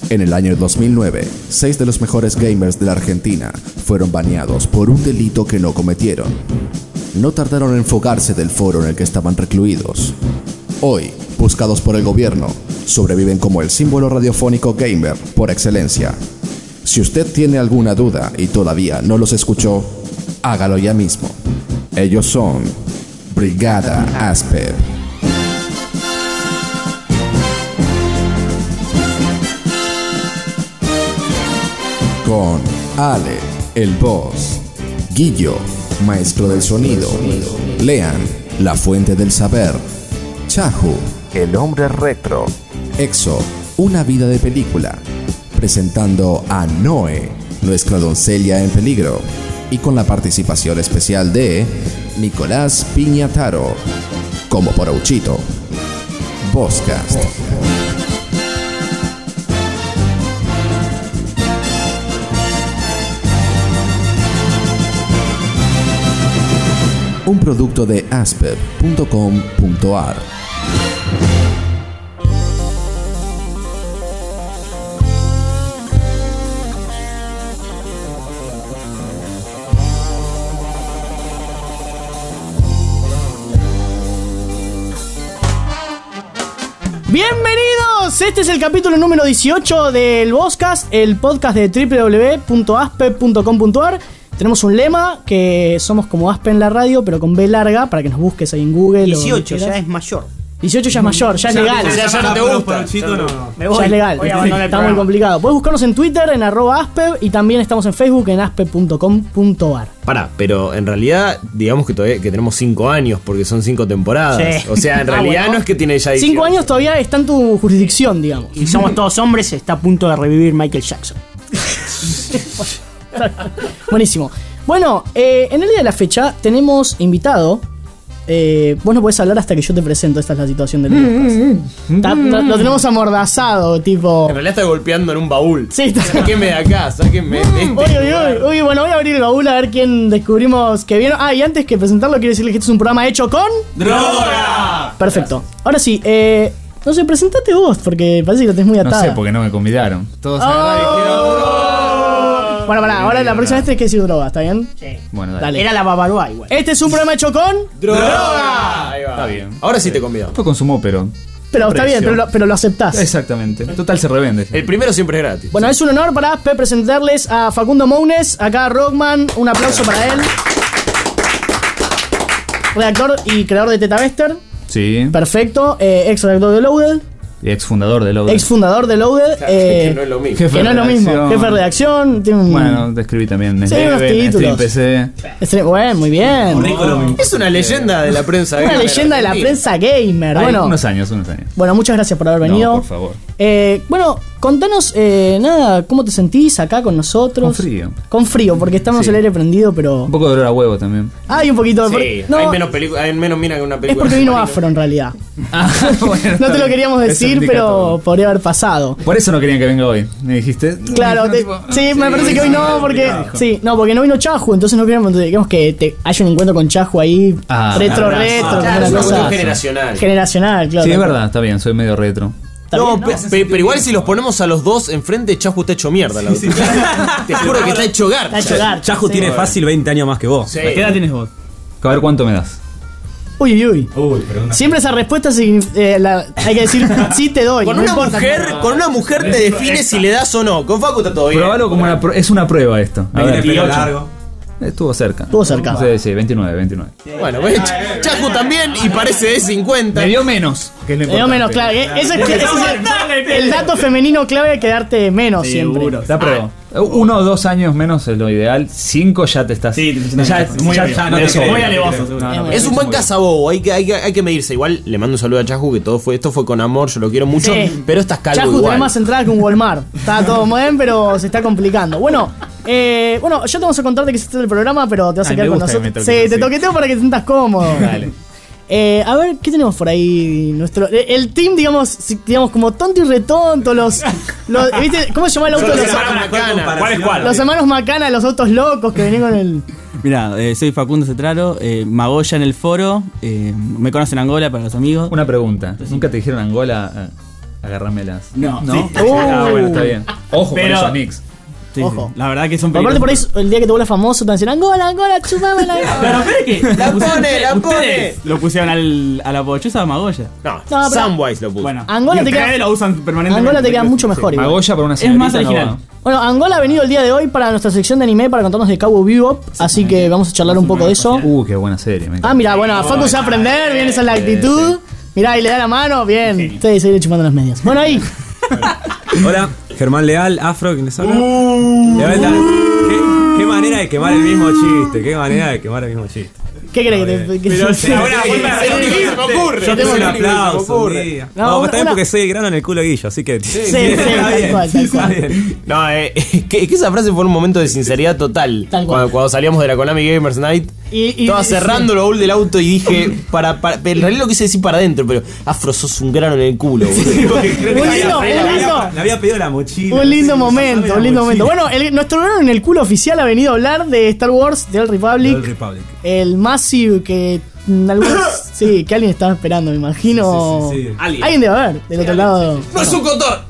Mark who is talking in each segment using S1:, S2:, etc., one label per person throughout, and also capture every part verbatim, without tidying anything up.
S1: En el año dos mil nueve, seis de los mejores gamers de la Argentina fueron baneados por un delito que no cometieron. No tardaron en fugarse del foro en el que estaban recluidos. Hoy, buscados por el gobierno, sobreviven como el símbolo radiofónico gamer por excelencia. Si usted tiene alguna duda y todavía no los escuchó, hágalo ya mismo. Ellos son Brigada Asper. Con Ale, el boss, Guillo, maestro del sonido, Lean, la fuente del saber, Chahu, el hombre retro, Exo, una vida de película, presentando a Noe, nuestra doncella en peligro, y con la participación especial de Nicolás Piñataro, como Porouchito. Bosscast. Un producto de asper punto com punto a r.
S2: Bienvenidos, este es el capítulo número dieciocho del Bosscast, el podcast de doble u doble u doble u punto asper punto com punto a r. Tenemos un lema que somos como Aspe en la radio, pero con B larga, para que nos busques ahí en Google.
S3: dieciocho, ya es mayor.
S2: dieciocho ya es mayor, ya es legal.
S3: Ya, ya no te gusta.
S4: Chito, no.
S2: Me voy. Ya es legal. Está muy complicado. Puedes buscarnos en Twitter, en arroba aspe, y también estamos en Facebook, en aspe punto com punto a r.
S4: Pará, pero en realidad, digamos que todavía que tenemos cinco años, porque son cinco temporadas.
S2: Sí.
S4: O sea, en
S2: Ah,
S4: realidad
S2: bueno.
S4: no es que tiene ya dieciocho.
S2: Cinco años todavía está en tu jurisdicción, digamos.
S3: Y somos todos hombres, está a punto de revivir Michael Jackson.
S2: Buenísimo. Bueno, eh, en el día de la fecha tenemos invitado. Eh, vos no podés hablar hasta que yo te presento. Esta es la situación del podcast. Está- lo, lo tenemos amordazado, tipo.
S4: En realidad está golpeando en un baúl.
S2: Sí, está-
S4: Sáquenme de acá, sáquenme de este
S2: Uy, uy, uy, uy, bueno, voy a abrir el baúl a ver quién descubrimos que vieron. Ah, y antes que presentarlo, quiero decirles que este es un programa hecho con
S5: ¡Droga!
S2: Perfecto. Ahora sí, eh, no sé, presentate vos, porque parece que lo tenés muy
S5: No
S2: atada.
S5: sé, porque no me convidaron. Todos
S2: Oh.
S5: agarraron y dijeron,
S2: Bueno, pará, ahora la próxima vez tenés que decir droga, ¿está bien?
S3: Sí.
S5: bueno, dale.
S2: Dale.
S3: Era la Babaroa igual.
S2: Este es un programa hecho con.
S4: ¡Droga! Ahí va.
S5: Está bien.
S4: Ahora sí te convidamos.
S5: Fue consumó, pero.
S2: Pero está bien,
S5: Precio.
S2: pero lo, pero lo aceptás.
S5: Exactamente. Total se revende.
S4: El primero siempre es gratis.
S2: Bueno, es un honor para Aspe presentarles a Facundo Mounes, acá Rockman, un aplauso para él. Redactor y creador de Tetabester,
S5: Sí.
S2: perfecto, eh, ex redactor de Loaded,
S5: Y ex fundador de Loaded.
S2: ex fundador de Loaded,
S4: Claro,
S2: eh,
S4: que no es lo mismo.
S5: Jefe
S2: que no es lo
S5: de
S2: mismo,
S5: redacción.
S2: jefe de redacción, tiene un...
S5: Bueno, te escribí también.
S2: Sí,
S5: Sleven,
S2: unos títulos.
S5: Stream P C.
S2: Este- bueno, muy bien.
S4: Es una leyenda de la prensa.
S2: Una
S4: gamer
S2: leyenda de la
S4: argentina.
S2: prensa gamer,
S5: Ay,
S2: bueno.
S5: Unos años, unos años.
S2: Bueno, muchas gracias por haber venido.
S5: No, por favor.
S2: Eh, bueno, contanos, eh, nada, ¿cómo te sentís acá con nosotros?
S5: Con frío.
S2: Con frío, porque estamos
S5: Sí.
S2: el aire prendido, pero...
S5: Un poco de dolor a huevo también.
S2: Hay un poquito de...
S4: Sí,
S2: no,
S4: hay menos, pelicu- hay menos mina que una
S2: es
S4: película.
S2: porque vino
S4: submarina.
S2: afro en realidad.
S5: Ah, bueno,
S2: No
S5: está
S2: te lo
S5: bien.
S2: queríamos
S5: Eso
S2: decir,
S5: indica
S2: pero
S5: todo.
S2: podría haber pasado.
S5: Por eso no querían que venga hoy. Me dijiste.
S2: Claro,
S5: Me
S2: te-
S5: dijeron, tipo,
S2: sí,
S5: ah,
S2: me parece que hoy no, porque...
S5: dijo.
S2: Sí, no, porque no vino Chahu, entonces no queríamos, queríamos que te haya un encuentro con Chahu ahí,
S5: Ah,
S2: retro,
S5: abrazo.
S2: retro,
S5: Ah,
S2: como
S4: Claro,
S2: una
S4: es una
S2: cosa
S4: cuestión generacional.
S2: generacional, claro.
S5: Sí, es verdad, está bien, soy medio retro.
S2: Está
S4: No,
S2: bien,
S4: pe- pe- pero igual si los ponemos a los dos enfrente, Chahu está hecho mierda. La Te juro que está hecho gar.
S2: Está hecho gar.
S6: Chahu
S2: Sí.
S6: tiene fácil veinte años más que vos.
S4: Sí.
S5: ¿Qué edad tienes vos? A ver cuánto me das.
S2: Uy, uy, uy.
S5: Uy, pero una...
S2: Siempre esa respuesta signi- eh, la- hay que decir sí te doy.
S4: Con
S2: no
S4: una
S2: importa.
S4: mujer, con una mujer te define si le das o no. Con Facu está todo bien.
S5: Probalo como una pr- es una prueba esto. A
S6: Tiene
S5: ver,
S6: pelo largo.
S5: estuvo cerca.
S2: Estuvo cerca.
S5: Sí, sí, veintinueve, veintinueve.
S4: Bueno, ves, Ch- Chahu también y parece de cincuenta.
S5: Me dio menos. Que es lo
S2: Me dio menos,
S5: importante.
S2: claro. eh, Ese es, ese es el, el dato femenino clave de quedarte menos siempre.
S5: La prueba. Uno o dos años menos es lo ideal. Cinco ya te estás.
S6: Sí, te estás
S5: ya,
S6: haciendo muy
S5: ya-
S6: bien.
S5: ya no
S6: Muy
S5: te sobra.
S6: muy alevoso, seguro.
S5: No, no,
S4: Es un
S5: muy
S4: buen
S5: bien.
S4: cazabobo, hay que, hay, que, hay que medirse. Igual le mando un saludo a Chahu, que todo fue, esto fue con amor, yo lo quiero mucho,
S2: Sí.
S4: pero estás calvo
S2: Chahu
S4: igual.
S2: tiene más entradas que un Walmart. Está todo muy bien, pero se está complicando. Bueno, eh, bueno, ya te vamos a contar de qué se trata el programa, pero te vas a
S5: Ay,
S2: quedar
S5: me
S2: con
S5: gusta que me
S2: nosotros.
S5: toques
S2: Sí, te
S5: así.
S2: toqueteo para que te sientas cómodo.
S5: Dale.
S2: Eh, a ver, ¿qué tenemos por ahí? Nuestro, eh, el team, digamos, si- digamos como tonto y retonto, los, los ¿viste? ¿Cómo se llama el auto de los,
S6: ¿Cuál es cuál?
S2: los hermanos Macana, los autos locos que venían con el...
S7: Mira, eh, soy Facundo Cetraro, eh, Magoya en el foro, eh, me conocen Angola para los amigos.
S5: Una pregunta. ¿Nunca te dijeron Angola? eh, Agárramelas.
S7: No.
S5: ¿No?
S7: Sí.
S5: Ah, bueno, está bien. Ojo
S7: Pero-
S5: con esos nicks.
S7: Sí,
S2: Ojo.
S7: sí. La verdad que son
S2: Aparte por ahí,
S7: peligrosos.
S2: el día que te vuelvas famoso, te van a decir, Angola, Angola, chupámela.
S7: Pero espere que.
S4: La
S7: lo pusieron-
S4: pone, la
S7: ustedes
S4: pone.
S7: Lo pusieron al, a la pochosa de Magoya.
S4: No,
S2: No, pero-
S4: Samwise lo puso.
S7: Bueno,
S2: Angola
S7: y
S2: te queda-
S7: ustedes lo usan permanentemente.
S2: Angola te queda mucho mejor igual.
S5: Magoya para una
S7: Es
S5: señorita
S7: más
S5: no
S7: original.
S5: va.
S2: Bueno, Angola ha venido el día de hoy para nuestra sección de anime para contarnos de Cowboy Bebop, así que vamos a charlar un poco de eso.
S5: Uh, qué buena serie. Me encanta.
S2: Ah, mira, bueno, a Facu se va a aprender, bien, esa es la actitud. Mirá, y le da la mano, bien. Ustedes seguiré chupando las medias. Bueno, ahí.
S6: Hola, Germán Leal, Afro, ¿quién les habla? De vuelta. ¿Qué, qué manera de quemar el mismo chiste, qué manera de quemar el mismo chiste.
S2: ¿Qué crees que te.? Que
S6: Pero
S2: se-
S6: sí, ahora, vuelta,
S2: Sí,
S6: lo que
S2: sí,
S6: se me ocurre. Yo
S2: que
S6: tengo
S2: te-
S6: un aplauso.
S4: se me ocurre.
S6: sí.
S2: No,
S6: No,
S2: una-
S6: también
S2: una-
S6: porque soy el grano en el culo de Guillo, así que.
S2: Sí, sí, tal cual, tal cual.
S4: No, eh, es, que, es que esa frase fue un momento de sinceridad total.
S2: Tal cual.
S4: Cuando, cuando salíamos de la Konami Gamers Night,
S2: Y- y-
S4: estaba
S2: y-
S4: cerrando el baúl del auto y dije, para, para, en realidad lo quise decir para adentro, pero Afro, sos un grano en el culo. boludo.
S2: Un lindo, un lindo.
S6: Le había pedido la mochila.
S2: Un lindo
S6: sí,
S2: momento,
S6: pasame
S2: un
S6: la
S2: lindo momento.
S6: mochila.
S2: Bueno, el- nuestro grano en el culo oficial ha venido a hablar de Star Wars, de Old Republic.
S6: Old Republic.
S2: El Massive que mm, algunos, sí, que alguien estaba esperando, me imagino.
S6: Sí, sí, sí, sí.
S7: Alguien.
S2: Alguien debe haber del otro lado.
S4: ¡No es un cotor!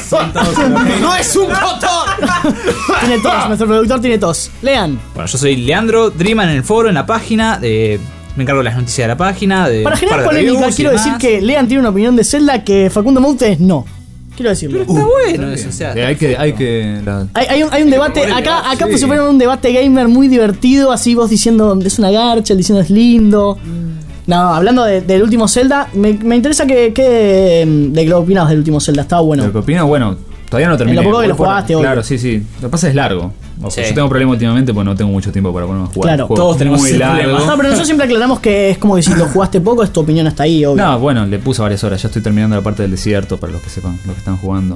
S4: ¡No es un cotor!
S2: Tiene tos, nuestro productor tiene tos. Lean.
S8: Bueno, yo soy Leandro Dreaman en el foro, en la página. De, me encargo de las noticias de la página. De
S2: Para
S8: un
S2: generar
S8: par de
S2: polémica,
S8: reviews y
S2: quiero decir
S8: demás.
S2: que Lean tiene una opinión de Zelda que Facundo Moutes no. Quiero decirlo.
S8: Está bueno eso, o sea.
S5: Sí, hay que. Hay que la-
S2: Hay, hay un, hay un debate, acá, acá pues supieron un debate gamer muy divertido, así vos diciendo es una garcha, él diciendo es lindo. No, hablando de- del último Zelda, me, me interesa que, que de qué opinabas del último Zelda, estaba bueno.
S5: Lo que opino, bueno, todavía no terminé.
S2: En lo poco que lo
S5: Voy por-
S2: jugaste, obvio.
S5: Claro, sí, sí. Lo que pasa es largo. Ojo,
S8: Sí.
S5: Yo tengo problema últimamente porque no tengo mucho tiempo para ponerme a jugar.
S2: Claro.
S5: El juego
S8: Todos
S5: es
S8: tenemos
S5: muy
S8: ese
S5: largo.
S8: problema.
S2: No, pero nosotros siempre aclaramos que es como que si lo jugaste poco, es tu opinión hasta ahí, obvio.
S5: No, bueno, le puse varias horas. Ya estoy terminando la parte del desierto para los que sepan, los que están jugando.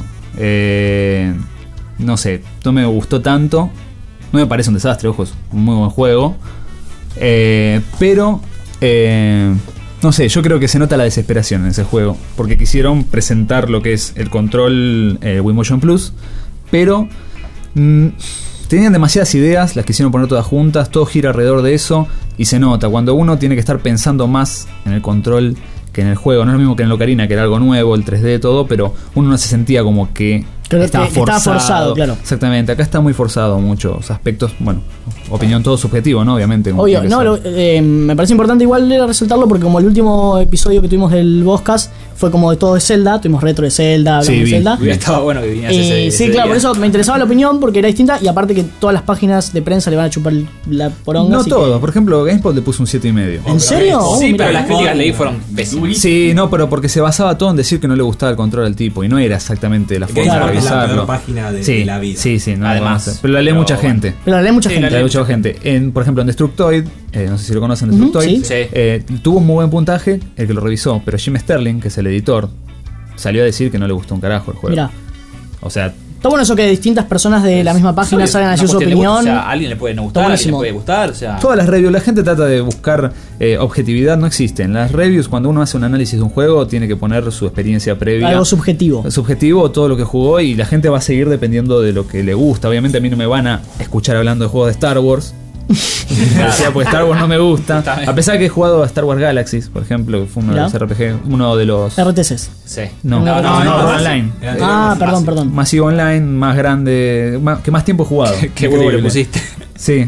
S5: Eh, no sé, no me gustó tanto. No me parece un desastre, ojo, es un muy buen juego. Eh, pero, eh, no sé, yo creo que se nota la desesperación en ese juego. Porque quisieron presentar lo que es el control eh, Wii Motion Plus. Pero mm, tenían demasiadas ideas, las quisieron poner todas juntas, todo gira alrededor de eso. Y se nota, cuando uno tiene que estar pensando más en el control que en el juego. No es lo mismo que en el Ocarina, que era algo nuevo, el tres D, todo, pero uno no se sentía como que
S2: Creo que
S5: estaba
S2: estaba
S5: forzado.
S2: forzado, claro.
S5: Exactamente, acá está muy forzado muchos aspectos. Bueno, opinión todo subjetivo, ¿no? Obviamente. como
S2: Obvio,
S5: tiene que
S2: no,
S5: ser.
S2: lo- eh, me parece importante igual era resaltarlo porque como el último episodio que tuvimos del Boscast fue como de todo de Zelda, tuvimos retro de Zelda, hablamos
S5: Sí,
S2: de
S5: vi,
S2: Zelda.
S5: vi.
S8: Estaba bueno que vinieras
S2: Eh,
S8: ese,
S2: sí,
S8: ese
S2: claro,
S8: día.
S2: por eso me interesaba la opinión porque era distinta y aparte que todas las páginas de prensa le van a chupar la poronga.
S5: No
S2: así
S5: todo, por ejemplo, GameSpot le puso un siete y medio.
S2: que- ¿En serio? Oh,
S8: Sí,
S2: mirá.
S8: pero las críticas leí fueron pésimas.
S5: Sí, no, pero porque se basaba todo en decir que no le gustaba el control al tipo y no era exactamente la forma
S6: Claro,
S5: de
S6: es la
S5: revisarlo.
S6: peor página de,
S5: sí,
S6: de la vida.
S5: Sí, sí, no
S8: Además,
S5: además. Pero la lee
S8: pero
S5: mucha
S8: bueno.
S5: gente.
S2: Pero la lee mucha
S8: Sí,
S2: gente.
S5: La lee mucha gente. En, por ejemplo, en Destructoid, eh, no sé si lo conocen,
S2: Ujú,
S5: Destructoid,
S2: sí.
S8: Sí.
S5: eh, tuvo un muy buen puntaje el que lo revisó, pero Jim Sterling, que es el editor, salió a decir que no le gustó un carajo el juego.
S2: Mirá.
S5: O sea,
S2: Está bueno eso que distintas personas de la misma página
S8: Sí,
S2: salgan a
S8: una
S2: decir su
S8: cuestión de gusto,
S2: opinión.
S8: O sea, a alguien le puede no gustar,
S2: Está
S8: a alguien le
S2: buenísimo.
S8: puede gustar, o sea.
S5: todas las reviews, la gente trata de buscar eh, objetividad, no existen. Las reviews, cuando uno hace un análisis de un juego, tiene que poner su experiencia previa.
S2: Algo subjetivo.
S5: subjetivo, todo lo que jugó, y la gente va a seguir dependiendo de lo que le gusta. Obviamente a mí no me van a escuchar hablando de juegos de Star Wars. Me decía, pues Star Wars no me gusta. A pesar que he jugado a Star Wars Galaxies, por ejemplo, que fue uno
S2: Mirá.
S5: de los R P G, uno de los...
S2: R T Cs.
S8: Sí.
S5: No,
S2: No,
S5: no,
S2: no,
S5: no,
S2: no,
S5: online.
S2: Ah, perdón, perdón.
S5: Masivo online, más grande, más- que más tiempo he jugado.
S8: Qué huevo le
S5: Increíble.
S8: pusiste.
S5: Sí,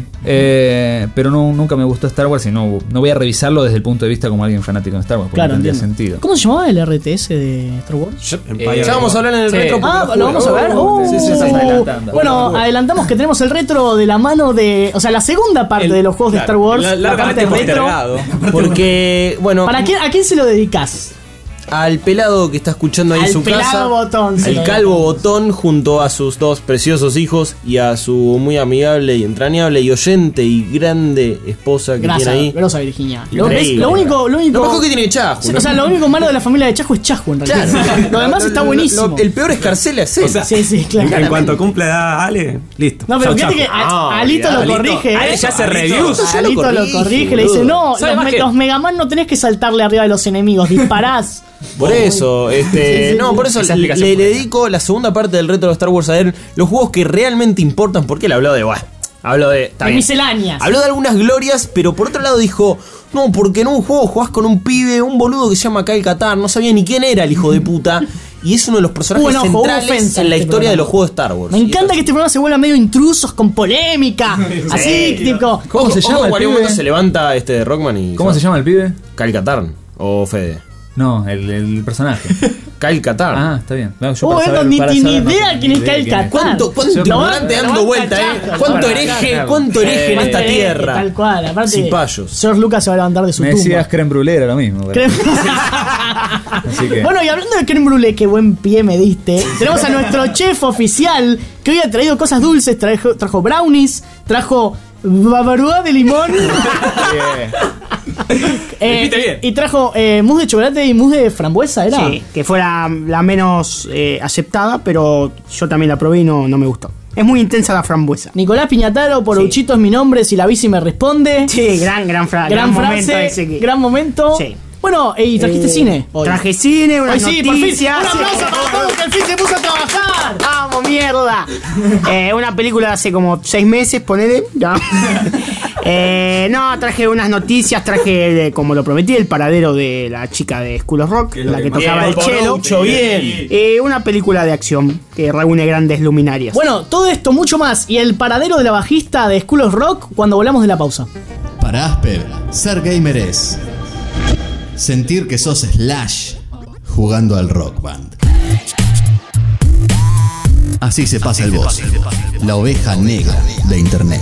S5: eh, pero no, nunca me gustó Star Wars y no, no voy a revisarlo desde el punto de vista como alguien fanático de Star Wars, porque
S2: Claro,
S5: no tendría
S2: entiendo.
S5: sentido.
S2: ¿Cómo se llamaba el R T S de Star Wars?
S6: Empire
S4: Ya vamos a hablar en el
S8: Sí.
S4: retro. porque
S2: Ah,
S4: lo
S2: lo vamos a
S4: jugué.
S2: ver.
S4: Oh,
S2: Uh,
S4: sí, sí, sí.
S5: estás adelantando.
S2: Bueno, adelantamos que tenemos el retro de la mano de. O sea, la segunda parte
S8: El-
S2: de los juegos de Star Wars.
S8: La-
S2: La,
S8: largamente
S2: parte retro.
S8: postergado.
S4: Porque, bueno,
S2: ¿Para quién, ¿A quién se lo dedicas?
S4: al pelado que está escuchando ahí
S2: Al
S4: en su
S2: pelado
S4: casa,
S2: Botón, se
S4: el
S2: lo
S4: calvo
S2: dedicamos.
S4: Botón, junto a sus dos preciosos hijos y a su muy amigable y entrañable y oyente y grande esposa que
S2: Gracias,
S4: tiene ahí.
S2: grosa Virginia. Lo,
S4: Increíble.
S2: ves, lo único. Lo único
S4: Lo mejor que tiene Chajo,
S2: Sí,
S4: ¿no?
S2: o sea, lo único malo de la familia de Chajo es Chajo en realidad.
S4: Claro.
S2: Lo demás está
S4: Lo- lo-
S2: buenísimo.
S4: lo- el peor escarcela es él.
S6: O sea,
S2: Sí, sí, claro.
S6: En, en cuanto cumpla edad Ale, listo.
S2: No, pero
S6: Chau,
S2: fíjate
S6: chau.
S2: que a-
S4: Ah,
S2: Alito lo
S4: Alito-
S2: corrige, ¿eh?
S8: Ale ya hace
S6: Alito-
S8: reviews.
S4: ya lo
S2: Alito lo
S4: corrige,
S2: corrige, le dice,
S4: boludo.
S2: no,
S8: ¿Sabe
S2: los,
S8: más
S2: me-
S8: que-
S2: los Megaman no tenés que saltarle arriba de los enemigos, disparás.
S4: Por eso, este,
S2: Sí, sí,
S4: no,
S2: sí.
S4: por eso
S8: Esa
S4: le,
S8: explicación
S4: le
S8: fue
S4: dedico la segunda parte del retro de Star Wars a él, los juegos que realmente importan, porque él habló de, bueno, habló de, está
S2: De
S4: bien.
S2: misceláneas.
S4: Habló de algunas glorias, pero por otro lado dijo, no, porque en un juego jugás con un pibe, un boludo que se llama Kyle Katarn, no sabía ni quién era el hijo de puta, y es uno de los personajes
S2: Hubo enojo, hubo
S4: centrales
S2: ofensa
S4: en la
S2: en este
S4: historia de
S2: programa.
S4: los juegos de Star Wars.
S2: Me
S4: Y
S2: encanta
S4: eso
S2: que este programa se vuelva medio intrusos con polémica. Así, tipo.
S5: ¿Cómo se llama el
S4: En cualquier
S5: pibe?
S4: momento se levanta este Rockman y.
S5: ¿Cómo se llama el pibe?
S4: Kyle Katarn o Fede.
S5: No, el, el personaje.
S4: Kyle Katarn.
S5: Ah, está bien. No, yo
S2: Oh,
S5: para
S2: no,
S5: saber-
S2: ni,
S5: para
S2: ni
S5: saber, no
S2: idea
S5: tengo
S2: quién es
S5: idea
S2: Kyle
S5: quién es.
S2: Katarn.
S4: ¿Cuánto, cuánto
S2: Lo van-
S4: ignorante
S2: lo
S4: dando
S2: van
S4: vuelta, eh?
S2: cachando.
S4: ¿Cuánto
S2: Para,
S4: hereje,
S2: claro.
S4: cuánto hereje en esta
S2: Cuánto hereje,
S4: tierra?
S2: Tal cual, aparte.
S4: Cipayos.
S2: George Lucas se va a levantar de su
S5: Me
S2: tumba.
S5: decías creme brûlée, era lo mismo. pero- Así que.
S2: Bueno, y hablando de creme brûlée, qué buen pie me diste. Tenemos a nuestro chef oficial que hoy ha traído cosas dulces. Trajo, trajo brownies, trajo babarúa de limón. Eh,
S8: Dijiste bien.
S2: y trajo eh, mousse de chocolate y mousse de frambuesa, ¿era?
S3: Sí, que fuera la menos eh, aceptada, pero yo también la probé y no, no me gustó. Es muy intensa la frambuesa.
S2: Nicolás Piñataro, Poruchito es mi nombre, si la bici me responde.
S3: Sí, gran, gran, fra-
S2: gran,
S3: gran momento
S2: frase,
S3: ese que-
S2: gran momento.
S3: Sí.
S2: Bueno, eh, y trajiste
S3: Eh,
S2: cine. hoy.
S3: Traje cine, una
S2: Hoy sí, por fin. Un
S3: noticia.
S2: aplauso para todos que el fin se puso a trabajar.
S3: ¡Vamos, mierda! Eh, una película de hace como seis meses, ponele. Ya. Eh, no, traje unas noticias, traje, eh, como lo prometí, el paradero de la chica de School of Rock, la que tocaba
S4: Bien,
S3: el cello.
S4: Porucho, bien.
S3: Eh, una película de acción que reúne grandes luminarias.
S2: Bueno, todo esto, mucho más. Y el paradero de la bajista de School of Rock cuando volamos de la pausa.
S1: Para Asper, ser gamer es sentir que sos Slash jugando al Rock Band. Así se pasa el boss, la oveja negra de internet.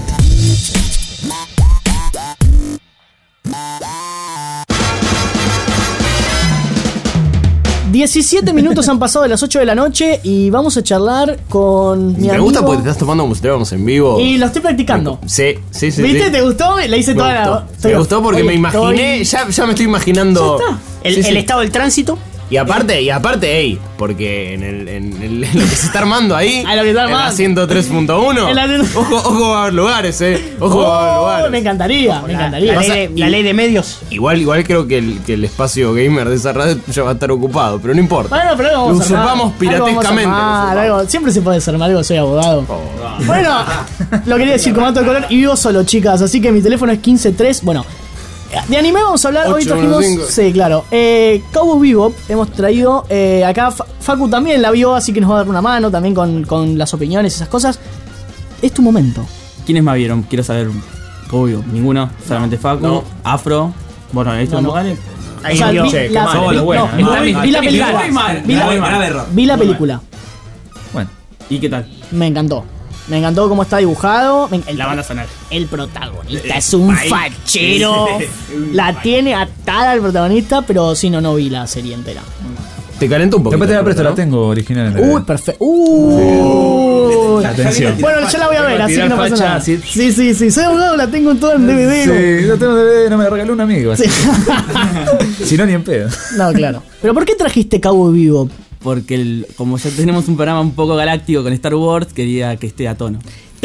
S2: diecisiete minutos han pasado de las ocho de la noche y vamos a charlar con mi
S4: Me
S2: amigo.
S4: gusta porque te estás tomando como si estuviéramos en vivo.
S2: Y lo estoy practicando.
S4: Sí, sí, sí.
S2: ¿Viste?
S4: sí.
S2: ¿Te gustó? Le hice
S4: Me
S2: toda la.
S4: gustó.
S2: estoy-
S4: Me gustó porque
S2: Oye,
S4: me imaginé,
S2: estoy-
S4: ya, ya me estoy imaginando.
S2: Ya está.
S3: el,
S4: Sí, sí.
S3: el estado del tránsito.
S4: Y aparte, y aparte, ey, porque en, el, en, el- en lo que se está armando ahí,
S2: Ah, lo que está
S4: en la
S2: armando.
S4: ciento tres punto uno,
S2: En la-
S4: ojo, ojo va a haber lugares, eh. Ojo va a haber
S2: Oh,
S4: lugares.
S2: me encantaría, me encantaría.
S3: La,
S4: Pasa-
S3: ley de,
S4: y-
S3: la ley de medios.
S4: Igual, igual creo que el, que el espacio gamer de esa radio ya va a estar ocupado, pero no importa.
S2: Bueno, pero algo vamos
S4: Lo
S2: a armar.
S4: usurpamos
S2: Algo vamos a
S4: piratescamente, lo
S2: armar,
S4: usurpamos.
S2: algo- siempre se puede desarmar algo, soy abogado. Bueno, lo quería decir con dato de color y vivo solo, chicas. Así que mi teléfono es quince tres. Bueno, de anime vamos a hablar. Hoy
S4: ocho
S2: trajimos.
S4: uno cinco.
S2: Sí, claro. Eh, Cowboy Bebop hemos traído. eh, acá Fa- Facu también la vio, así que nos va a dar una mano también con, con las opiniones y esas cosas. Es tu momento.
S7: ¿Quiénes más vieron? Quiero saber. Obvio, ninguno. Solamente Facu,
S4: No.
S7: Afro. Bueno, ¿viste
S2: No,
S7: los
S2: no.
S7: lugares?
S3: Ahí
S2: O sea,
S3: vio.
S2: vi,
S4: Che, qué
S2: la,
S4: mal.
S5: Somos
S2: vi-
S5: los buenos,
S2: no,
S5: ¿eh?
S2: está- vi, vi la
S7: Muy
S2: película.
S7: mal, muy mal.
S2: Vi la,
S7: Muy mal.
S2: vi la película.
S5: Bueno,
S7: ¿Y qué tal?
S2: Me encantó. Me encantó cómo está dibujado. Me- el,
S7: La banda sonora.
S2: el protagonista es un fachero. La tiene atada al protagonista, pero si no, no vi la serie entera.
S4: Te calentó un poquito.
S5: después te la presto,
S4: ¿no?
S5: la tengo original en D V D.
S2: Uy, perfecto. Uy.
S5: Atención.
S2: Bueno, ya la voy a ver, así que
S5: Tirar
S2: no pasa
S5: facha,
S2: nada.
S5: así.
S2: Sí, sí, sí. Soy abogado, la tengo toda en D V D.
S5: Sí, yo tengo D V D, no me la regaló un amigo. así. Si no, ni en pedo.
S2: No, claro. ¿Pero por qué trajiste Cowboy Bebop?
S7: Porque el- como ya tenemos un programa un poco galáctico con Star Wars, quería que esté a tono.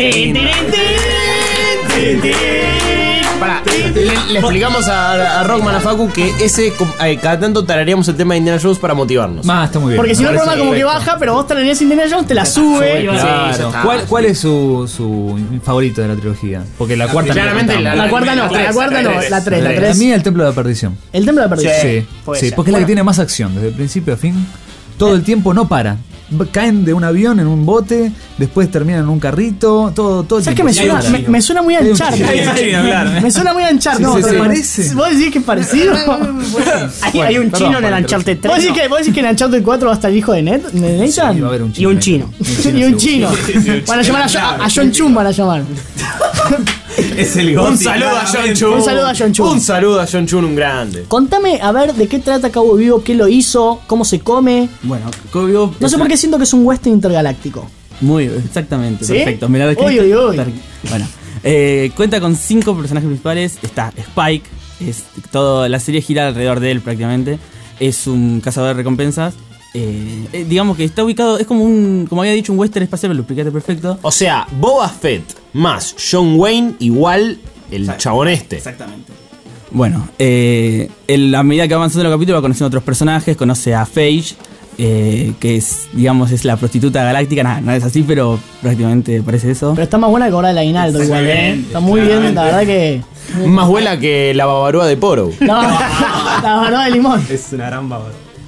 S4: Pará, le, le explicamos a, a Rockman, a Facu, que ese com- eh, cada tanto tarareamos el tema de Indiana Jones para motivarnos.
S5: Más, está muy bien.
S2: Porque si no, el
S5: Me
S2: programa
S5: parece
S2: como que
S5: perfecto.
S2: baja, pero vos traerías Indiana Jones, te la sube. y vas-
S5: Claro.
S4: Sí, ya está.
S5: ¿Cuál, ¿Cuál es su, su favorito de la trilogía? Porque la cuarta
S4: Claramente
S5: no
S4: la-
S2: La cuarta no, la cuarta no, la tres, la
S5: A
S2: tres.
S5: mí el Templo de la Perdición.
S2: El templo de la perdición.
S5: Sí,
S3: puede
S5: sí,
S3: ser.
S5: porque es la
S2: Bueno.
S5: que tiene más acción, desde el principio a fin. Todo el tiempo no para. Caen de un avión en un bote, después terminan en un carrito, todo, todo el
S2: ¿Sabes qué
S5: tiempo.
S2: me suena? Me, me suena muy a
S5: Hay un
S2: Uncharted.
S5: chino.
S2: Me suena muy a Uncharted.
S5: Sí,
S2: No,
S5: sí,
S2: pero
S5: sí.
S2: pare-
S5: Parece.
S2: ¿Vos decís que es parecido?
S3: Hay, hay un
S5: perdón
S3: chino en
S5: por
S3: el
S5: la
S3: Uncharted
S2: ¿Vos
S3: tres.
S2: decís,
S3: ¿no?
S2: que, vos decís que en Uncharted cuatro va a estar el hijo de, Ned, de Nathan?
S5: Sí, va a haber un
S3: Y
S5: chino.
S3: un
S5: ahí.
S3: chino.
S2: y un chino. Van a llamar a, Jo- a John Chum, van a llamar.
S6: Es el
S4: Un saludo a John Chun.
S2: Un saludo a John Chun.
S4: Un saludo a John Chun, un grande.
S2: Contame, a ver, de qué trata Cowboy Bebop, qué lo hizo, cómo se come.
S7: Bueno, Cowboy Bebop
S2: No
S7: es
S2: sé por
S7: una-
S2: qué siento que es un western intergaláctico.
S7: Muy, exactamente,
S2: ¿Sí?
S7: perfecto. Me la describiste-
S2: Uy, uy, uy.
S7: Bueno, eh, cuenta con cinco personajes principales. Está Spike, es toda la serie gira alrededor de él prácticamente. Es un cazador de recompensas. Eh, eh, digamos que está ubicado, es como un, como había dicho, un western espacial, lo explicaste perfecto.
S4: O sea, Boba Fett más John Wayne igual el chabón este.
S7: Exactamente. Bueno, eh, él, a medida que va avanzando el capítulo va conociendo otros personajes, conoce a Phage, eh, que es, digamos, es la prostituta galáctica. Nada, no es así, pero prácticamente parece eso.
S2: Pero está más buena que cobrar el aguinaldo igual, ¿eh? Está muy bien, la verdad que...
S4: Más buena que la babarúa de Poro.
S2: No, la verdad de limón.
S6: Es una gran baba.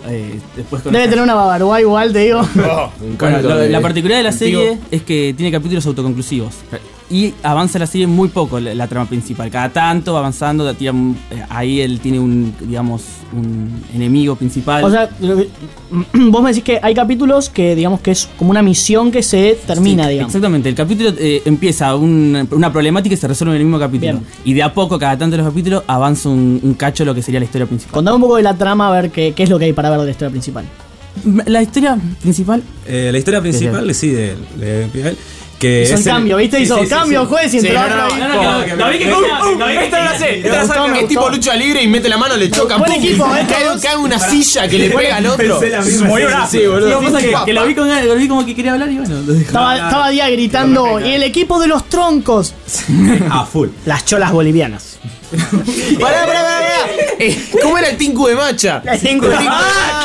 S7: eh, después con
S2: Debe tener una babarúa igual, te digo.
S4: Un
S7: Bueno,
S4: canto
S7: lo-
S4: de-
S7: la particularidad de la serie
S4: antiguo.
S7: es que tiene capítulos autoconclusivos y avanza la serie muy poco la, la trama principal. Cada tanto va avanzando, tira un- eh, ahí él tiene un, digamos, un enemigo principal.
S2: O sea, lo que- vos me decís que hay capítulos que, digamos, que es como una misión que se termina,
S7: Sí,
S2: digamos.
S7: Exactamente, el capítulo eh, empieza un- una problemática y se resuelve en el mismo capítulo.
S2: Bien.
S7: Y de a poco, cada tanto de los capítulos, avanza un, un cacho lo que sería la historia principal.
S2: Contame un poco de la trama, a ver qué, qué es lo que hay para ver de la historia principal.
S7: La historia principal.
S6: Eh, la historia principal, sí, de, de Miguel, que
S2: Hizo
S6: es
S2: el cambio, ¿viste?
S6: sí,
S2: Hizo
S6: sí, sí,
S2: cambio,
S6: sí.
S2: juez y
S4: Sí,
S2: entró
S4: no, no,
S2: otro ahí.
S4: no, no, no,
S7: Lo vi que quería, lo vi que
S4: Esta es la
S7: quería.
S4: C, esta es la
S2: gustó,
S4: C,
S2: me
S4: es tipo
S2: gustó.
S4: lucha libre y mete la mano, le choca,
S2: Buen
S4: pum,
S2: equipo,
S4: y
S2: eh,
S4: cae,
S2: todos.
S4: cae una silla que le pega al otro.
S6: Pensé la misma
S4: Muy
S6: escena.
S4: bravo. Sí, boludo.
S7: Lo que pasa es que,
S4: Pa,
S7: que lo
S4: pa.
S7: vi, con, lo vi como que quería hablar y bueno, lo dejé.
S2: Estaba, estaba día gritando, y el equipo de los troncos.
S6: A full.
S3: Las cholas bolivianas.
S4: Pará, pará, pará, pará. Eh, ¿Cómo era el Tinku de Macha?
S3: El Tinku de Macha.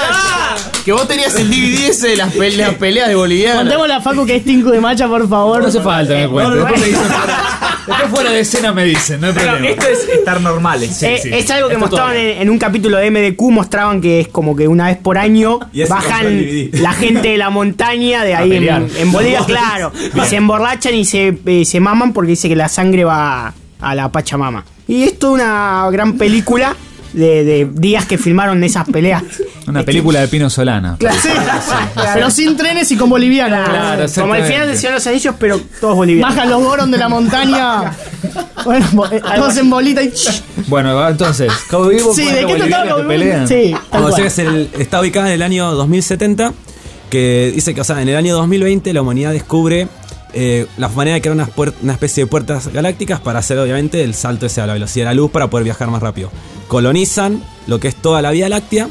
S4: Que vos tenías el D V D ese de las, pele- las peleas de bolivianas.
S2: Contémosle a Facu que es Tinku de Macha, por favor.
S8: No hace falta que me cuente.
S2: no, no,
S8: Después,
S2: no.
S8: me dicen fuera, después fuera de escena me dicen, no hay problema.
S9: Esto es estar normales.
S3: Eh,
S8: sí.
S3: Es algo que
S8: Esto
S3: mostraban
S8: todo.
S3: en, en un capítulo de M D Q, mostraban que es como que una vez por año
S6: Y ese compró
S3: bajan
S6: el D V D.
S3: la gente de la montaña de ahí
S8: pelear.
S3: en, en Bolivia, claro, y se emborrachan y se, eh, se maman porque dice que la sangre va a la Pachamama. Y esto es una gran película de, de días que filmaron esas peleas.
S5: Una película de Pino Solana.
S3: Claro,
S2: Pero sin trenes y con boliviana.
S3: Claro, como el
S5: exactamente.
S3: final del Señor de los Anillos, pero todos bolivianos.
S2: Bajan los Goron de la montaña. Bueno, bo- eh, todos en bolita y.
S5: Bueno, va, entonces, Cabo Vivo,
S2: Sí,
S5: cuatro
S2: ¿de qué trataba
S5: bolivianos
S2: Cabo
S5: que
S2: Vivo?
S5: pelean.
S2: Sí, tal
S6: O sea,
S2: cual.
S6: es el, está ubicada en el año dos mil setenta, que dice que, o sea, en el año dos mil veinte la humanidad descubre eh, la manera de crear unas puer- una especie de puertas galácticas para hacer, obviamente, el salto ese a la velocidad de la luz para poder viajar más rápido. Colonizan lo que es toda la Vía Láctea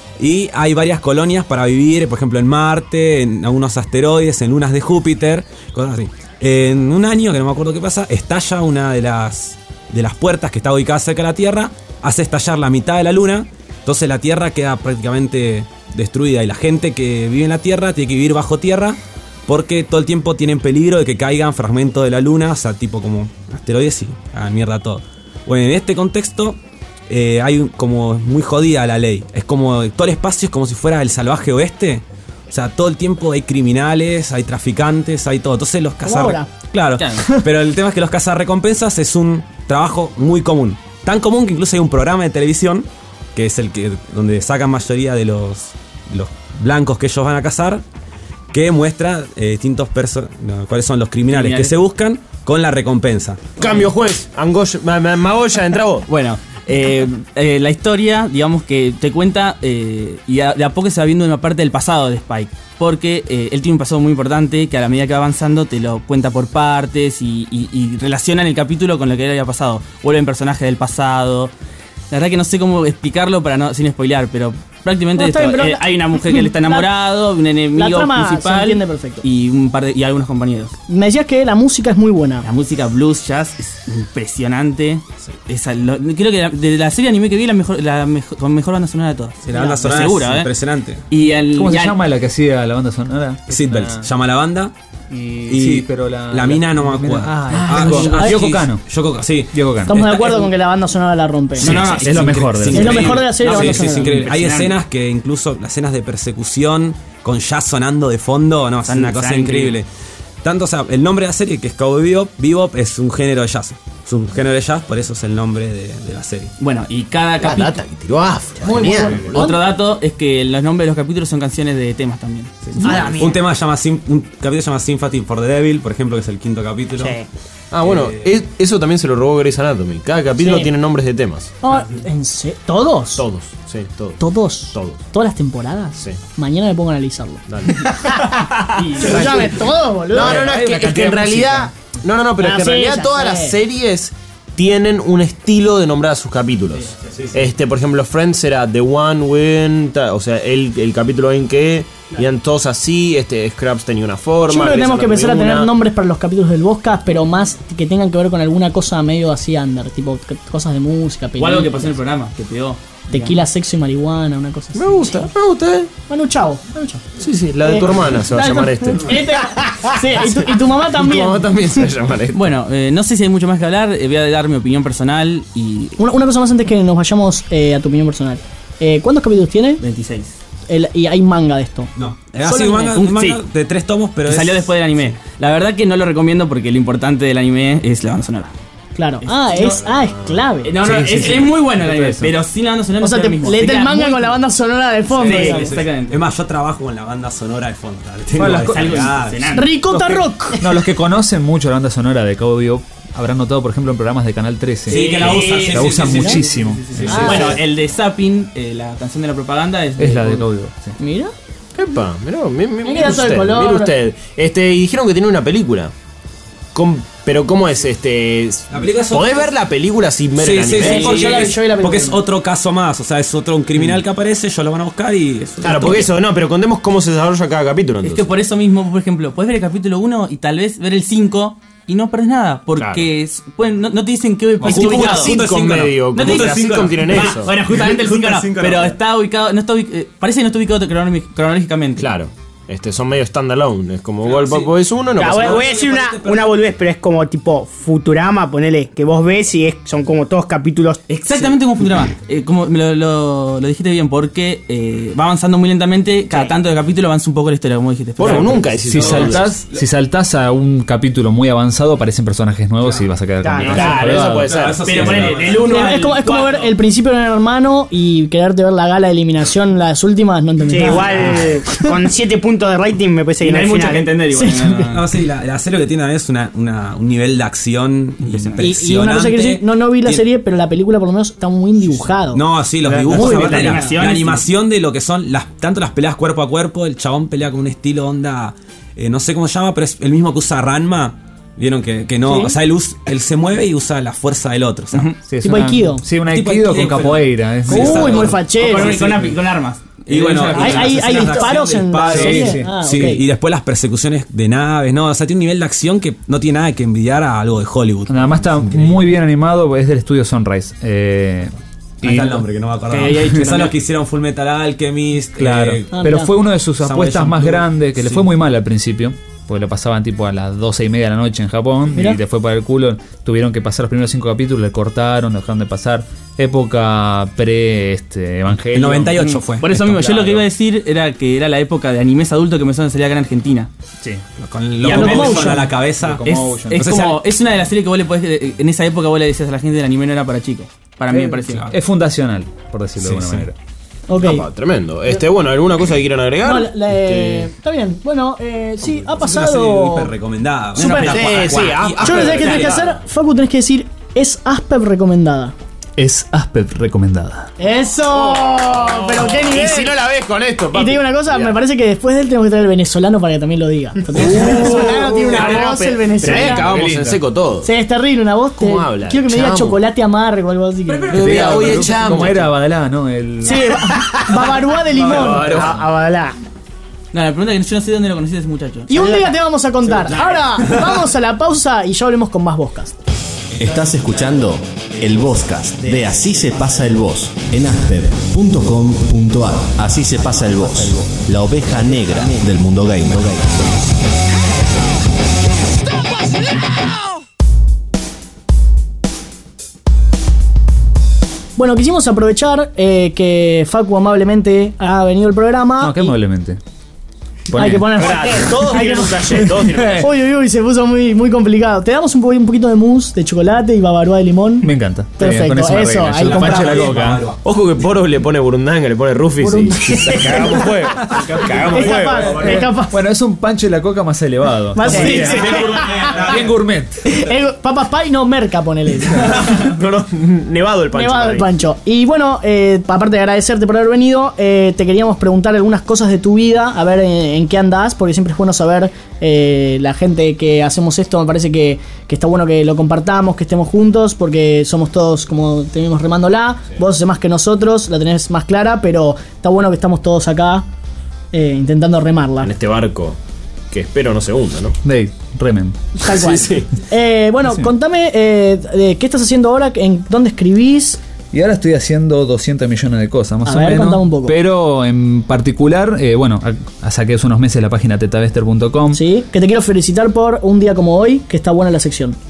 S6: y hay varias colonias para vivir, por ejemplo, en Marte, en algunos asteroides, en lunas de Júpiter, cosas así. En un año, que no me acuerdo qué pasa, estalla una de las, de las puertas que está ubicada cerca de la Tierra, hace estallar la mitad de la luna. Entonces la Tierra queda prácticamente destruida y la gente que vive en la Tierra tiene que vivir bajo tierra porque todo el tiempo tienen peligro de que caigan fragmentos de la Luna, o sea, tipo como asteroides y hagan mierda todo. Bueno, en este contexto eh, hay un- como muy jodida la ley. Es como todo el espacio es como si fuera el salvaje oeste. O sea, todo el tiempo hay criminales, hay traficantes, hay todo. Entonces los cazar...
S2: ahora.
S6: Claro,
S7: Claro.
S6: pero el tema es que los cazarrecompensas es un trabajo muy común. Tan común que incluso hay un programa de televisión que es el que donde sacan mayoría de los, los blancos que ellos van a cazar, que muestra eh, distintos perso- no, cuáles son los criminales,
S7: Criminales.
S6: que se buscan con la recompensa.
S4: Cambio, juez. Angoya, ma- ma- Magoya, entra vos.
S7: Bueno, eh, eh, la historia, digamos que te cuenta eh, y a- de a poco se va viendo una parte del pasado de Spike. Porque eh, él tiene un pasado muy importante que a la medida que va avanzando te lo cuenta por partes y, y, y relacionan el capítulo con lo que él había pasado. Vuelven personajes del pasado. La verdad que no sé cómo explicarlo para no sin spoilear, pero prácticamente
S2: No, está
S7: esto,
S2: bien, pero
S7: eh,
S2: la-
S7: hay una mujer que él está enamorado, un enemigo
S2: la trama se
S7: principal
S2: entiende perfecto.
S7: y un par de, y algunos compañeros.
S2: Me decías que la música es muy buena.
S7: La música blues jazz es impresionante. Esa- lo- creo que la- de la serie anime que vi la mejor, la mejor, con mejor banda sonora de todas.
S6: Sí, la banda
S7: Lo
S6: sonora
S7: seguro,
S6: es
S7: ¿eh?
S6: impresionante.
S7: Y el,
S5: ¿Cómo
S7: y
S5: se
S7: al-
S5: llama la que hacía la banda sonora?
S6: Seatbelts,
S5: Ah,
S6: llama a la banda.
S5: Y,
S6: Y
S5: sí, pero la,
S6: la mina no me acuerdo.
S5: Ah,
S6: Ah,
S5: Yoko-
S6: ah,
S5: Yoko
S6: sí,
S5: Kano.
S6: Yoko, sí.
S5: Yoko Kano.
S2: Estamos de acuerdo con que la banda sonora la rompe.
S5: Sí, no, no, es lo mejor de la
S6: increíble.
S2: Es lo mejor de la serie,
S6: No,
S2: la
S6: sí,
S2: banda
S6: sí, es
S2: sonora.
S6: increíble. Hay
S7: Impresionante.
S6: escenas que incluso las escenas de persecución con jazz sonando de fondo, no, es
S7: Son-
S6: una cosa
S7: son
S6: increíble. Tanto, o sea, el nombre de la serie, que es Cowboy Bebop, Bebop es un género de jazz. Es un género de jazz, por eso es el nombre de, de la serie.
S7: Bueno, y cada
S4: La
S7: capítulo.
S4: data que tiró Afro.
S2: Muy
S4: Genial.
S2: bueno.
S7: Otro dato es que los nombres de los capítulos son canciones de temas también.
S6: un tema se llama Sym- un capítulo se llama Sympathy for the Devil, por ejemplo, que es el quinto capítulo.
S3: Sí.
S4: Ah, bueno,
S6: Eh,
S4: es- eso también se lo robó Grey's Anatomy. Cada capítulo
S2: Sí.
S4: tiene nombres de temas.
S2: Ah, ¿en se- ¿Todos?
S4: Todos, sí, todos.
S2: ¿Todos?
S4: Todos.
S2: ¿Todas las temporadas?
S4: Sí.
S2: Mañana me pongo a analizarlo.
S4: Dale.
S2: Escuchame, todos, boludo.
S4: No, no, no, es que, es que en realidad. No, no, no, pero
S2: Ah,
S4: es que en
S2: sí,
S4: realidad
S2: ya
S4: todas
S2: sé.
S4: las series tienen un estilo de nombrar a sus capítulos. Este, por ejemplo, Friends era The One When, ta- o sea, el, el capítulo en que iban todos así, este Scraps tenía una forma.
S2: Yo creo que
S4: Grey's
S2: tenemos que
S4: Anatomy
S2: empezar a tener
S4: una.
S2: nombres para los capítulos del Boscas, pero más que tengan que ver con alguna cosa medio así under, tipo que- cosas de música,
S7: O algo que
S2: películas,
S7: pasó en el programa, que pegó.
S2: tequila, sexo y marihuana, una cosa así.
S4: Me gusta, me gusta, eh.
S2: Manu Chao, Manu Chao.
S4: Sí, sí, la de tu
S2: Eh,
S4: hermana se va a
S2: la de
S4: llamar
S2: tu-
S4: este.
S2: Este- Sí, y tu, y tu mamá
S4: Y
S2: también.
S4: tu mamá también se va a llamar este.
S7: Bueno, eh, no sé si hay mucho más que hablar. eh, voy a dar mi opinión personal y
S2: Una, una cosa más antes que nos vayamos eh, a tu opinión personal. Eh, ¿Cuántos capítulos tiene?
S7: veintiséis.
S2: el, y hay manga de esto.
S6: No. Ha
S2: Solo
S6: sido un
S2: anime.
S6: manga, un manga
S7: Sí.
S6: de tres tomos, pero
S7: que
S6: es...
S7: salió después del anime. La verdad que no lo recomiendo porque lo importante del anime es la banda sonora.
S2: Claro. Ah, es, ah, es clave.
S7: Eh, No, no,
S5: Sí,
S7: es,
S5: sí, sí.
S7: es muy bueno el anime,
S5: Eso.
S7: pero sin la banda sonora
S2: O sea,
S7: no
S2: te
S7: es lo mismo.
S2: leete
S7: Te
S2: el
S7: queda
S2: manga
S7: muy-
S2: con la banda sonora de fondo.
S7: Sí,
S2: digamos.
S7: exactamente.
S6: Es más, yo trabajo con la banda sonora de fondo. la Tengo
S5: Bueno, las co-
S6: descargada.
S7: impresionante.
S2: Ricota Rock.
S5: No, los que conocen mucho la banda sonora de Cowboy Bebop habrán notado, por ejemplo, en programas de Canal trece.
S6: Sí, que la usan. sí,
S5: la
S6: sí,
S5: usan
S6: sí, sí, sí.
S5: muchísimo.
S2: Ah,
S7: Bueno,
S2: sí.
S7: el de Zapping, eh, la canción de la propaganda es,
S5: Es la de Cowboy Bebop, sí.
S2: Mira.
S4: Epa, mirá, mi- mi-
S2: Hay que
S4: mire
S2: dar todo el
S4: usted,
S2: color.
S4: mire usted. Este, y dijeron que tiene una película. Com- pero ¿cómo es este?
S6: La película es
S4: ¿Podés
S6: otra-
S4: ver la película sin ver
S6: Sí,
S4: el
S6: sí,
S4: anime?
S6: sí, porque,
S2: yo la vi-
S6: es,
S2: yo vi la película.
S6: porque es otro caso más, o sea, es otro un criminal que aparece, ellos lo van a buscar y... Es
S4: Claro, porque eso, no, pero contemos cómo se desarrolla cada capítulo
S7: Es
S4: entonces.
S7: que por eso mismo, por ejemplo, puedes ver el capítulo uno y tal vez ver el cinco y no perdés nada. Porque
S4: Claro.
S7: es- pueden- no, no te dicen que
S4: Es
S7: está
S4: tipo una
S7: ubicado.
S4: sitcom medio,
S7: No
S4: como
S7: te
S4: que
S7: dice
S4: las
S7: cinco,
S4: sitcom
S7: no.
S4: tienen
S7: Ah,
S4: eso.
S7: Bueno, justamente el
S6: Justo
S7: cinco no,
S6: el cinco no.
S7: pero está ubicado, no está ubic- eh, parece que no está ubicado cronológic- cronológicamente.
S4: Claro. Este, son medio standalone. Es como
S6: Claro,
S4: Golpa
S6: sí.
S4: Boys uno, no
S3: Ya,
S4: pasa
S3: voy,
S4: nada.
S3: voy a decir una, una boludez, pero es como tipo Futurama, ponele, que vos ves y es, son como todos capítulos.
S7: Exactamente como Futurama. Eh, como me lo, lo, lo dijiste bien, porque eh, va avanzando muy lentamente. Cada tanto de capítulo avanza un poco la historia, como dijiste.
S4: Vos
S7: Claro.
S4: nunca decís
S5: Si
S4: eso.
S5: saltás, si saltás a un capítulo muy avanzado, aparecen personajes nuevos y vas a quedar
S3: Claro,
S5: con
S4: Claro, eso puede ser.
S6: Claro, eso sí,
S7: Pero
S6: es
S7: ponele,
S6: verdad.
S7: del uno
S2: Es como, es como ver el principio de Gran Hermano y quererte ver la gala de eliminación, las últimas, no entendés
S3: Sí,
S2: nada.
S3: igual con siete puntos de rating me parece que
S7: Y no
S3: no
S7: hay
S3: hay
S7: mucho
S3: final.
S7: que entender igual.
S2: Sí.
S7: no, no, no.
S6: No, sí, la, la serie lo que tiene es una, una- un nivel de acción impresionante.
S2: Y, y una cosa que quiero decir, no, no vi la
S6: Tien-
S2: serie, pero la película por lo menos está muy bien dibujado.
S6: No, sí, los
S7: Muy
S6: dibujos,
S7: bien,
S6: aparte,
S7: la
S6: la,
S7: animación
S6: la
S7: es-
S6: animación de lo que son las tanto las peleas cuerpo a cuerpo, el chabón pelea con un estilo onda, eh, no sé cómo se llama, pero es el mismo que usa Ranma. Vieron que, que no,
S2: Sí.
S6: o sea, él, us- él se mueve y usa la fuerza del otro. O sea,
S5: Sí, es
S2: Tipo
S5: una-
S2: Aikido.
S5: Sí, un
S6: Tipo
S5: Aikido con
S6: Aikido,
S5: capoeira. es-
S6: Sí,
S2: Uy,
S6: exacto.
S2: muy fachero.
S7: Con,
S2: Sí,
S7: con,
S2: sí.
S7: con armas.
S6: Y bueno,
S7: Eh,
S6: y
S2: ¿Hay,
S6: las
S2: hay,
S6: escenas
S2: hay
S6: de acción,
S2: disparos en la
S6: disparos,
S2: serie?
S5: sí, sí.
S2: Ah,
S6: sí,
S2: ok.
S6: y después las persecuciones de naves, ¿no? O sea, tiene un nivel de acción que no tiene nada que envidiar a algo de Hollywood.
S5: Nada más está muy bien animado, es del estudio Sunrise. Eh,
S6: Ahí está el nombre, que no me acordaba.
S7: Que había dicho
S6: Que son
S7: también.
S6: los que hicieron Full Metal Alchemist.
S5: Claro.
S6: eh,
S2: Ah,
S5: Pero
S2: mirá.
S5: fue uno de sus
S6: Samurai
S5: apuestas más
S6: Champloo.
S5: grandes, que le
S6: Sí.
S5: fue muy mal al principio, porque lo pasaban tipo a las doce y media de la noche en Japón,
S2: Mirá.
S5: y te fue para el culo. Tuvieron que pasar los primeros cinco capítulos, le cortaron, dejaron de pasar. Época pre este, Evangelio.
S6: El noventa y ocho fue.
S7: Por eso
S6: Esto,
S7: mismo, yo lo que
S5: claro.
S7: iba a decir era que era la época de animes adultos que empezaron a salir acá en Argentina.
S5: Sí.
S6: Con
S7: Y
S6: los
S7: a
S6: Locomotion a la cabeza.
S5: Locomotion.
S7: Es,
S5: Motion.
S7: es
S6: No sé si
S7: como, es una de las series que vos le podés, en esa época vos le decías a la gente del anime no era para chicos. Para mí me pareció.
S5: Es fundacional, por decirlo
S6: Sí,
S5: de alguna
S6: sí.
S5: manera.
S2: Ok.
S4: Apa, tremendo. Este, bueno, ¿alguna cosa que quieran agregar?
S2: No, la- la-
S4: Este,
S2: Está bien. Bueno, eh, sí, ha
S6: Es una serie
S2: pasado.
S6: hiper recomendada.
S2: Super-
S6: Una-
S4: Sí,
S6: una-
S4: sí,
S6: una-
S4: ah,
S6: y-
S4: ah,
S2: Yo no sé qué tenés que hacer. Facu, tenés que decir: es Aspep recomendada.
S5: Es Aspect recomendada.
S2: ¡Eso! Pero qué nivel.
S4: Y si no la ves con esto,
S2: Y
S4: papi.
S2: te digo una cosa,
S4: Ya.
S2: me parece que después de él tenemos que traer el venezolano para que también lo diga. Porque el venezolano tiene una
S4: No, no,
S2: voz,
S4: pero-
S2: el
S4: pero ahí
S2: venezolano.
S4: acabamos en seco todo.
S2: Sí, es terrible, una voz.
S4: ¿Cómo
S2: te-
S4: habla?
S2: Quiero que me diga
S4: Chamo.
S2: chocolate amargo o algo así. que-
S4: Pero vea, oye, chamo.
S5: Como era Badalá, ¿no? El...
S2: Sí, ba- babaruá de limón.
S3: A, a Badalá.
S7: No, la pregunta es que yo no sé dónde lo conociste ese muchacho.
S2: Y un día te vamos a contar. Ahora vamos a la pausa y ya hablemos con más Vozcast.
S1: Estás escuchando el Vozcast de Así se pasa el voz en aspep punto com punto ar. Así se pasa el voz, la oveja negra del mundo gamer.
S2: Bueno, quisimos aprovechar eh, que Facu amablemente ha venido al programa.
S5: No, qué
S2: y-
S5: amablemente.
S2: Hay que poner.
S4: Todos
S2: Hay que-
S4: tienen un taller, todos tienen un taller.
S2: Uy, uy, uy, se puso muy, muy complicado. Te damos un, po- un poquito de mousse de chocolate y babaruá de limón.
S5: Me encanta. Está bien,
S2: Perfecto,
S5: con eso me
S2: eso,
S5: arreglo.
S2: ahí
S5: Yo la pancha de la
S2: compramos.
S5: coca.
S4: Ojo que Poro le pone burundanga, le pone rufis y, y cagamos fuego. Cagamos
S2: Es
S4: fuego.
S2: capaz, es capaz.
S5: Bueno, es un pancho de la coca más elevado.
S2: Más-
S5: Está muy
S2: sí,
S5: bien.
S2: sí.
S5: Bien gourmet.
S2: Eh, Papas Pie no merca, ponele.
S4: No, no, nevado el pancho.
S2: Nevado
S4: para
S2: el
S4: mí.
S2: pancho. Y bueno, eh, aparte de agradecerte por haber venido, eh, te queríamos preguntar algunas cosas de tu vida, a ver eh, en qué andás, porque siempre es bueno saber eh, la gente que hacemos esto. Me parece que, que está bueno que lo compartamos, que estemos juntos, porque somos todos como tenemos remándola. Vos haces más que nosotros, la tenés más clara, pero está bueno que estamos todos acá eh, intentando remarla.
S4: En este barco que espero no se hunda, ¿no?
S5: Dave, remen.
S2: Tal cual.
S4: Sí, sí.
S2: Eh, bueno,
S5: Sí.
S2: contame eh, de qué estás haciendo ahora, en dónde escribís.
S5: Y ahora estoy haciendo doscientos millones de cosas, más
S2: A
S5: o
S2: ver,
S5: menos.
S2: contame un poco.
S5: Pero en particular, eh, bueno, a- a- saqué hace unos meses la página tetavester punto com.
S2: Sí, que te quiero felicitar por un día como hoy, que está buena la sección.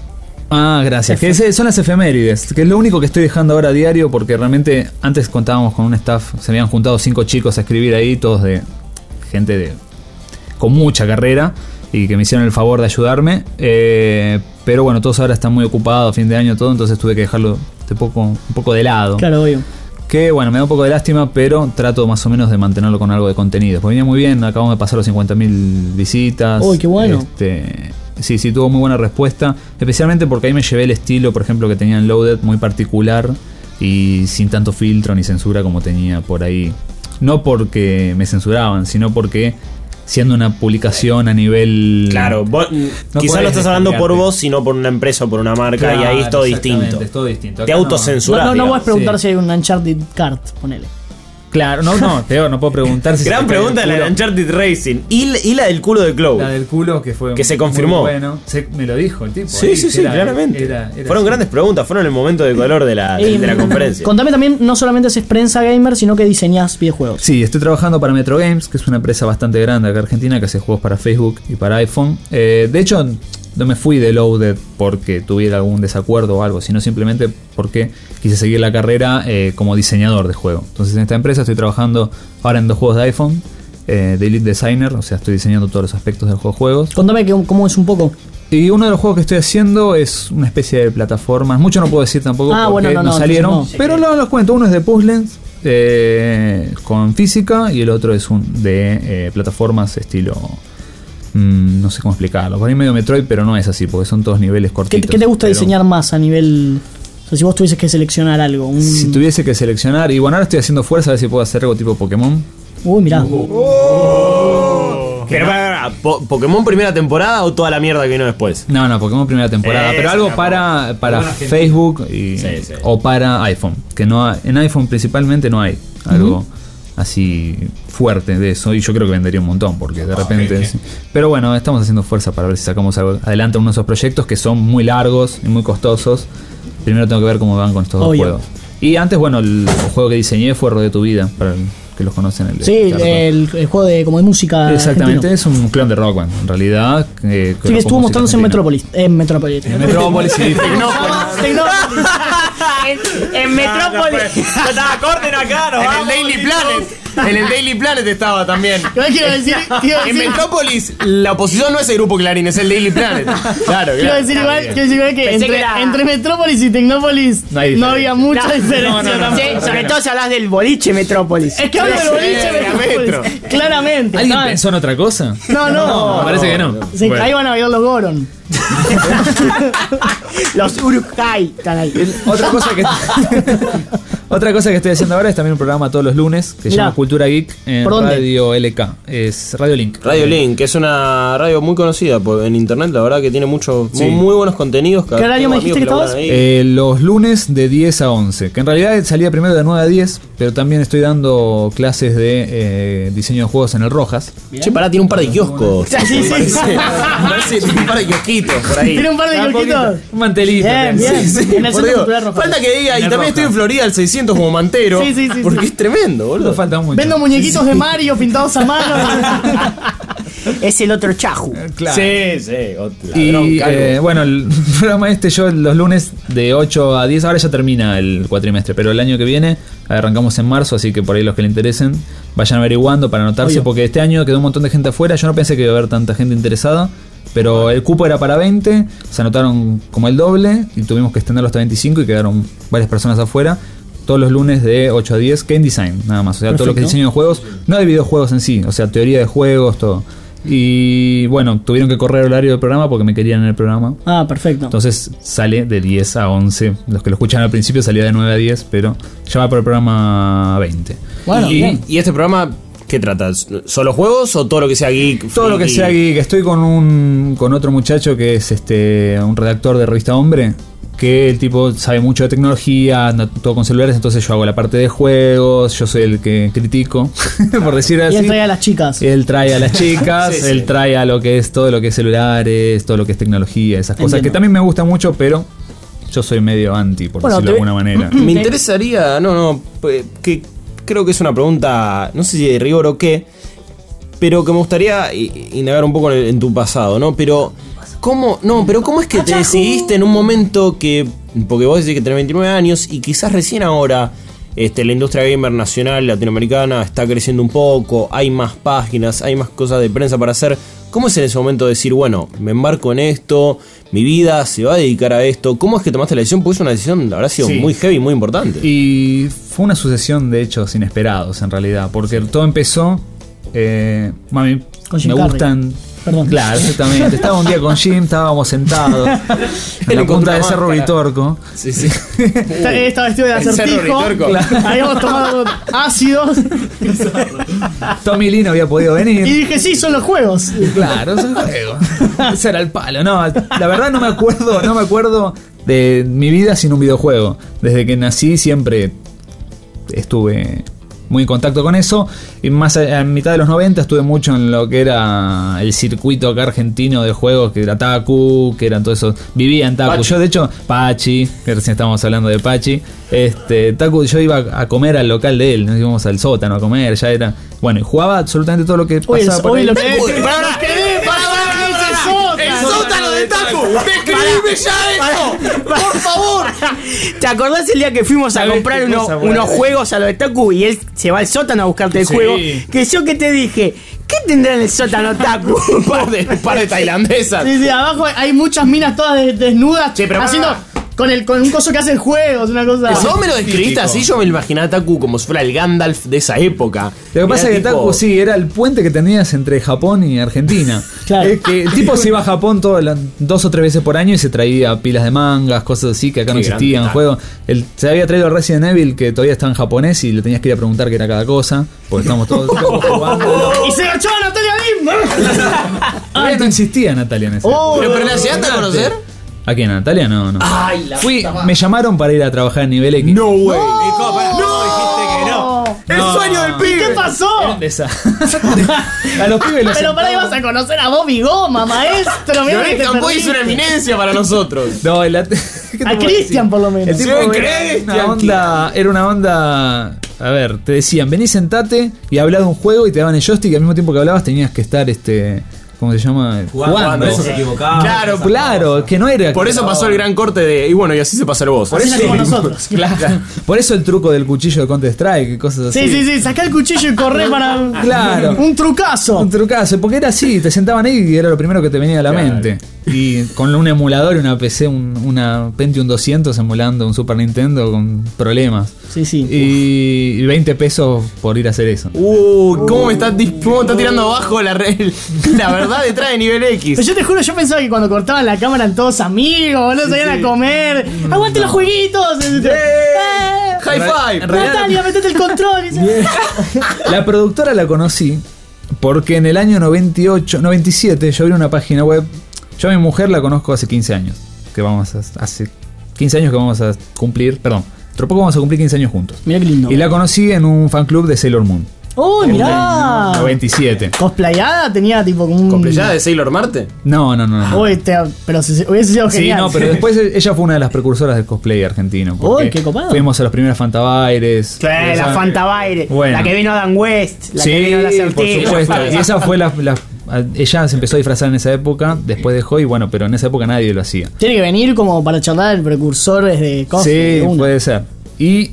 S5: Ah, gracias. Que ese- son las efemérides, que es lo único que estoy dejando ahora a diario, porque realmente antes contábamos con un staff, se habían juntado cinco chicos a escribir ahí, todos de gente de con mucha carrera y que me hicieron el favor de ayudarme. Eh, pero bueno, todos ahora están muy ocupados, fin de año, todo, entonces tuve que dejarlo de poco, un poco de lado.
S2: Claro, obvio.
S5: Que bueno, me da un poco de lástima, pero trato más o menos de mantenerlo con algo de contenido. Porque venía muy bien, acabamos de pasar los cincuenta mil visitas.
S2: Uy, qué bueno.
S5: Este, sí, sí, tuvo muy buena respuesta. Especialmente porque ahí me llevé el estilo, por ejemplo, que tenía en Loaded, muy particular y sin tanto filtro ni censura como tenía por ahí. No porque me censuraban, sino porque siendo una publicación a nivel...
S4: Claro, vos,
S5: No
S4: quizás
S5: podés
S4: lo estás hablando por
S5: descargarte.
S4: vos, sino por una empresa o por una marca,
S5: Claro,
S4: y ahí es todo
S5: exactamente,
S4: distinto.
S5: es todo distinto.
S4: Te
S5: Acá no.
S4: autocensurás.
S2: No, no, no
S4: digamos.
S2: puedes preguntar
S5: Sí.
S2: si hay un Uncharted Kart, ponele.
S5: Claro, no, no, peor, no puedo preguntar si se
S4: Gran
S5: te cae el
S4: pregunta la de
S5: culo.
S4: Uncharted Racing. Y, la- y la del culo de Chloe.
S5: La del culo que fue
S4: Que se
S5: muy
S4: confirmó.
S5: bueno. Se- me lo dijo el tipo.
S4: Sí,
S5: ahí,
S4: sí,
S5: que
S4: sí,
S5: era-
S4: claramente.
S5: era- era
S4: fueron
S5: así.
S4: grandes preguntas, fueron el momento de color de la, de,
S2: Eh,
S4: de la conferencia.
S2: Contame también, no solamente haces prensa gamer, sino que diseñás videojuegos.
S5: Sí, estoy trabajando para Metro Games, que es una empresa bastante grande acá en Argentina que hace juegos para Facebook y para iPhone. Eh, de hecho, no me fui de Loaded porque tuviera algún desacuerdo o algo, sino simplemente porque quise seguir la carrera eh, como diseñador de juego. Entonces en esta empresa estoy trabajando ahora en dos juegos de iPhone, eh, de Elite Designer, o sea, estoy diseñando todos los aspectos del juego de juegos.
S2: Contame que, cómo es un poco.
S5: Y uno de los juegos que estoy haciendo es una especie de plataformas. Mucho no puedo decir tampoco
S2: Ah,
S5: porque
S2: bueno, no,
S5: no,
S2: no,
S5: salieron.
S2: entonces no.
S5: Pero lo- los cuento. Uno es de puzzles eh, con física y el otro es un de eh, plataformas estilo... mm, no sé cómo explicarlo. Por ahí medio Metroid, pero no es así porque son todos niveles
S2: ¿Qué,
S5: cortitos.
S2: qué te gusta
S5: pero
S2: diseñar más a nivel... O sea, si vos tuvieses que seleccionar algo. Un...
S5: Si tuviese que seleccionar... Y bueno, ahora estoy haciendo fuerza a ver si puedo hacer algo tipo Pokémon.
S2: Uy, mirá.
S4: Pero, para, para, Po- ¿Pokémon primera temporada o toda la mierda que vino después?
S5: No, no, Pokémon primera temporada.
S4: Eh,
S5: pero
S4: se
S5: algo
S4: acabó.
S5: para, para
S8: Pokémon argentino.
S5: Facebook y,
S4: Sí, sí.
S5: o para iPhone. Que no hay- en iPhone principalmente no hay algo así fuerte de eso. Y yo creo que vendería un montón porque de repente... sí. Pero bueno, estamos haciendo fuerza para ver si sacamos algo adelante uno de esos proyectos que son muy largos y muy costosos. Primero tengo que ver cómo van con estos dos
S2: Obvio.
S5: juegos. Y antes, bueno, el juego que diseñé fue Rodeo tu Vida, para el que los conocen. El de
S2: Sí, el,
S5: Carlos.
S2: el- el juego de como de música.
S5: Exactamente,
S2: argentino.
S5: es un clon de Rock Band, en realidad. eh,
S2: Sí, que estuvo mostrándose en Metrópolis. En Metrópolis.
S5: En Metrópolis, sí.
S2: Tecnópolis.
S3: en, en Metrópolis.
S4: estaba corten acá,
S3: nos
S4: En
S3: vamos,
S4: el Daily
S3: chicos.
S4: Planet. En el Daily Planet estaba también.
S2: Yo quiero decir, quiero
S4: En
S2: decir,
S4: Metrópolis, la oposición no es el grupo Clarín, es el Daily Planet. Claro,
S2: quiero
S4: claro.
S2: decir igual, quiero decir igual que
S3: Pensé
S2: entre,
S3: que era-
S2: entre Metrópolis y Tecnópolis
S5: No hay
S2: no había mucha
S3: No,
S2: diferencia.
S3: no, no, no.
S2: tampoco.
S3: Sí, sobre todo si hablas del boliche Metrópolis.
S2: Es que hablo del boliche
S4: Sí,
S2: Metrópolis.
S4: Metro.
S2: Claramente.
S5: ¿Alguien
S2: no,
S5: pensó en otra cosa?
S2: No, no.
S5: Me parece que no.
S2: Sí,
S5: Bueno.
S2: ahí van a bailar los Goron.
S3: Los Uruk-hai están ahí.
S5: Otra cosa que otra cosa que estoy haciendo ahora es también un programa todos los lunes que se
S2: Mirá.
S5: llama Cultura Geek en
S2: ¿Por dónde?
S5: Radio L K. Es Radio Link.
S4: Radio Link, que es una radio muy conocida por- en internet, la verdad que tiene muchos
S5: Sí.
S4: muy, muy buenos contenidos.
S2: ¿Qué horario me dijiste que estabas?
S5: Eh, los lunes de diez a once, que en realidad salía primero de nueve a diez, pero también estoy dando clases de eh, diseño de juegos en el Rojas.
S4: Che, pará, tiene un par de kioscos.
S2: Sí, sí, sí.
S4: Parece, parece, tiene un par de kiosquitos por ahí.
S2: Tiene un par de kiosquitos.
S5: Un mantelito.
S2: Bien,
S5: que-
S2: bien.
S4: Sí, sí,
S2: En el
S4: por
S2: Centro
S4: Dios.
S2: Cultural Rojas.
S4: Falta que diga,
S5: En
S4: y
S5: el
S4: también
S5: Rojas.
S4: estoy en Florida al seiscientos como mantero.
S2: Sí, sí, sí,
S4: Porque
S2: sí.
S4: es tremendo, boludo.
S5: No falta mucho.
S2: Vendo muñequitos de Mario pintados a mano.
S3: Es el otro Chahu.
S5: Claro.
S4: Sí, sí. otro
S5: Y
S4: ladrón, calvo.
S5: eh, bueno, el programa este yo los lunes de ocho a diez, ahora ya termina el cuatrimestre, pero el año que viene arrancamos en marzo, así que por ahí los que le interesen vayan averiguando para anotarse,
S2: Obvio.
S5: porque este año quedó un montón de gente afuera, yo no pensé que iba a haber tanta gente interesada, pero el cupo era para veinte, se anotaron como el doble y tuvimos que extenderlo hasta veinticinco y quedaron varias personas afuera. Todos los lunes de ocho a diez, Game Design, nada más. O sea, todo lo que es
S2: Perfecto.
S5: diseño de juegos, no de videojuegos en sí, o sea, teoría de juegos, todo. Y bueno, tuvieron que correr el horario del programa porque me querían en el programa.
S2: Ah, perfecto.
S5: Entonces sale de diez a once. Los que lo escuchan al principio salía de nueve a diez, pero ya va por el programa veinte.
S2: Bueno,
S4: y,
S2: bien.
S4: y este programa, ¿qué trata? ¿Solo juegos o todo lo que sea geek?
S5: Todo lo que
S4: friki?
S5: sea geek. Estoy con un con otro muchacho que es este un redactor de revista Hombre, que el tipo sabe mucho de tecnología, anda todo con celulares, entonces yo hago la parte de juegos, yo soy el que critico, por decir así.
S2: Y él trae a las chicas.
S5: Él trae a las chicas,
S4: Sí, sí.
S5: él trae a lo que es todo lo que es celulares, todo lo que es tecnología, esas cosas
S2: Entiendo.
S5: que también me gustan mucho, pero yo soy medio anti, por
S2: Bueno,
S5: decirlo de
S2: te-
S5: alguna manera.
S4: Me interesaría, no, no, pues, que creo que es una pregunta, no sé si de rigor o qué, pero que me gustaría i- indagar un poco en, en tu pasado, ¿no? Pero, ¿Cómo? No, pero ¿cómo es que te decidiste en un momento que... Porque vos decís que tenés veintinueve años y quizás recién ahora este, la industria gamer nacional, latinoamericana, está creciendo un poco, hay más páginas, hay más cosas de prensa para hacer. ¿Cómo es en ese momento decir, bueno, me embarco en esto, mi vida se va a dedicar a esto? ¿Cómo es que tomaste la decisión? Porque es una decisión, habrá sido
S5: Sí.
S4: muy heavy, muy importante.
S5: Y fue una sucesión de hechos inesperados en realidad, porque todo empezó... Eh, mami,
S2: Con Jim
S5: me
S2: Carrey.
S5: gustan...
S2: Perdón.
S5: Claro, exactamente. Estaba un día con Jim, estábamos sentados en la punta del Cerro Ritorco.
S4: Sí, sí.
S2: Está- Estaba vestido de
S4: El Cerro
S2: acertijo.
S4: Ritorco.
S2: Habíamos tomado ácidos.
S5: Tommy Lee no había podido
S2: Y
S5: venir.
S2: dije, sí, son los juegos.
S5: Claro, es un juego. Ese era el palo. No, la verdad no me acuerdo, no me acuerdo de mi vida sin un videojuego. Desde que nací siempre estuve muy en contacto con eso. Y más a, a mitad de los noventa estuve mucho en lo que era el circuito acá argentino de juegos, que era Taku, que eran todo eso. Vivía en Taku.
S4: Pachi.
S5: Yo, de hecho, Pachi, que recién estábamos hablando de Pachi. Este, Taku, yo iba a comer al local de él, nos íbamos al sótano a comer, ya era. Bueno, y jugaba absolutamente todo lo que
S2: Oye,
S5: pasaba por
S2: hoy
S5: ahí.
S2: lo que
S3: Para, para,
S2: quedé, para, para, ese sótano.
S3: sótano de Taku! ¡Describime ya esto! ¡Por favor! ¿Te acordás el día que fuimos a
S5: ¿Sabés
S3: comprar
S5: qué
S3: uno-
S5: cosa, buena?
S3: unos juegos a lo de Taku y él se va al sótano a buscarte el
S5: Sí.
S3: juego? Que yo que te dije, ¿qué tendrá en el sótano Taku?
S4: Un par de, un par de tailandesas.
S2: Sí, sí, abajo hay muchas minas todas des- desnudas.
S4: Che, pero
S2: haciendo
S4: para-
S2: con el con un coso que hacen juegos, una cosa.
S4: Si vos me lo describiste así, yo me lo imaginaba a Taku como si fuera el Gandalf de esa época.
S5: Lo que pasa
S4: Era
S5: es que
S4: tipo-
S5: Taku sí, era el puente que tenías entre Japón y Argentina.
S2: Claro.
S5: Es que el tipo se iba a Japón todas las- dos o tres veces por año y se traía pilas de mangas, cosas así que acá no
S4: Qué
S5: existían,
S4: grande
S5: juegos. Él se había traído Resident Evil que todavía está en japonés y le tenías que ir a preguntar qué era cada cosa, porque estamos todos locos jugando.
S2: Y se agachó a Natalia Lim.
S5: Todavía no existía Natalia en ese.
S2: Oh,
S4: Pero, pero la llegaste a conocer.
S5: ¿A quién? ¿A Natalia? No, no.
S4: Ay, la
S5: Fui, me llamaron para ir a trabajar en nivel X.
S4: No, güey.
S6: ¡No! Dijiste que no.
S4: El sueño del pibe.
S2: ¿Qué pasó?
S5: De esa. A los pibes los
S2: Pero para ahí vas a conocer a Bobby Goma, maestro. Mira que te
S4: Lorenzo Campoy es
S2: perdiste.
S4: una eminencia para nosotros.
S5: No, el at- ¿qué te
S2: A
S5: puedo
S2: Cristian,
S5: decir?
S2: por lo menos.
S5: El tipo
S4: Sí,
S5: era
S4: Cristian,
S5: una onda, era una onda. A ver, te decían, vení, sentate y habla de un juego y te daban el joystick y al mismo tiempo que hablabas tenías que estar este. ¿Cómo se llama?
S6: Jugando, eso se equivocaba.
S4: Claro,
S5: Claro, que no era.
S4: Por eso pasó el gran corte de. Y bueno, y así se pasa el boss.
S2: Por eso como nosotros.
S5: Claro. Por eso el truco del cuchillo de Counter Strike y cosas así.
S2: Sí, sí, sí, sacá el cuchillo y corre para
S5: Claro.
S2: un trucazo.
S5: Un trucazo, porque era así, te sentaban ahí y era lo primero que te venía a la
S4: Claro.
S5: mente. Y con un emulador y una P C, un- una Pentium doscientos emulando un Super Nintendo con problemas.
S2: Sí, sí.
S5: Y veinte pesos por ir a hacer eso.
S4: Uh, ¿cómo me está, di- cómo me está tirando abajo la, re- la verdad detrás de nivel
S2: Pero
S4: X?
S2: yo te juro, yo pensaba que cuando cortaban la cámara eran todos amigos, no salían a comer. ¡Aguante los jueguitos! ¡Eh!
S4: High five.
S2: Natalia, metete el control. Y dice,
S5: La productora la conocí porque en el año noventa y ocho, noventa y siete yo abrí una página web. Yo a mi mujer la conozco hace quince años. Que vamos a, hace quince años que vamos a cumplir, perdón, dentro poco vamos a cumplir quince años juntos.
S2: Mirá qué lindo.
S5: Y la conocí en un fan club de Sailor Moon.
S2: ¡Uy, mirá!
S5: noventa y siete.
S2: Cosplayada tenía tipo como un.
S4: ¿Complayada de Sailor Marte?
S5: No, no, no. no.
S2: Uy, te- pero si, hubiese sido
S5: Sí,
S2: genial.
S5: no, pero después ella fue una de las precursoras del cosplay argentino. porque
S2: Uy, qué copado.
S5: Fuimos a las primeras Fantabaires.
S3: Sí, la Fanta Baile,
S5: Bueno.
S3: la que vino Dan West, la
S5: Sí,
S3: que vino la
S5: por
S3: Certilla.
S5: supuesto. Y esa fue la, la- ella se empezó a disfrazar en esa época, después dejó y bueno, pero en esa época nadie lo hacía.
S2: Tiene que venir como para charlar el precursor desde cosplay.
S5: Sí,
S2: de una.
S5: puede ser. Y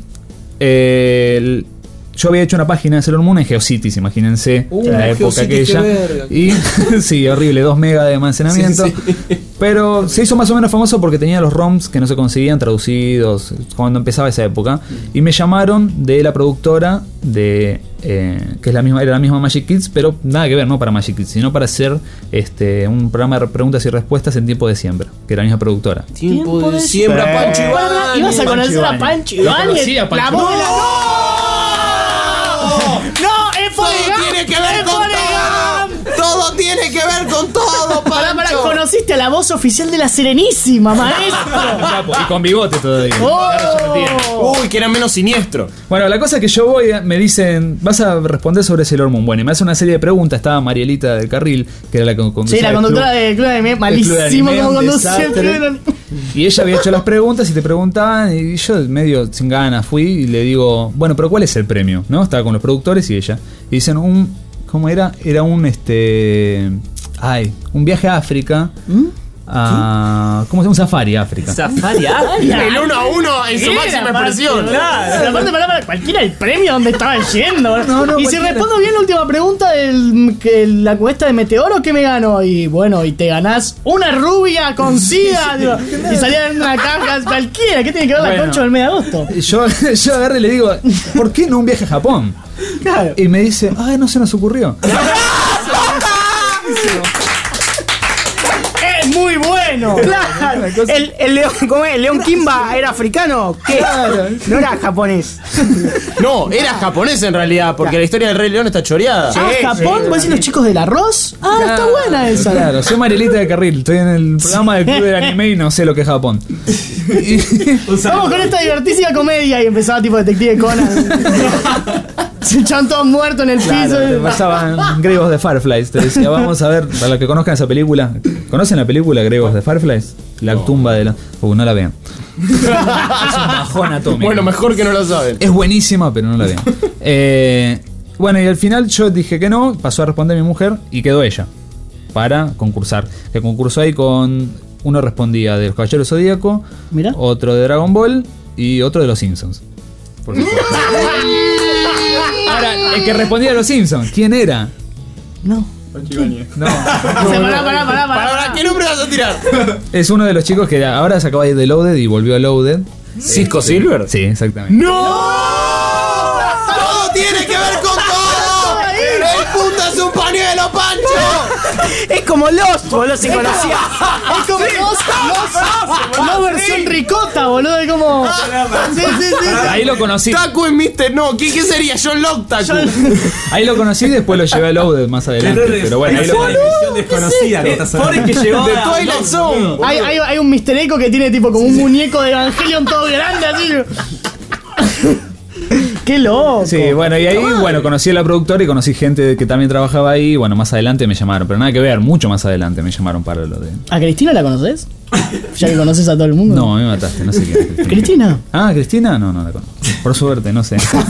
S5: eh, el- yo había hecho una página de Sailor Moon en GeoCities, imagínense,
S4: Uh,
S5: en la época
S4: GeoCities,
S5: aquella.
S4: qué verga.
S5: Y sí, horrible, dos megas de almacenamiento.
S4: Sí, sí.
S5: Pero se hizo más o menos famoso porque tenía los ROMs que no se conseguían traducidos cuando empezaba esa época. Y me llamaron de la productora de eh, que es la misma, era la misma Magic Kids, pero nada que ver, no para Magic Kids, sino para hacer este un programa de preguntas y respuestas en tiempo de siembra, que era la misma productora.
S4: Tiempo de siembra, Pancho Ibáñez.
S2: Ibas a conocer a Pancho
S5: Lo
S2: Ibáñez.
S5: conocí a Pancho.
S2: La voz de la- ¡No! ¡Es
S4: Todo
S2: Polygram!
S4: tiene que ver
S2: ¡Es
S4: con
S2: Polygram!
S4: todo. Todo tiene que ver con todo,
S2: Pará, pará,
S4: Pancho.
S2: conociste a la voz oficial de la Serenísima, maestro.
S5: Y con bigote todavía.
S2: ¡Oh!
S4: Uy, que era menos siniestro.
S5: Bueno, la cosa es que yo voy, me dicen, vas a responder sobre Sailor Moon. Bueno, y me hace una serie de preguntas. Estaba Marielita del Carril, que era la que conducía
S2: Sí, la
S5: el
S2: conductora
S5: club.
S2: del club de anime,
S5: El club de
S2: malísimo
S5: anime,
S2: como
S5: un
S2: conducía el club de
S5: desastre.
S2: anime.
S5: Y ella había hecho las preguntas y te preguntaban. Y yo, medio sin ganas, fui y le digo, bueno, pero ¿cuál es el premio? ¿No? Estaba con los productores y ella. Y dicen, un. ¿Cómo era? Era un este. Ay, un viaje a África.
S2: ¿Mm?
S5: a ¿cómo se llama? Un Safari África.
S8: Safari
S3: El uno a uno en su máxima expresión.
S2: Claro. Aparte, pará, pará, cualquiera el premio donde estaba yendo.
S5: No, no,
S2: y si
S5: cualquiera.
S2: respondo bien la última pregunta del que la cuesta de Meteoro, ¿qué me gano? Y bueno, y te ganás una rubia con sida. Digo, y salía en una caja cualquiera. ¿Qué tiene que ver la
S5: Bueno.
S2: concha del mes de agosto?
S5: Yo, yo agarré y le digo, ¿por qué no un viaje a Japón?
S2: Claro.
S5: Y me dice, ay, no se nos ocurrió.
S2: Es muy bueno.
S3: Claro. El, el león, ¿cómo es? ¿El león Kimba era africano? ¿Qué? No era japonés.
S4: No, era japonés en realidad, porque la historia del Rey León está choreada.
S2: Ah, Japón, ¿vos decís los chicos del arroz? Ah, está buena esa.
S5: Claro, soy Marielita de Carril, estoy en el programa del Club del Anime y no sé lo que es Japón. Y-
S2: Vamos con esta divertísima comedia y empezaba tipo Detective Conan. Se echaban todos muertos en el
S5: Claro, te
S2: piso.
S5: pasaban Gregos de Fireflies. Te decía, vamos a ver, para los que conozcan esa película. ¿Conocen la película Gregos de Fireflies? La tumba de la. Uh, no la vean. Es un bajón atómico.
S4: Bueno, mejor que no lo saben.
S5: Es buenísima, pero no la vean. Eh, bueno, y al final yo dije que no, pasó a responder mi mujer y quedó ella para concursar. Que concursó ahí con. Uno respondía de los Caballeros Zodíaco,
S2: Mira.
S5: otro de Dragon Ball y otro de los Simpsons. Por supuesto. Ahora, el que respondía a los Simpsons, ¿quién era?
S2: No.
S5: No,
S2: Pará, pará, pará, pará.
S4: Ahora, ¿qué nombre vas a tirar?
S5: es uno de los chicos que ahora se acaba de ir de Loaded y volvió a Loaded.
S4: ¿Cisco Silver?
S5: Sí, exactamente.
S4: ¡No! ¡Todo tiene que ver con todo! ¡El punto es un pañuelo, Pancho!
S3: Es como Lost, boludo, se conocía.
S2: Es como los, los, no versión ricota, boludo. Es como. Sí, sí, sí.
S5: Ahí lo conocí.
S4: Taku en mister No, ¿quién qué sería? John Locke Taku.
S5: Ahí lo conocí y después lo llevé a Loaded más adelante. Pero bueno, ahí lo
S6: Esa definición desconocida que estás
S8: Pobre que llegó
S4: De
S8: a-
S4: Twilight Zone.
S2: Hay, hay, hay un mister Echo que tiene tipo como un muñeco de Evangelion todo grande así. ¡Qué loco!
S5: Sí, bueno, y ahí, bueno, conocí a la productora y conocí gente que también trabajaba ahí. Y bueno, más adelante me llamaron, pero nada que ver, mucho más adelante me llamaron para lo de.
S2: ¿A Cristina la conoces? Ya que conoces a todo el mundo.
S5: No, me mataste, no sé quién es Cristina.
S2: ¿Cristina?
S5: Ah, Cristina, no, no la conozco. Por suerte, no sé.
S4: C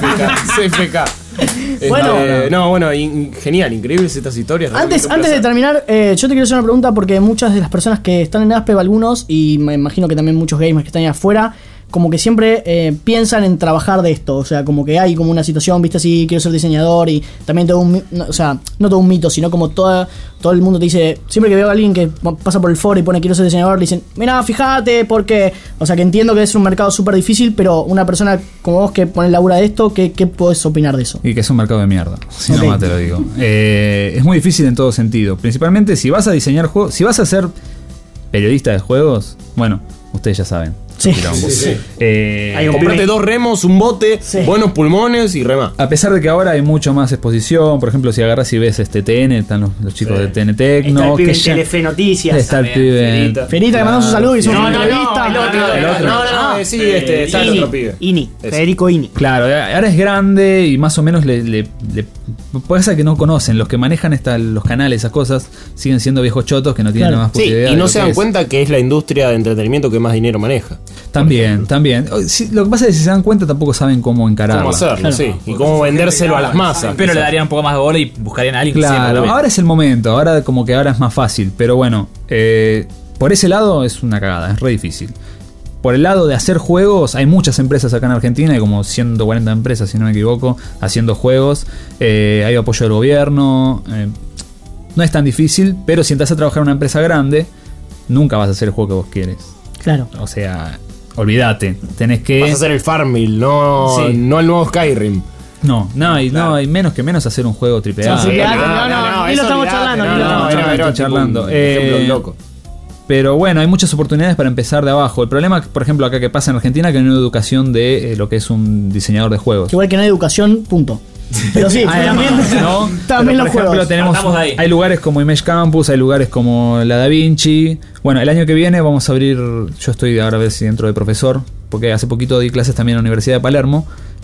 S4: F K.
S2: Bueno.
S4: Este, no, bueno, in- genial, increíbles estas historias.
S2: Antes,
S4: realmente un
S2: antes de
S4: placer.
S2: terminar, eh, yo te quiero hacer una pregunta porque muchas de las personas que están en Aspe, algunos, y me imagino que también muchos gamers que están ahí afuera, como que siempre eh, piensan en trabajar de esto. O sea, como que hay como una situación, viste, así, quiero ser diseñador y también todo un... mi- no, o sea, no todo un mito, sino como toda, todo el mundo te dice... Siempre que veo a alguien que pasa por el foro y pone quiero ser diseñador, le dicen, mira, fíjate, porque... O sea, que entiendo que es un mercado súper difícil, pero una persona como vos que pone labura de esto, ¿qué, qué podés opinar de eso?
S5: Y que es un mercado de mierda, si
S2: Ok.
S5: no más te lo digo. Eh, es muy difícil en todo sentido. Principalmente si vas a diseñar juegos, si vas a ser periodista de juegos, bueno, ustedes ya saben.
S2: Sí.
S5: Quilombo. Eh,
S2: Hay un-
S4: Comprate dos remos, un bote,
S2: Sí.
S4: buenos pulmones y rema.
S5: a pesar de que ahora hay mucho más exposición, por ejemplo, si agarras y ves este T N, están los, los chicos de T N Tecno.
S3: Está el pibe
S5: que
S3: en
S5: ya-
S3: Telefe Noticias.
S5: Está el pibe.
S4: Fierita.
S2: Fierita, que mandó su saludo y hizo
S3: No,
S2: una
S3: no, no,
S2: entrevista.
S3: el otro,
S5: el otro.
S4: No, no, no, sí, este, está el
S3: Ini,
S4: otro pibe.
S3: Ini, Federico Ini.
S5: Claro, ahora es grande y más o menos le, le, le puede ser que no conocen. Los que manejan esta, los canales, esas cosas, siguen siendo viejos chotos que no tienen
S2: Claro.
S5: nada más puta
S4: Sí,
S5: idea
S4: y
S5: de
S4: no
S5: lo
S4: se
S5: que
S4: dan
S5: es.
S4: cuenta que es la industria de entretenimiento que más dinero maneja.
S5: También, también. Sí, lo que pasa es que si se dan cuenta tampoco saben cómo encararla.
S4: Cómo hacerlo,
S2: Claro.
S4: sí. Y cómo vendérselo a las masas.
S8: Pero le darían un poco más de bola y buscarían a alguien que sepa
S5: Claro,
S8: también.
S5: ahora es el momento, ahora como que ahora es más fácil, pero bueno, eh, por ese lado es una cagada, es re difícil. Por el lado de hacer juegos, hay muchas empresas acá en Argentina, hay como ciento cuarenta empresas, si no me equivoco, haciendo juegos, eh, hay apoyo del gobierno, eh, no es tan difícil, pero si entras a trabajar en una empresa grande, nunca vas a hacer el juego que vos quieres.
S2: Claro.
S5: O sea, olvídate, tenés que...
S4: Vas a hacer el Farmville, no,
S5: Sí.
S4: no el nuevo Skyrim.
S5: No, no, y no, hay menos que menos hacer un juego triple A.
S2: Sí, sí,
S4: no,
S2: no, no,
S4: no,
S2: ni lo
S4: eso
S2: estamos
S4: olvidate,
S2: charlando,
S4: no,
S2: ni lo
S4: no,
S2: estamos
S4: era-
S2: charlando.
S4: era tipo
S5: charlando.
S4: un ejemplo
S5: Eh,
S4: loco.
S5: Pero bueno, hay muchas oportunidades para empezar de abajo. El problema, por ejemplo, acá que pasa en Argentina, que no hay educación de eh, lo que es un diseñador de juegos.
S2: Igual que no hay educación, punto. Pero sí, también,
S5: ¿no?
S2: también
S5: Pero,
S2: los
S5: por ejemplo,
S2: juegos.
S5: tenemos,
S8: Partamos de ahí.
S5: hay lugares como Image Campus, hay lugares como la Da Vinci. Bueno, el año que viene vamos a abrir, yo estoy ahora a ver si dentro de profesor, porque hace poquito di clases también en la Universidad de Palermo.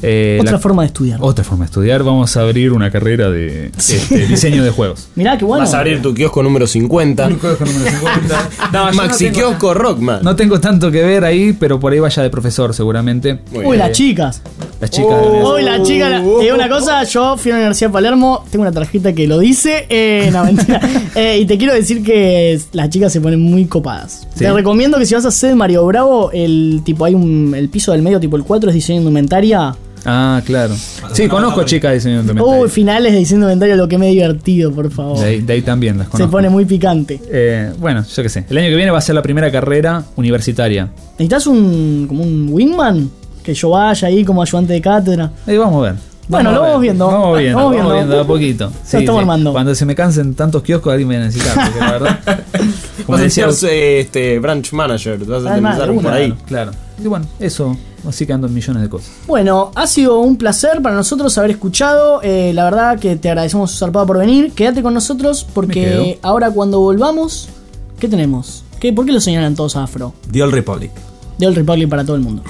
S5: Eh,
S2: Otra
S5: la-
S2: forma de estudiar.
S5: Otra forma de estudiar. Vamos a abrir una carrera de este, diseño de juegos.
S2: Mirá, qué bueno.
S4: Vas a abrir tu kiosco número cincuenta.
S5: No, yo no
S4: Maxi
S5: tengo-
S4: kiosco Rockman.
S5: No tengo tanto que ver ahí, pero por ahí vaya de profesor seguramente.
S4: Muy
S2: Uy,
S4: bien.
S2: las chicas.
S5: Las chicas de
S2: Uy, la chica. la- Te digo una cosa, yo fui a la Universidad de Palermo, tengo una tarjeta que lo dice. Eh, no, mentira. Eh, y te quiero decir que las chicas se ponen muy copadas.
S5: Sí.
S2: Te recomiendo que si vas a hacer Mario Bravo, el tipo hay un el piso del medio, tipo el cuatro es diseño de indumentaria.
S5: Ah, claro. Sí, conozco chicas de diseño de indumentaria.
S2: Uy, finales de diseño de indumentaria, lo que me he divertido, por favor.
S5: De ahí, de ahí también las
S2: Se
S5: conozco.
S2: pone muy picante.
S5: Eh, bueno, yo qué sé. El año que viene va a ser la primera carrera universitaria.
S2: ¿Necesitas un como un wingman? Que yo vaya ahí como ayudante de cátedra.
S5: Ahí vamos a ver.
S2: Bueno,
S5: a
S2: lo
S5: ver.
S2: vamos viendo.
S5: Vamos viendo,
S2: Vamos
S5: vamos
S2: viendo.
S5: viendo, a poquito.
S2: Lo estamos armando.
S5: Cuando se me cansen tantos kioscos, alguien me va a necesitar. Porque la verdad, como
S4: Vas a
S5: decía,
S4: ser este, branch manager. Vas a
S2: Branch
S4: empezar
S2: manager,
S4: por ahí.
S5: claro. Y bueno, eso, así que ando en millones de cosas.
S2: Bueno, ha sido un placer para nosotros haber escuchado. Eh, la verdad que te agradecemos zarpado por venir. Quédate con nosotros
S5: Me
S2: porque
S5: quedo.
S2: ahora cuando volvamos, ¿qué tenemos? ¿Qué, ¿Por qué lo señalan todos a Afro?
S6: The Old Republic.
S2: The Old Republic para todo el mundo.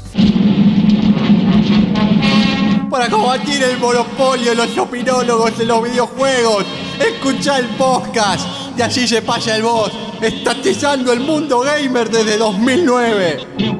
S9: Para combatir el monopolio de los opinólogos de los videojuegos, escucha el podcast y así se pasa el voz, estatizando el mundo gamer desde dos mil nueve.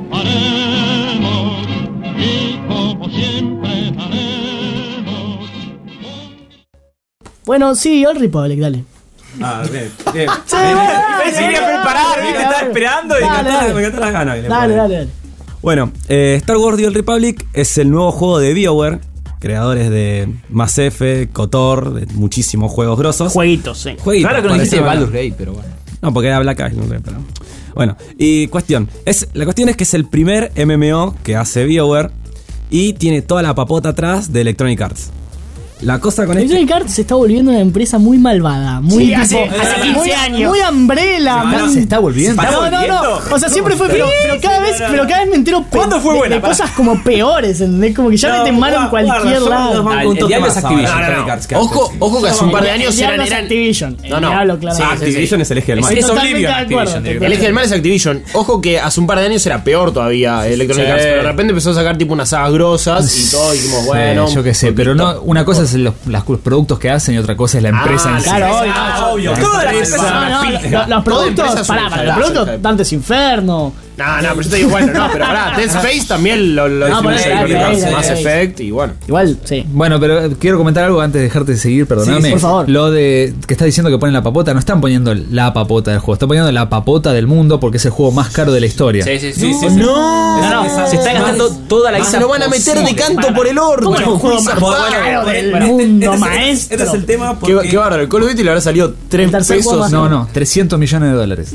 S2: Bueno, sí, Old Republic, dale.
S6: Ah, bien, bien.
S2: Sí,
S6: Bien, bien.
S2: dale,
S6: Me quería
S2: dale,
S6: preparar,
S2: dale,
S6: me estaba
S2: dale.
S6: esperando y me
S2: Dale,
S6: encantó-
S2: dale.
S6: me encantó las ganas que le
S2: Dale,
S6: ponen.
S2: dale, dale.
S6: Bueno, eh, Star Wars The Old Republic es el nuevo juego de BioWare, creadores de Mass Effect, KOTOR, de muchísimos juegos grosos.
S3: Jueguitos, sí.
S6: Jueguitos,
S8: Claro que no
S6: parece,
S8: dijiste de
S6: bueno.
S8: Baldur's Gate, pero bueno.
S6: No, porque era Black Eyes, no sé, pero... Bueno, y cuestión. Es, la cuestión es que es el primer M M O que hace BioWare y tiene toda la papota atrás de Electronic Arts. La cosa con este...
S2: Electronic Arts se está volviendo una empresa muy malvada. Muy
S3: Sí, hace-
S2: tipo-
S3: hace quince
S2: muy,
S3: años.
S2: Muy umbrella.
S8: Ahora
S2: muy-
S8: se está volviendo.
S2: No, no, no. O sea, siempre fue, pero, pero cada vez, pero cada vez me entero pe-
S6: ¿Cuándo fue
S2: de,
S6: buena?
S2: de
S6: Pará.
S2: cosas como peores, ¿entendés? Como que ya
S6: No,
S2: meten mano en
S6: guarda,
S2: cualquier
S6: guarda, yo
S2: lado.
S6: los banco
S8: Ah,
S6: un
S8: el
S6: toque
S8: diablo
S6: más
S8: es
S6: ahora,
S8: Activision,
S6: Electronic
S8: no, no.
S6: Arts que
S4: Ojo,
S6: antes.
S4: ojo que hace un par de años
S2: El diablo
S4: eran.
S2: es
S4: eran
S2: Activision. El
S4: No, no.
S2: diablo, claro.
S4: Sí, sí,
S6: Activision es el eje del mal.
S2: Estoy
S8: Es
S2: totalmente
S8: Oblivion,
S2: de acuerdo.
S8: Activision,
S4: El eje del mal es Activision. Ojo que hace un par de años era peor todavía Electronic
S8: Sí.
S4: Arts, pero de repente empezó a sacar tipo unas sagas grosas y todo, y dijimos, bueno.
S5: Eh, yo qué sé, pero no, una cosa es los, las- los productos que hacen y otra cosa es la empresa
S4: Ah,
S5: en sí.
S2: Claro, obvio.
S6: Ah, obvio.
S4: Sí.
S6: Todas las
S4: Sí.
S6: empresas
S2: No,
S6: son
S2: no,
S6: una
S2: lo-
S6: pija.
S2: los
S4: Toda empresa
S2: productos,
S4: es
S2: pará,
S4: una
S2: pará, los
S4: cagada,
S2: productos
S4: sí.
S2: Dantes Inferno.
S4: No, no, pero yo te digo, bueno, no, pero pará, Dead Space también lo, lo
S2: No,
S4: distribuye
S2: pero,
S4: Electronic
S2: ahí,
S4: Arts,
S2: ahí,
S4: Mass
S2: ahí.
S4: Effect y bueno.
S2: Igual, sí.
S5: Bueno, pero eh, quiero comentar algo antes de dejarte de seguir, perdóname.
S2: Sí, sí, por favor.
S5: Lo de que estás diciendo que ponen la papota, no están poniendo la papota del juego, están poniendo la papota del mundo porque es el juego más caro de la historia.
S8: Sí, sí, sí.
S6: Sí,
S8: sí,
S6: sí,
S8: sí.
S6: sí.
S8: No, no, se está gastando toda la
S4: Se
S8: guita
S4: lo van a meter de
S8: posible.
S4: canto por el orto.
S2: ¿Cómo el juego más
S6: Bueno,
S2: caro
S6: bueno,
S2: del
S6: bueno,
S2: mundo,
S6: este es-
S2: maestro?
S6: Este es el tema
S4: Qué,
S6: porque...
S4: qué bárbaro, el Call of Duty le habrá salido tres
S2: El tercer juego
S4: pesos.
S2: más-
S5: No, no, trescientos millones de dólares.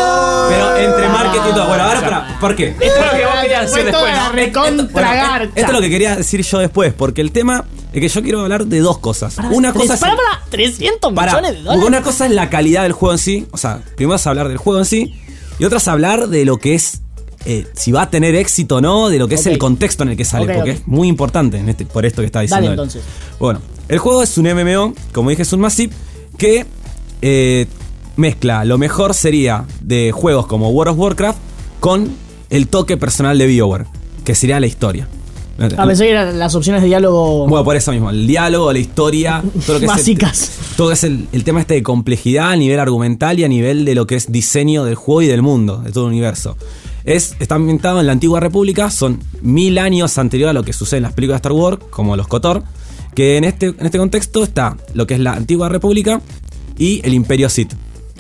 S6: Pero entre marketing y todo. Bueno, ahora para, ¿por qué?
S8: Esto es lo que vos querías decir
S2: Fue toda
S8: después,
S2: la
S8: ¿no?
S2: recontra garcha.
S6: Esto es lo que quería decir yo después, porque el tema es que yo quiero hablar de dos cosas.
S2: Pará,
S6: Una
S2: tres-
S6: cosa es...
S2: pará, pará, trescientos
S6: Pará,
S2: millones de
S6: porque
S2: dólares.
S6: una cosa es la calidad del juego en sí, o sea, primero es hablar del juego en sí, y otra es hablar de lo que es, eh, si va a tener éxito o no, de lo que es
S2: Ok.
S6: el contexto en el que sale,
S2: Ok,
S6: porque
S2: ok.
S6: es muy importante en este, por esto que está diciendo
S2: Dale,
S6: él.
S2: entonces.
S6: Bueno, el juego es un M M O, como dije, es un Massive, que eh, mezcla lo mejor sería de juegos como World of Warcraft con el toque personal de BioWare, que sería la historia.
S2: Ah, pensé que eran las opciones de diálogo.
S6: Bueno, por eso mismo, el diálogo, la historia, todo lo que
S2: Básicas.
S6: es el, todo es el, el tema este de complejidad a nivel argumental y a nivel de lo que es diseño del juego y del mundo, de todo el universo. Es, está ambientado en la Antigua República, son mil años anterior a lo que sucede en las películas de Star Wars, como los KOTOR, que en este, en este contexto está lo que es la Antigua República y el Imperio Sith.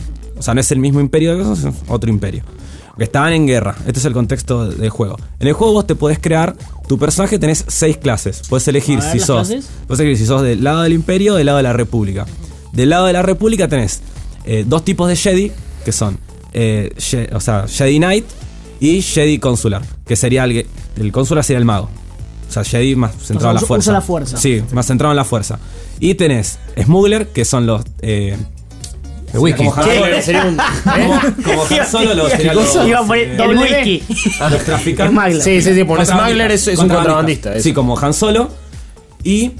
S6: O sea, no es el mismo imperio, es otro imperio. Que estaban en guerra. Este es el contexto del juego. En el juego vos te podés crear tu personaje, tenés seis clases. Puedes elegir
S2: A ver,
S6: si
S2: ¿las
S6: sos.
S2: clases?
S6: Puedes elegir si sos del lado del imperio o del lado de la república. Del lado de la república tenés eh, dos tipos de Jedi, que son eh, Je- o sea, Jedi Knight y Jedi Consular, que sería el, el consular sería el mago. O sea, Jedi más centrado en la
S2: usa-
S6: fuerza.
S2: usa la fuerza.
S6: Sí, más centrado en la fuerza. Y tenés Smuggler, que son los eh,
S5: El whisky.
S6: como Han
S4: Sí,
S6: Solo.
S4: sería un.
S6: Como, como Han Solo los, serían los,
S3: Iba a poner
S6: eh,
S3: doble whisky.
S6: los traficantes.
S3: Smuggler.
S4: Sí, sí, sí, porque
S6: Contrabandista.
S4: Smuggler es, es un contrabandista. eso.
S6: Sí, como Han Solo. Y.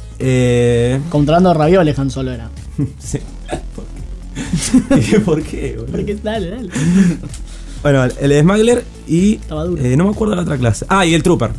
S6: Eh,
S2: Contrabando de ravioles, Han Solo era.
S6: sí. ¿Y ¿Por qué, boludo?
S2: Porque, dale, dale.
S6: Bueno, el Smuggler y.
S2: Estaba duro.
S6: eh, no me acuerdo la otra clase. Ah, y el Trooper.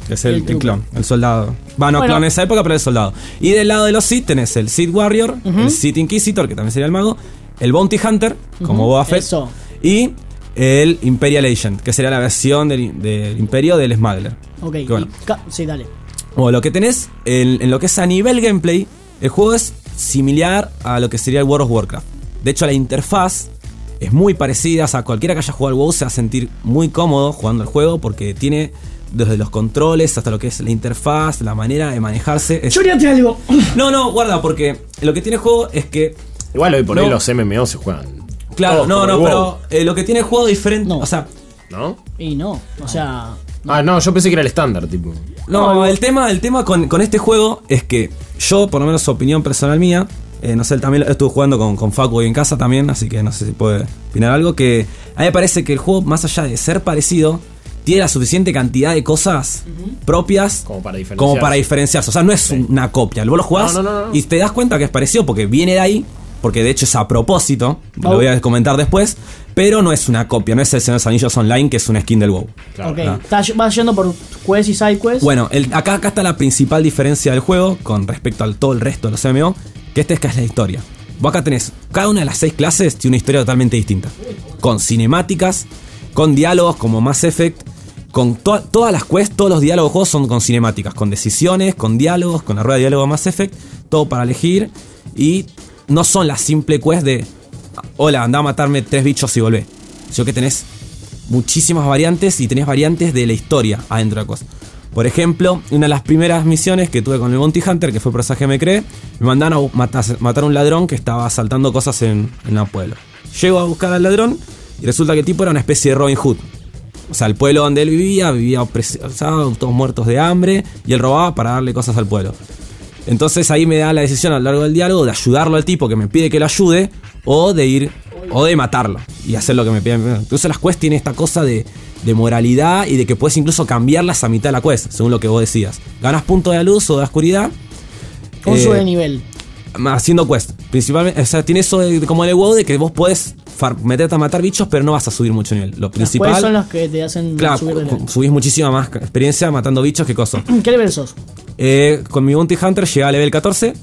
S6: que es el,
S2: El
S6: el
S2: truco.
S6: clon, el soldado. Va, no
S2: Bueno.
S6: clon en esa época, pero el soldado. Y del lado de los Sith tenés el Sith Warrior,
S2: Ujú.
S6: el Sith Inquisitor, que también sería el mago, el Bounty Hunter, como
S2: Ujú,
S6: Boba Fett,
S2: eso.
S6: y el Imperial Agent, que sería la versión del, del Imperio del Smuggler.
S2: Ok,
S6: Que bueno.
S2: y ca- sí, dale.
S6: O lo que tenés en, en lo que es a nivel gameplay, el juego es similar a lo que sería el World of Warcraft. De hecho, la interfaz es muy parecida. O sea, cualquiera que haya jugado al WoW se va a sentir muy cómodo jugando el juego porque tiene desde los controles hasta lo que es la interfaz, la manera de manejarse. Es...
S2: Choreate algo.
S6: No, no, guarda, porque lo que tiene el juego es que.
S4: Igual hoy por hoy
S6: No.
S4: los M M O se juegan.
S6: Claro,
S4: todos
S6: no,
S4: como
S6: no,
S4: el
S6: pero
S4: WoW,
S6: eh, lo que tiene el juego diferente.
S2: No.
S6: O sea,
S4: ¿no?
S2: Y no, o sea.
S4: Ah, no, yo pensé que era el estándar, tipo.
S6: no, el tema, el tema con, con este juego es que yo, por lo menos opinión personal mía, eh, no sé, él también lo estuve jugando con, con Facu hoy en casa también, así que no sé si puede opinar algo, que a mí me parece que el juego, más allá de ser parecido, tiene la suficiente cantidad de cosas propias
S4: Como para diferenciarse.
S6: como para diferenciarse. O sea, no es una copia. Vos lo jugás
S4: No, no, no, no.
S6: y te das cuenta que es parecido porque viene de ahí, porque de hecho es a propósito,
S2: Oh.
S6: lo voy a comentar después, pero no es una copia, no es el Señor de los Anillos Online, que es una skin del WoW.
S2: Ok,
S6: Ah.
S2: está, va yendo por quest y side quest.
S6: Bueno, el- acá, acá está la principal diferencia del juego con respecto al todo el resto de los M M O, que esta es que es la historia. Vos acá tenés, cada una de las seis clases tiene una historia totalmente distinta. Con cinemáticas, con diálogos como Mass Effect, con to- todas las quests, todos los diálogos de juegos son con cinemáticas, con decisiones, con diálogos, con la rueda de diálogo de Mass Effect, todo para elegir. Y no son las simple quests de, hola, anda a matarme tres bichos y volvé. Sino que tenés muchísimas variantes y tenés variantes de la historia adentro de la cosa. Por ejemplo, una de las primeras misiones que tuve con el Bounty Hunter, que fue por esa que me creé, me mandaron a matar, matar a un ladrón que estaba asaltando cosas en, en el pueblo. Llego a buscar al ladrón y resulta que el tipo era una especie de Robin Hood. O sea, el pueblo donde él vivía, vivía opresado, todos muertos de hambre, y él robaba para darle cosas al pueblo. Entonces ahí me da la decisión a lo largo del diálogo de ayudarlo al tipo que me pide que lo ayude, o de ir, o de matarlo y hacer lo que me piden. Entonces las quests tienen esta cosa de, de moralidad y de que puedes incluso cambiarlas a mitad de la quest, según lo que vos decías. Ganas punto de la luz o de la oscuridad.
S2: ¿Cómo
S6: eh,
S2: sube de nivel?
S6: Haciendo quest. Principalmente, o sea, tiene eso de, de como en el WoW de que vos podés far- meterte a matar bichos, pero no vas a subir mucho nivel. Lo
S2: Las
S6: principal.
S2: quests son los que te hacen
S6: Claro,
S2: subir de nivel.
S6: cu- subís muchísima más experiencia matando bichos que cosas.
S2: ¿Qué level sos?
S6: Eh, con mi Bounty Hunter llegué a level catorce.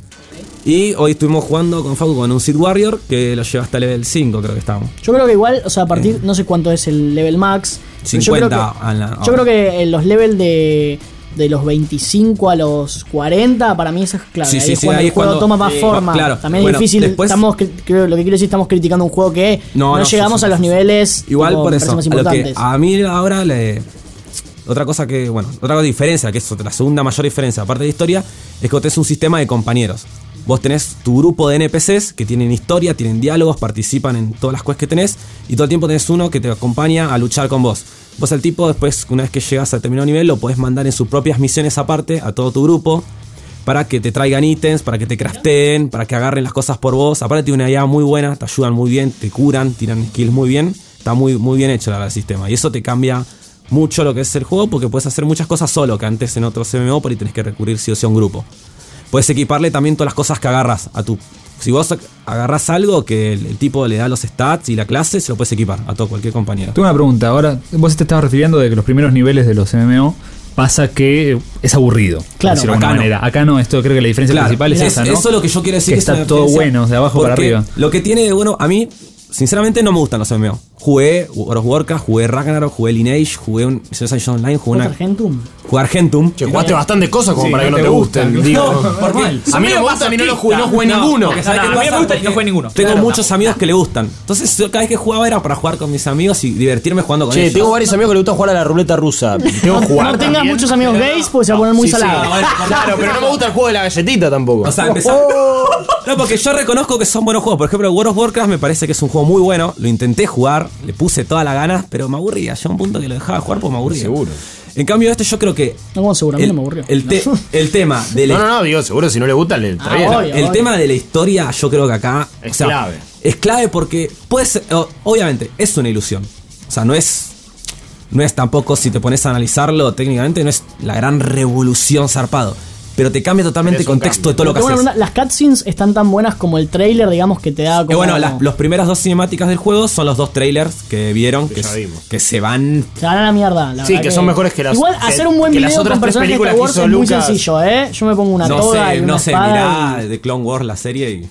S6: Y hoy estuvimos jugando con Facu con un Sith Warrior que lo lleva hasta level cinco, creo que estábamos.
S2: Yo creo que igual, o sea, a partir, no sé cuánto es el level max. pero yo creo que-
S6: cincuenta a la-
S2: Yo creo que en los levels de, de los veinticinco a los cuarenta, para mí eso es clave.
S6: Sí,
S2: ahí
S6: sí,
S2: es
S6: sí,
S2: cuando
S6: ahí
S2: el
S6: es
S2: juego
S6: cuando-
S2: toma más
S6: sí,
S2: forma.
S6: claro.
S2: También
S6: Bueno,
S2: es difícil.
S6: después-
S2: estamos, cri- creo, lo que quiero decir, estamos criticando un juego que no,
S6: No, no,
S2: llegamos
S6: sí, sí,
S2: a los
S6: sí.
S2: niveles
S6: Igual
S2: tipo,
S6: por
S2: me
S6: eso,
S2: parecen
S6: a,
S2: más
S6: lo que
S2: importantes.
S6: a mí ahora le... Otra cosa que, bueno, otra cosa diferencia, que es la segunda mayor diferencia, aparte de la historia, es que vos tenés un sistema de compañeros. Vos tenés tu grupo de N P Cs que tienen historia, tienen diálogos, participan en todas las quests que tenés, y todo el tiempo tenés uno que te acompaña a luchar con vos. Vos al tipo, después, una vez que llegas a determinado nivel, lo podés mandar en sus propias misiones aparte a todo tu grupo, para que te traigan ítems, para que te crafteen, para que agarren las cosas por vos. Aparte tiene una idea muy buena, te ayudan muy bien, te curan, tiran skills muy bien. Está muy, muy bien hecho la verdad, el sistema. Y eso te cambia mucho lo que es el juego, porque puedes hacer muchas cosas solo, que antes en otros M M O por ahí tenés que recurrir sí o sí a un grupo. Puedes equiparle también todas las cosas que agarras a tu... Si vos agarras algo que el, el tipo le da los stats y la clase, se lo puedes equipar a todo cualquier compañero.
S5: Tengo una pregunta. Ahora, vos te estabas refiriendo de que los primeros niveles de los M M O pasa que es aburrido. por
S2: Claro.
S5: decirlo de alguna
S6: Acá no.
S5: manera. Acá no, esto creo que la diferencia
S6: Claro,
S5: principal es
S6: es-
S5: esa, ¿no?
S6: Eso es lo que yo quiero decir.
S5: Que
S6: es
S5: está
S6: una
S5: todo
S6: diferencia,
S5: bueno, de abajo para
S6: porque
S5: arriba.
S6: Lo que tiene de bueno, a mí, sinceramente, no me gustan los M M O. Jugué World of Warcraft, jugué Ragnarok, jugué Lineage, jugué un Señor Anillos Online, jugué una.
S2: Argentum.
S6: Jugué Argentum.
S4: Che, jugaste bastantes cosas como
S5: Sí,
S4: para que
S5: no
S4: no
S5: te
S4: te gusten.
S5: gustan.
S4: Digo,
S6: No, porque
S4: a mí no me gustan y no lo jugué, no jugué
S8: No,
S4: ninguno.
S8: porque
S6: ¿Sabes
S8: No,
S6: qué
S8: a mí me
S6: pasa?
S8: gusta y no
S6: Porque
S8: jugué ninguno.
S6: Tengo
S8: Claro.
S6: muchos amigos que le gustan. Entonces, yo cada vez que jugaba era para jugar con mis amigos y divertirme jugando con
S4: Che,
S6: ellos.
S4: tengo varios amigos que le gusta jugar a la ruleta rusa. Tengo que jugar.
S2: No tengas
S4: también.
S2: muchos amigos gays porque se va a poner muy
S6: Sí, sí,
S2: salado.
S6: no, es-
S4: Claro, pero no me gusta el juego de la galletita tampoco.
S6: O sea, empezar. No, porque yo reconozco que son buenos juegos. Por ejemplo, World of Warcraft me parece que es un juego muy bueno. Lo intenté jugar, le puse todas las ganas, pero me aburría. Llegó un punto que lo dejaba jugar porque me aburría.
S4: Seguro.
S6: En cambio, este yo creo que.
S2: No, como seguro, a mí
S6: el,
S2: no me aburrió.
S6: El, te- el tema de la
S4: No, no, no, digo, seguro si no le gusta, le está
S2: Ah,
S4: bien.
S2: obvio.
S6: El tema de la historia, yo creo que acá
S4: Es clave.
S6: Es clave porque puede ser, o- obviamente, es una ilusión. O sea, no es. No es tampoco, si te pones a analizarlo técnicamente, no es la gran revolución zarpado. pero te cambia totalmente el contexto de todo lo que haces.
S2: Bueno, las cutscenes están tan buenas como el trailer, digamos, que te da como...
S6: Eh, bueno, las los primeras dos cinemáticas del juego son los dos trailers que vieron, que,
S4: ya vimos.
S6: que se van...
S2: Se van a la mierda, la
S4: Sí,
S2: verdad
S4: que son mejores que las-
S2: Igual
S4: que-
S2: hacer un buen
S4: que las
S2: video
S4: otras
S2: con
S4: tres
S2: personajes de
S4: películas
S2: Star
S4: que
S2: Wars
S4: hizo
S2: es muy
S4: Lucas.
S2: sencillo, ¿eh? Yo me pongo una
S6: No
S2: toga y
S6: sé,
S2: una
S6: no sé,
S2: espada
S6: mirá
S2: y-
S6: de Clone Wars la serie y...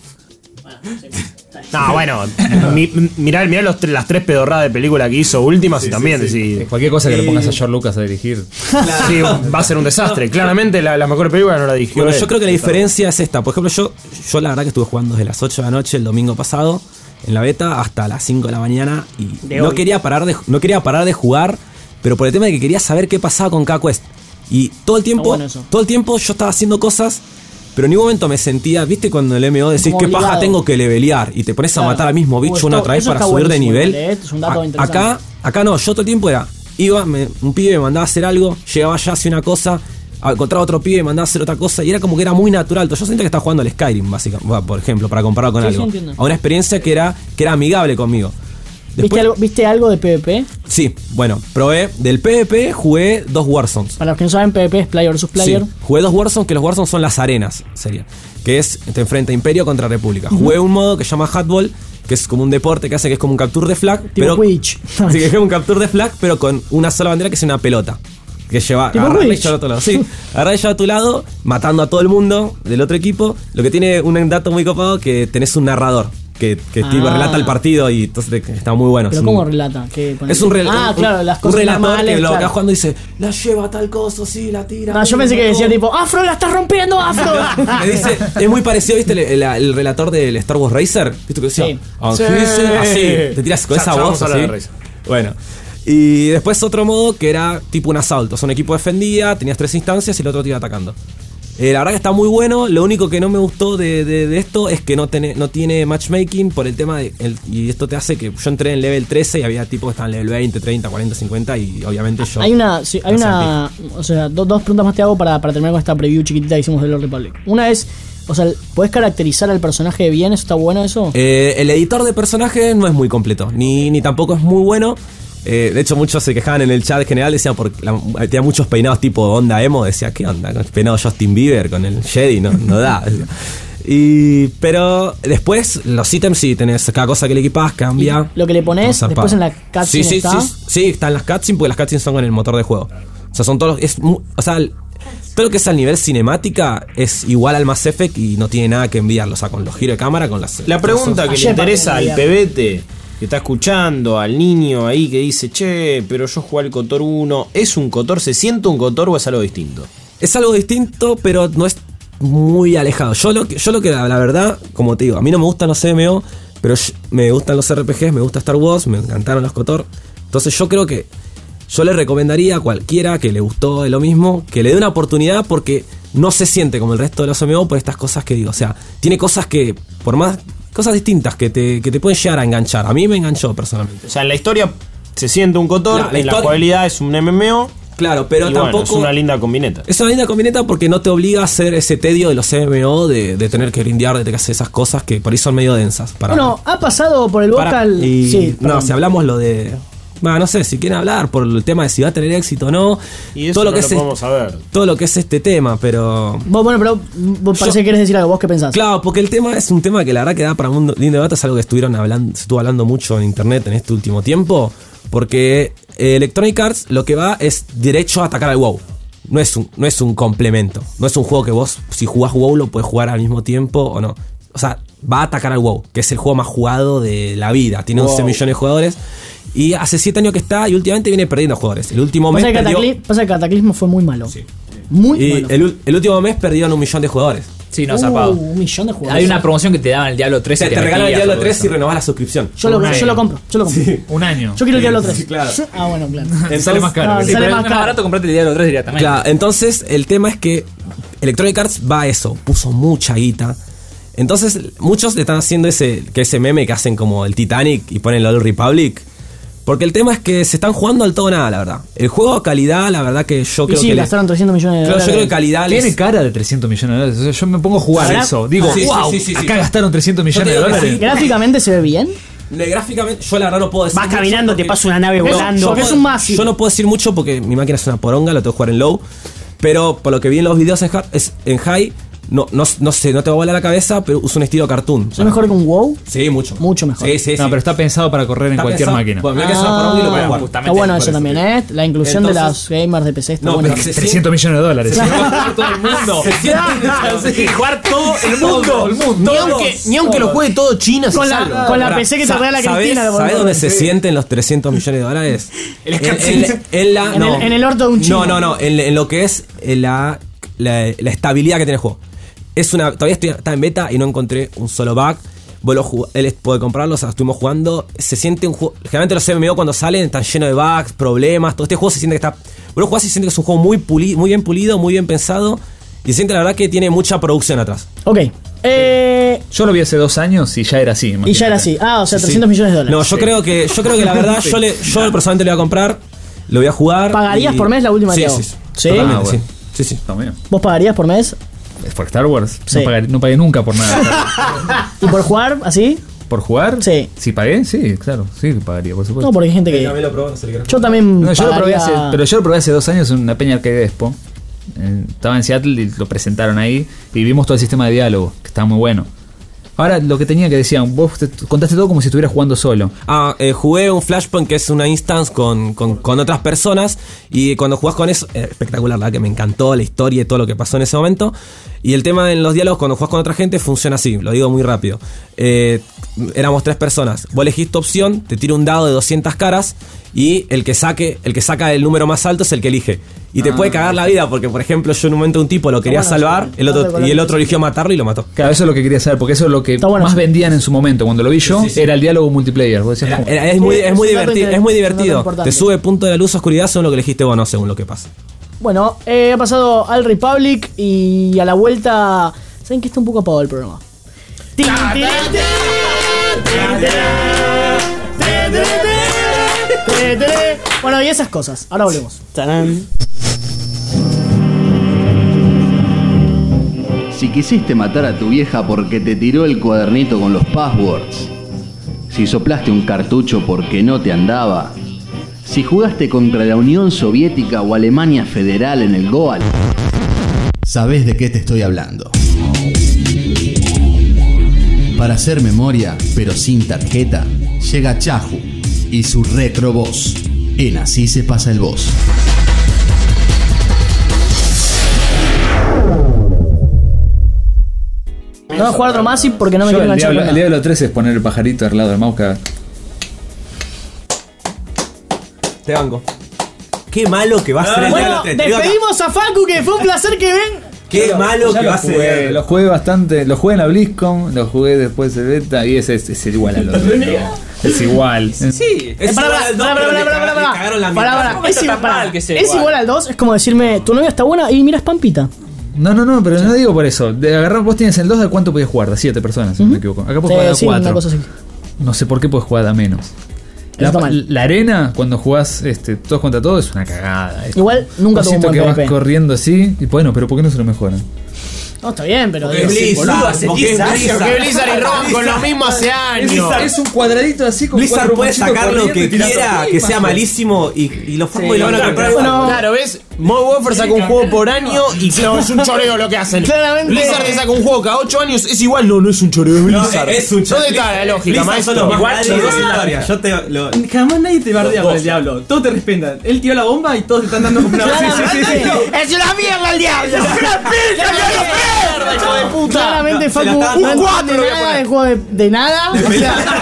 S4: No, bueno, mi, mirá, mirá los, tre- las tres pedorradas de película que hizo últimas y también decís.
S5: Cualquier cosa que le pongas a George Lucas a dirigir.
S4: Sí, va a ser un desastre. Claramente la, la mejor película no la dirigió.
S6: Bueno,
S4: él.
S6: yo creo que la diferencia es esta. Por ejemplo, yo, yo la verdad que estuve jugando desde las ocho de la noche el domingo pasado en la beta hasta las cinco de la mañana y
S3: De
S6: no
S3: hoy.
S6: quería parar de no quería parar de jugar, pero por el tema de que quería saber qué pasaba con cada quest. Y todo el tiempo,
S2: bueno eso.
S6: todo el tiempo yo estaba haciendo cosas, pero en ningún momento me sentía, ¿viste cuando en el M M O decís
S2: Como
S6: qué paja
S2: obligado.
S6: tengo que levelear y te pones
S2: Claro.
S6: a matar al mismo bicho
S2: Uh,
S6: una
S2: esto-
S6: otra vez
S2: eso
S6: para
S2: está
S6: subir de
S2: buenísimo,
S6: nivel?
S2: ¿eh? Es un dato
S6: A-
S2: interesante.
S6: acá Acá no, yo todo el tiempo era, iba, me- un pibe me mandaba a hacer algo, llegaba allá, hacía una cosa, a- encontraba otro pibe, me mandaba a hacer otra cosa, y era como que era muy natural. Yo sentía que estaba jugando al Skyrim, básicamente, bueno, por ejemplo, para compararlo con
S2: Sí, sí,
S6: algo.
S2: entiendo.
S6: A una experiencia que era, que era amigable conmigo.
S2: ¿Viste,
S6: Después,
S2: algo, ¿Viste algo de PvP?
S6: sí, bueno, probé del PvP, jugué dos Warzones.
S2: Para los que no saben, PvP es player versus player.
S6: Sí, jugué dos Warzones, que los Warzones son las arenas, sería. Que es, te enfrenta Imperio contra República. Jugué un modo que se llama Hatball, que es como un deporte que hace que es como un capture de flag.
S2: Tipo
S6: pero,
S2: Quidditch.
S6: Sí, que es como un capture de flag, pero con una sola bandera que es una pelota. Que lleva,
S2: Tipo
S6: agarrarla y
S2: Quidditch.
S6: llevarla a otro lado. Sí, agarrarla y llevarla a tu lado, matando a todo el mundo del otro equipo. Lo que tiene un dato muy copado, que tenés un narrador. Que, que tipo
S2: Ah.
S6: relata el partido y entonces te- está muy bueno.
S2: Pero
S6: Es
S2: ¿cómo
S6: un-
S2: relata? ¿Qué pone?
S6: es un, rel-
S2: Ah,
S6: un-
S2: claro, las
S6: un
S2: cosas
S6: relator
S2: normales,
S6: que lo
S2: claro.
S6: acá jugando dice, la lleva tal coso, sí, la tira.
S2: No, yo pensé que decía tipo, ¡Afro, la estás rompiendo, Afro!
S6: Me dice, es muy parecido, ¿viste? El, el- el relator del Star Wars Racer. ¿Viste que decía?
S2: Sí.
S6: "Ah,
S4: Sí.
S6: sí, sí", así. Te tiras con
S4: Ya-
S6: esa
S4: ya
S6: voz
S4: vamos a hablar
S6: así.
S4: de Racer.
S6: Bueno. Y después otro modo que era tipo un asalto. O sea, un equipo defendía, tenías tres instancias y el otro te iba atacando. Eh, la verdad que está muy bueno. Lo único que no me gustó de, de- de esto es que no, tiene no tiene matchmaking por el tema de. El, y esto te hace que yo entré en level trece y había tipos que estaban en level veinte, treinta, cuarenta, cincuenta y obviamente yo.
S2: Hay una, sí, hay
S6: no
S2: una, o sea, do- dos preguntas más te hago para, para terminar con esta preview chiquitita que hicimos de Lord Republic. Una es, o sea, ¿podés caracterizar al personaje bien? ¿Eso está bueno eso?
S6: Eh, el editor de personajes no es muy completo, ni, ni tampoco es muy bueno. Eh, de hecho, muchos se quejaban en el chat general, decían porque la- tenía muchos peinados tipo onda emo, decía, ¿qué onda? Con el peinado Justin Bieber con el Jedi, no, no da. decía. Y, pero después, los ítems sí, tenés cada cosa que le equipás, cambia.
S2: Lo que le pones
S6: Está
S2: después
S6: zarpado.
S2: en la cutscene
S6: sí, sí,
S2: está.
S6: Sí, sí, están las cutscenes porque las cutscenes son con el motor de juego. O sea, son todos los- es mu- o sea, el- todo lo que es al nivel cinemática es igual al Mass Effect y no tiene nada que enviarlo. O sea, con los giros de cámara, con las.
S4: La pregunta que le
S2: Ayer
S4: interesa
S2: para
S4: al
S2: que
S4: pebete que está escuchando, al niño ahí que dice, che, pero yo jugué al KOTOR uno, ¿es un KOTOR? ¿Se siente un KOTOR o es algo distinto?
S6: Es algo distinto, pero no es muy alejado. Yo lo que, yo lo que la, la verdad, como te digo, a mí no me gustan los M M O, pero sh- me gustan los R P Gs, me gusta Star Wars, me encantaron los KOTOR. Entonces yo creo que yo le recomendaría a cualquiera que le gustó de lo mismo, que le dé una oportunidad porque no se siente como el resto de los M M O por estas cosas que digo. O sea, tiene cosas que, por más, cosas distintas que te, que te pueden llegar a enganchar. A mí me enganchó personalmente.
S4: O sea, en la historia se siente un KOTOR,
S6: La- la
S4: en la
S6: historia-
S4: jugabilidad es un M M O,
S6: Claro, pero
S4: y
S6: tampoco...
S4: bueno, es una linda combineta.
S6: Es una linda combineta porque no te obliga a hacer ese tedio de los M M O de, de tener que grindear, de tener que hacer esas cosas que por ahí son medio densas. Para,
S2: Bueno, ha pasado por el
S6: para-
S2: vocal.
S6: y-
S2: Sí,
S6: no,
S2: perdón.
S6: si hablamos lo de. Bueno, no sé, si quieren hablar por el tema de si va a tener éxito o no.
S4: Y eso
S6: todo lo
S4: no
S6: que
S4: lo
S6: es
S4: podemos saber.
S6: todo lo que es este tema, pero.
S2: Vos, bueno, pero vos parece
S6: Yo-
S2: que querés decir algo. ¿Vos qué pensás?
S6: Claro, porque el tema es un tema que la verdad que da para un lindo debate, es algo que estuvieron hablando, se estuvo hablando mucho en internet en este último tiempo, porque eh, Electronic Arts lo que va es derecho a atacar al WoW. No es un, no es un complemento. No es un juego que vos, si jugás WoW, lo puedes jugar al mismo tiempo o no. O sea, va a atacar al WoW, que es el juego más jugado de la vida. Tiene
S2: Wow.
S6: once millones de jugadores. Y hace siete años que está y últimamente viene perdiendo jugadores. El último mes
S2: Pasa que,
S6: perdió,
S2: Catacli- pasa que Cataclismo fue muy malo. Muy
S6: y
S2: malo.
S6: el, ul- el último mes perdieron un millón de jugadores.
S8: Sí, no,
S2: Uh,
S8: zarpado.
S2: un millón de jugadores.
S8: Hay una promoción que te daban el Diablo tres
S6: O sea,
S8: y
S6: te regalan el
S8: metías
S6: Diablo
S8: todo
S6: tres
S8: eso.
S6: y renovás la suscripción.
S2: Yo lo,
S8: Un
S2: yo
S8: año.
S2: lo compro, yo lo compro.
S8: Un año.
S2: Yo quiero el Diablo tres.
S6: sí, claro.
S2: Ah, bueno, claro.
S8: Sale más caro.
S2: Ah,
S8: Sí,
S2: sale
S8: pero
S2: más
S8: es
S2: caro.
S8: más barato comprarte el Diablo tres directamente.
S6: Claro, entonces el tema es que Electronic Arts va a eso, puso mucha guita. Entonces, muchos le están haciendo ese, que ese meme que hacen como el Titanic y ponen la Old Republic. Porque el tema es que se están jugando al todo nada, la verdad. El juego calidad, la verdad que yo
S2: Y
S6: creo
S2: sí,
S6: que. le-
S2: gastaron trescientos millones de
S6: Claro, yo
S2: dólares.
S6: creo que calidad les-
S5: Tiene cara de trescientos millones de dólares. O sea, yo me pongo a jugar
S2: ¿Verdad?
S5: eso. Digo,
S6: Sí, sí,
S5: wow,
S6: sí, sí, sí.
S5: acá gastaron trescientos millones de
S6: digo que
S5: dólares.
S6: sí.
S2: Gráficamente se ve bien.
S6: Le- gráficamente, yo la verdad no puedo decir.
S3: Vas
S6: mucho
S3: caminando, te
S6: porque-
S3: pasa una nave
S2: Porque es-
S3: volando.
S2: porque es un Massive.
S6: Yo no puedo decir mucho porque mi máquina es una poronga, lo tengo que jugar en low. Pero por lo que vi en los videos en, es, en High, no, no, no sé, no te va a volar la cabeza, pero usa un estilo cartoon.
S2: ¿Es mejor que un WoW?
S6: Sí, mucho.
S2: Mucho mejor.
S6: Sí, sí,
S5: No,
S6: sí.
S5: pero está pensado para correr en
S6: Está
S5: cualquier
S6: pensado-
S5: máquina.
S6: Bueno, mira que se va por audio y lo puedes jugar.
S2: Está bueno eso también, ¿eh? La inclusión de
S6: Entonces-
S2: las gamers de P C está
S6: No,
S2: buena.
S6: pero se
S5: trescientos millones de dólares.
S6: Se va a jugar todo el mundo. Se siente- jugar todo el mundo. El mundo.
S4: Ni aunque, ni aunque lo juegue todo China, se
S2: Con la,
S4: salva.
S2: con la
S6: Pará,
S2: P C que te
S6: sa-
S2: regala
S6: ¿sabés-
S2: Cristina. lo
S6: ¿Sabés
S2: ponemos.
S6: dónde se sienten los trescientos millones de dólares? en, en- en la,
S2: En
S6: no.
S2: el- en el orto de un chino.
S6: No, no, no. En, en lo que es la, la, la estabilidad que tiene el juego. Es una, todavía estoy, está en beta y no encontré un solo bug. Vos lo jug- él puede comprarlo, o sea, estuvimos jugando. Se siente un juego. Generalmente los M M O cuando salen están llenos de bugs, problemas. Todo este juego se siente que está. Vos lo jugás y se siente que es un juego muy, puli, muy bien pulido, muy bien pensado. Y se siente la verdad que tiene mucha producción atrás.
S2: Ok. Eh,
S5: Yo lo vi hace dos años y ya era así.
S2: y ya era así. Ah, o sea, trescientos millones de dólares.
S6: No, yo creo que, yo creo que la verdad, yo le, yo personalmente le voy a comprar, lo voy a jugar.
S2: ¿Pagarías
S6: y-
S2: por mes la última
S6: Sí,
S2: que hago?
S6: sí, sí.
S2: ¿Sí?
S6: Totalmente,
S5: Ah, bueno.
S6: sí. Sí, sí.
S5: Está bien.
S2: ¿Vos pagarías por mes?
S5: ¿Por Star Wars?
S2: Sí.
S5: No, pagué, no pagué nunca por nada.
S2: ¿Y por jugar así?
S5: ¿Por jugar?
S2: Sí.
S5: ¿Si pagué? Sí, claro. Sí, que pagaría, por supuesto.
S2: No, porque hay gente que.
S6: lo probó, no sé qué.
S2: Yo también.
S5: No, yo lo probé
S2: pagaría-
S5: hace, pero yo lo probé hace dos años en una peña Arcade Expo. Eh, estaba en Seattle y lo presentaron ahí y vimos todo el sistema de diálogo, que estaba muy bueno. Ahora, lo que tenía que decían, vos te, contaste todo como si estuvieras jugando solo.
S6: Ah, eh, jugué un Flashpoint que es una instance con, con, con otras personas. Y cuando jugás con eso, eh, espectacular, la verdad que me encantó la historia y todo lo que pasó en ese momento. Y el tema en los diálogos, cuando jugás con otra gente, funciona así, lo digo muy rápido. Eh, éramos tres personas. Vos elegís tu opción, te tira un dado de doscientas caras. Y el que saque, el que saca el número más alto es el que elige. Y te
S5: Ah.
S6: puede cagar la vida, porque por ejemplo, yo en un momento un tipo lo quería
S2: bueno,
S6: salvar,
S2: sí.
S6: el
S2: No,
S6: otro,
S2: de
S6: y el otro eligió matarlo y lo mató.
S5: Claro, eso es lo que quería saber, porque eso es lo que
S2: Está bueno,
S5: más
S2: sí.
S5: vendían en su momento. Cuando lo vi yo, era el diálogo multiplayer. Vos decías,
S6: Era-
S5: ¿cómo?
S6: era- es muy,
S2: Sí,
S6: es muy
S2: es un dato
S6: divertido,
S2: inter-
S6: es muy
S2: es un dato
S6: divertido.
S2: importante.
S6: Te sube punto de la luz a oscuridad según lo que elegiste vos, no según lo que pasa.
S2: Bueno, eh, ha pasado al Republic y a la vuelta. ¿Saben que está un poco apagado el programa? Tin, tin, tin, tin, tin, tin, tin, tin, tin. Bueno, y esas cosas. Ahora volvemos.
S3: Tarán.
S10: Si quisiste matar a tu vieja porque te tiró el cuadernito con los passwords, si soplaste un cartucho porque no te andaba, si jugaste contra la Unión Soviética o Alemania Federal en el Goal,
S9: ¿Sabés de qué te estoy hablando? Para hacer memoria, pero sin tarjeta, llega Chahu y su Retro Boss. En Así se pasa el boss.
S2: No voy a jugar otro Massive porque no me
S5: Yo,
S2: quiero
S5: el,
S2: enganchar
S5: Diablo,
S2: con
S5: el
S2: nada.
S5: Diablo tres es poner el pajarito al lado del mouse cada-
S6: Te banco. Qué malo que va a ser el
S2: Bueno,
S6: Diablo tres. Te digo acá.
S2: despedimos a Facu, que fue un placer que ven.
S6: Qué malo
S5: Ya
S6: que
S5: lo
S6: va a ser el
S5: jugué,
S6: Diablo.
S5: lo jugué bastante, lo jugué en la BlizzCon, lo jugué después de beta y ese es, es igual al otro. Es igual.
S3: Sí.
S6: Es
S2: Eh, pará,
S6: igual al dos,
S2: pará,
S6: pero
S2: pará,
S6: le
S2: pará,
S6: caga-
S2: pará,
S6: le cagaron la
S2: pará,
S6: mitad.
S2: pará.
S7: ¿Cómo
S2: Es
S7: está tan
S2: igual-
S7: mal que sea
S2: es
S7: igual?
S2: igual al dos, es como decirme, tu novia está buena y miras Pampita.
S5: No, no, no, pero no digo por eso. De agarrar, vos tienes el dos, ¿de cuánto podés jugar? De siete personas, si no me equivoco. Acá podés jugar
S2: Sí,
S5: a
S2: sí, una
S5: cuatro.
S2: cosa así.
S5: No sé por qué podés jugar a menos. La,
S2: Está mal.
S5: la arena, cuando jugás este, todos contra todos, es una cagada. Es-
S2: Igual nunca
S5: Vos
S2: tuvo un
S5: siento
S2: buen
S5: que vas
S2: PvP.
S5: corriendo así, y bueno, pero ¿por qué no se lo mejoran?
S2: No, está bien, pero.
S6: Porque es
S2: digo,
S6: Blizzard,
S2: boludo,
S6: hace diez años.
S4: Porque Blizzard y Ron con lo mismo hace años.
S5: Es un cuadradito así con
S6: Blizzard
S5: cuatro
S6: puede
S5: monchitos
S6: sacar lo
S5: corriendo
S6: que
S5: y tirando
S6: quiera, que
S5: pipas,
S6: sea
S5: joder.
S6: malísimo y, y los fanboys lo van a comprar.
S2: Bueno,
S6: igual.
S4: Claro, ¿ves? Modern Warfare saca un juego por año y claro, es un choreo lo que hacen.
S2: Claramente.
S4: Blizzard te saca un juego cada ocho años, es igual, no, no es un choreo, es Blizzard.
S6: es un
S4: ¿Dónde está la lógica,
S6: Blizzard
S4: maestro?
S6: son los más
S4: Igual,
S6: grandes de la historia. Yo te lo.
S7: Jamás nadie te bardea por
S6: Vos.
S7: el diablo. Todos te respetan. Él tiró la bomba y todos te están dando como una
S2: Claramente.
S3: ¡Es una mierda el diablo! ¡Es una
S4: mierda, hijo de puta!
S2: Claramente
S6: No,
S2: Facu
S6: se la está
S2: no
S6: dando.
S2: entiende
S4: voy a
S2: nada
S4: poner.
S2: del juego de, de nada. O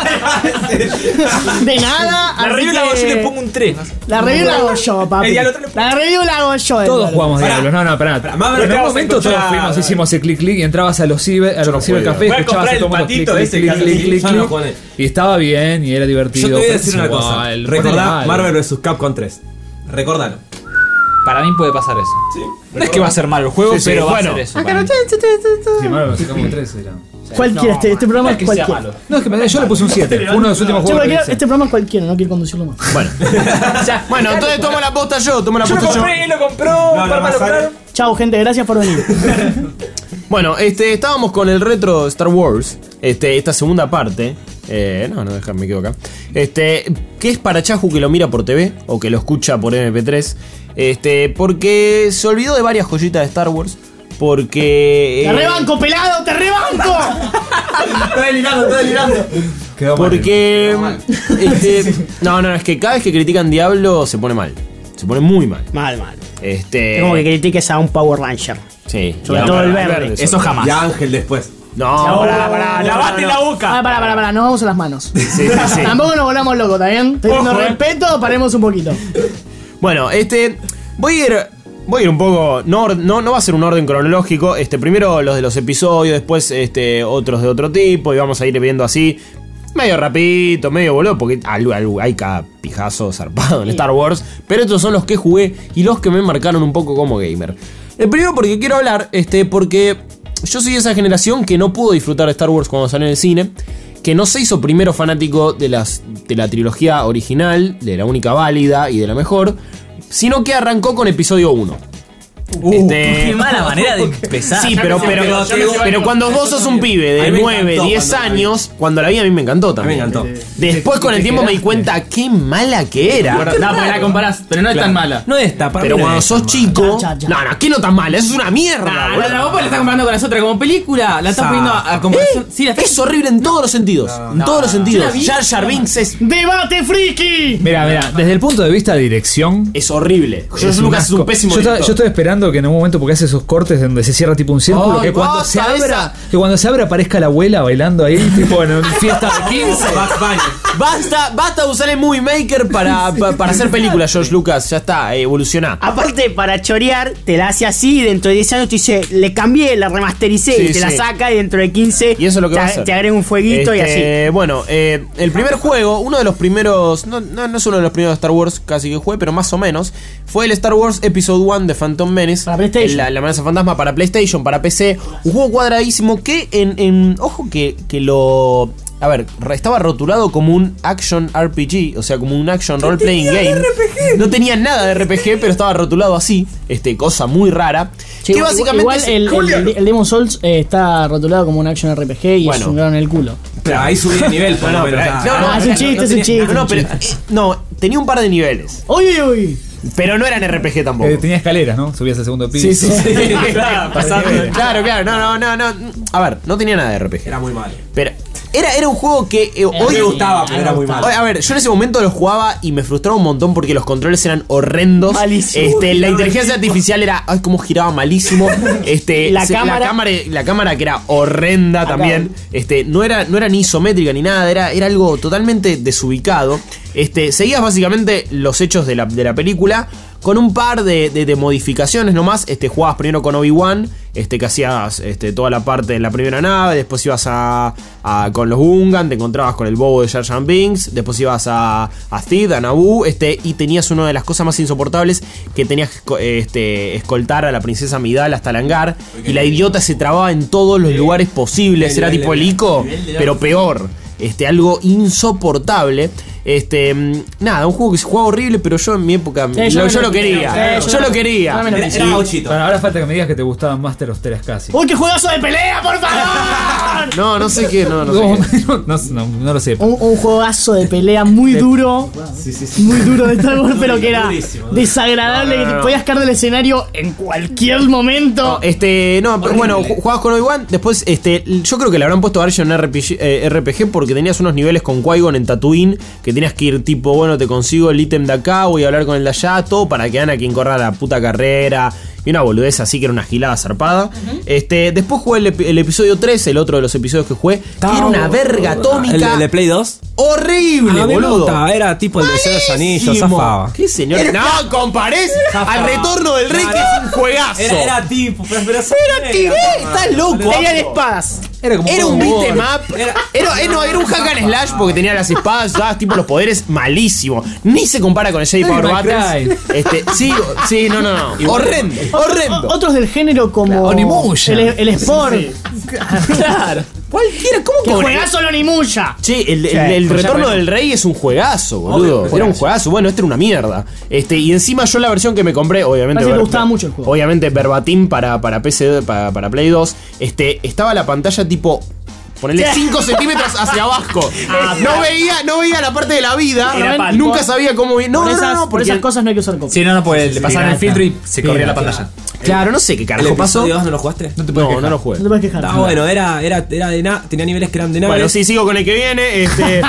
S2: sea, de nada.
S8: La
S2: así
S8: review la hago yo
S2: que-
S8: y le pongo un tres.
S2: La review la hago yo, papi.
S8: El diablo te lo-
S2: La review la hago yo. del
S5: Todos
S2: diablo.
S5: jugamos
S6: Pará.
S5: Diablo, no, no, pará.
S6: Pará, más
S5: Pero en
S6: verdad,
S5: un
S6: vas a
S5: momento todos
S6: encontrar-
S5: fuimos, hicimos el click click y entrabas a los ciber, a los cibercafés,
S8: Voy a
S5: escuchabas
S8: comprar
S5: a
S8: el
S5: todo el mundo
S8: patito
S5: click,
S8: ese
S5: click,
S8: que hace
S5: click,
S8: así.
S5: click,
S6: Yo no
S5: click.
S6: jugué.
S5: Y estaba bien y era divertido.
S6: Yo te voy a
S5: pero
S6: decir
S5: es
S6: una
S5: igual,
S6: cosa.
S5: ponele
S6: Recordá
S5: algo.
S6: Marvel versus. Capcom tres. Recordalo.
S8: Para mí puede pasar eso. No es que va a ser malo el juego,
S4: Sí, sí,
S8: pero va
S4: bueno.
S8: a ser eso. para mí.
S5: Sí, Marvel versus. Capcom tres era.
S2: Cualquiera, este, este programa
S8: No
S2: es
S8: es que sea
S2: cualquiera.
S8: malo.
S5: No, es que me- yo le puse un siete. Fue uno de los últimos
S2: Che,
S5: juegos que
S2: cualquiera,
S5: hice.
S2: este programa es cualquiera, no quiero conducirlo más.
S4: Bueno, bueno, entonces tomo la posta yo, tomo la
S8: Yo lo
S4: posta yo.
S8: compré, él lo compró,
S6: No,
S8: Parma
S6: no,
S8: lo
S6: más
S8: compraron.
S2: Chao, gente, gracias por venir.
S4: Bueno, este, estábamos con el retro Star Wars, este, esta segunda parte. Eh, no, no, déjame, me quedo acá. Este, que es para Chahu que lo mira por T V o que lo escucha por M P tres. Este, porque se olvidó de varias joyitas de Star Wars. Porque.
S2: ¡Te rebanco, pelado! ¡Te rebanco!
S7: Estoy delirando, estoy delirando.
S5: Quedó mal.
S4: Porque. Este, no, no, es que cada vez que critican Diablo se pone mal. Se pone muy mal.
S3: Mal, mal.
S4: Este.
S3: Es como que critiques a un Power Ranger.
S4: Sí.
S3: Sobre
S4: y
S3: todo
S4: a-
S3: el
S4: a-
S3: verde.
S4: verde,
S6: Eso
S4: sobre-
S6: jamás. Y Ángel después.
S4: No,
S2: No,
S4: pará, pará, no,
S7: ¡Lavate
S4: no,
S7: la
S4: no.
S7: boca!
S2: Ah, pará, pará, pará, nos vamos a las manos.
S4: Sí, sí, sí.
S2: Tampoco nos volamos locos, ¿está bien? Estoy dando
S4: Ojo, eh.
S2: respeto, paremos un poquito.
S4: Bueno, este. Voy a ir. Voy a ir un poco. No, no, no va a ser un orden cronológico. Este, primero los de los episodios, después este, otros de otro tipo. Y vamos a ir viendo así. Medio rapidito, medio boludo. Porque hay, hay cada pijazo zarpado en Star Wars. Pero estos son los que jugué y los que me marcaron un poco como gamer. El primero porque quiero hablar. Este, porque yo soy de esa generación que no pudo disfrutar de Star Wars cuando salió en el cine. Que no se hizo primero fanático de, las, de la trilogía original, de la única válida y de la mejor, sino que arrancó con episodio uno.
S7: Uh,
S4: Este-
S7: qué mala manera de empezar.
S4: Sí, pero, pero,
S6: pero-
S4: pero, pero cuando vos sos un pibe
S6: A
S4: de
S6: mí me
S4: nueve,
S6: encantó
S4: diez
S6: cuando la
S4: años, cuando la vi a mí me encantó también.
S6: A mí me encantó.
S4: Después con el tiempo me di cuenta qué mala que era.
S7: No, porque la comparás, pero no es tan mala.
S6: No está, para
S4: Pero
S6: mí no
S4: cuando
S6: es
S4: sos
S6: tan
S4: chico.
S2: Ya, ya, ya.
S4: No, no, que no tan mala, eso es una mierda.
S7: Nah,
S4: boludo.
S7: no, no, vos la estás comparando con las otras como película. La estás
S6: Sa-
S7: poniendo a, a comparación. Sí, la estás.
S4: Es horrible en todos los sentidos. En todos los sentidos.
S7: vi.
S4: Jar Jar Binks es,
S2: ¡Debate friki!
S5: Mira, mira, desde el punto de vista de dirección.
S4: es horrible. George
S5: es un
S4: Lucas es un
S5: asco.
S4: pésimo
S5: yo, estaba-
S4: director.
S5: yo estoy esperando que en un momento, porque hace esos cortes donde se cierra tipo un círculo,
S4: Ay,
S5: que cuando
S4: basta
S5: se abra,
S4: esa-
S5: que cuando se abra aparezca la abuela bailando ahí, tipo en una fiesta de quince.
S6: Bugs Bunny.
S4: Basta, basta de usar el Movie Maker para, pa- para hacer películas, George Lucas. Ya está, eh, evolucioná.
S3: Aparte, para chorear, te la hace así y dentro de diez años te dice, le cambié, la remastericé
S4: Sí,
S3: y te la
S4: sí.
S3: saca y dentro de quince
S4: Y eso es lo que
S3: te,
S4: va a hacer.
S3: te agrega un fueguito y así.
S4: Este, Bueno, eh, el primer juego, uno de los primeros, no, no, no es uno de los primeros de Star Wars casi que jugué, pero más o menos, fue el Star Wars Episode uno de Phantom Menace.
S2: Para PlayStation.
S4: La, la amenaza fantasma para PlayStation, para P C. Un juego cuadradísimo que en, en ojo que, que lo... A ver, re- estaba rotulado como un action R P G, o sea, como un action role playing game. No tenía nada de R P G, pero estaba rotulado así, este, cosa muy rara.
S2: Che,
S4: que
S2: igual-
S4: básicamente
S2: igual
S4: es-
S2: el, el, el Demon Souls eh, está rotulado como un action R P G y
S4: Bueno.
S2: es un grano en el culo.
S6: Pero ahí subí de nivel, por
S4: No,
S6: lo
S4: no,
S6: menos.
S4: pero-
S6: ah,
S4: no, no,
S2: Ah, es un chiste, es un chiste.
S4: No, no, pero, eh, no, tenía un par de niveles,
S2: ¡Uy, uy, uy!
S4: pero no eran R P G tampoco.
S5: Eh, tenía escaleras, ¿no? Subías al segundo piso.
S4: Sí, sí, sí.
S7: Claro, pasando.
S4: Claro, claro, no, no, no, no. A ver, no tenía nada de R P G.
S6: Era muy malo.
S4: Pero era, era un juego que eh,
S6: Hoy
S4: hoy
S6: me gustaba, pero era muy malo.
S4: Oye, a ver, yo en ese momento lo jugaba y me frustraba un montón porque los controles eran horrendos.
S3: Malísimo.
S4: Este, la inteligencia artificial era, ay, cómo giraba malísimo. Este,
S3: La
S4: se-
S3: cámara-
S4: la cámara, la cámara que era horrenda también. Este, no era, no era ni isométrica ni nada, era, era algo totalmente desubicado. Este, seguías básicamente los hechos de la, de la película. Con un par de, de- de modificaciones nomás. Este, jugabas primero con Obi-Wan. Este, que hacías este, toda la parte de la primera nave. Después ibas a, a- con los Gungan. Te encontrabas con el bobo de Jar Jar Binks. Después ibas a, a Cid, a Naboo. Este, y tenías una de las cosas más insoportables. Que tenías que este, escoltar a la princesa Amidala hasta el hangar. Y la idiota se trababa en todos los lugares posibles. Era tipo el Ico, pero peor. Este, algo insoportable. Este, mm, nada, un juego que se jugaba horrible, pero yo en mi época
S2: Sí,
S4: lo-
S2: yo
S4: yo,
S2: me lo
S4: lo quería.
S2: sí,
S4: yo, lo quería.
S2: yo me lo
S6: Era, era gauchito.
S5: Bueno, ahora falta que me digas que te gustaban Master of Teras casi.
S2: ¡Uy, qué juegazo de pelea, por favor!
S4: No, no sé qué, no, no
S5: No,
S4: sé qué.
S5: no, no, no lo sé.
S2: Un, un juegazo de pelea muy duro. Muy duro de Star Wars, pero que era
S6: Durísimo.
S2: desagradable.
S4: No, no, no,
S2: Que te
S4: no.
S2: podías caer del escenario en cualquier momento.
S4: No, este, no, pero bueno, ju- jugabas con Obi-Wan. Después, este, yo creo que le habrán puesto version R P G, eh, R P G porque tenías unos niveles con Qui-Gon en Tatooine. Que tenías que ir tipo, bueno, te consigo el ítem de acá, voy a hablar con el de allá, todo para que Anakin corra la puta carrera. Y una boludez así que era una gilada zarpada. Este, después jugué el, epi- el episodio tres, el otro de los episodios que jugué. Que era una verga
S6: ¿El,
S4: atómica.
S6: el de Play dos?
S4: Horrible,
S6: A mí me
S4: boludo.
S6: gustaba, era tipo el de Señor de los Anillos,
S4: Malísimo.
S6: zafaba.
S4: ¿Qué señor? No, comparés al Retorno del Rey,
S6: No,
S4: que
S6: no.
S4: es un juegazo.
S6: Era, era tipo, pero, pero
S4: Era que estás loco.
S3: Tenían espadas.
S5: Era como
S4: Era un
S5: God of
S4: beat'em
S5: War.
S4: up. Era, era, eh, no, era un hack and slash porque tenía las espadas, usabas tipo los poderes malísimo. Ni se compara con el Jedi Power
S5: Devil May
S4: Battles. Este, sí, sí, no, no, no. Horrendo, horrendo.
S2: O- Otros del género como
S5: Onimusha.
S2: el, el Sport.
S4: Claro. Cualquiera, ¿cómo
S2: ¡Qué
S4: pobre?
S2: juegazo el Onimusha!
S4: Che, el, el- el Retorno del Rey es un juegazo, boludo. Era un juegazo. Bueno, este era una mierda. Este, y encima yo la versión que me compré, obviamente.
S2: Parece que te
S4: ver-
S2: gustaba mucho el juego.
S4: Obviamente, verbatim para, para P C, para, para Play dos. Este, estaba la pantalla tipo Ponele cinco centímetros hacia abajo. No veía, no veía la parte de la vida.
S2: Era
S4: Y nunca sabía cómo. No,
S2: por
S4: no,
S2: esas,
S4: no,
S2: por
S4: porque-
S2: esas cosas no hay que usar copia.
S8: Sí, no, no, pues le pasaron el filtro y se corría la pantalla.
S4: Claro, no sé qué
S6: ¿El
S4: carajo pasó.
S6: episodio dos no lo jugaste?
S5: No te puedes
S4: No,
S5: quejar.
S4: no lo jugué.
S2: No te puedes quejar.
S6: Estaba bueno, era, era, era de na tenía niveles que eran de naves.
S4: Bueno, sí, sigo con el que viene. Este.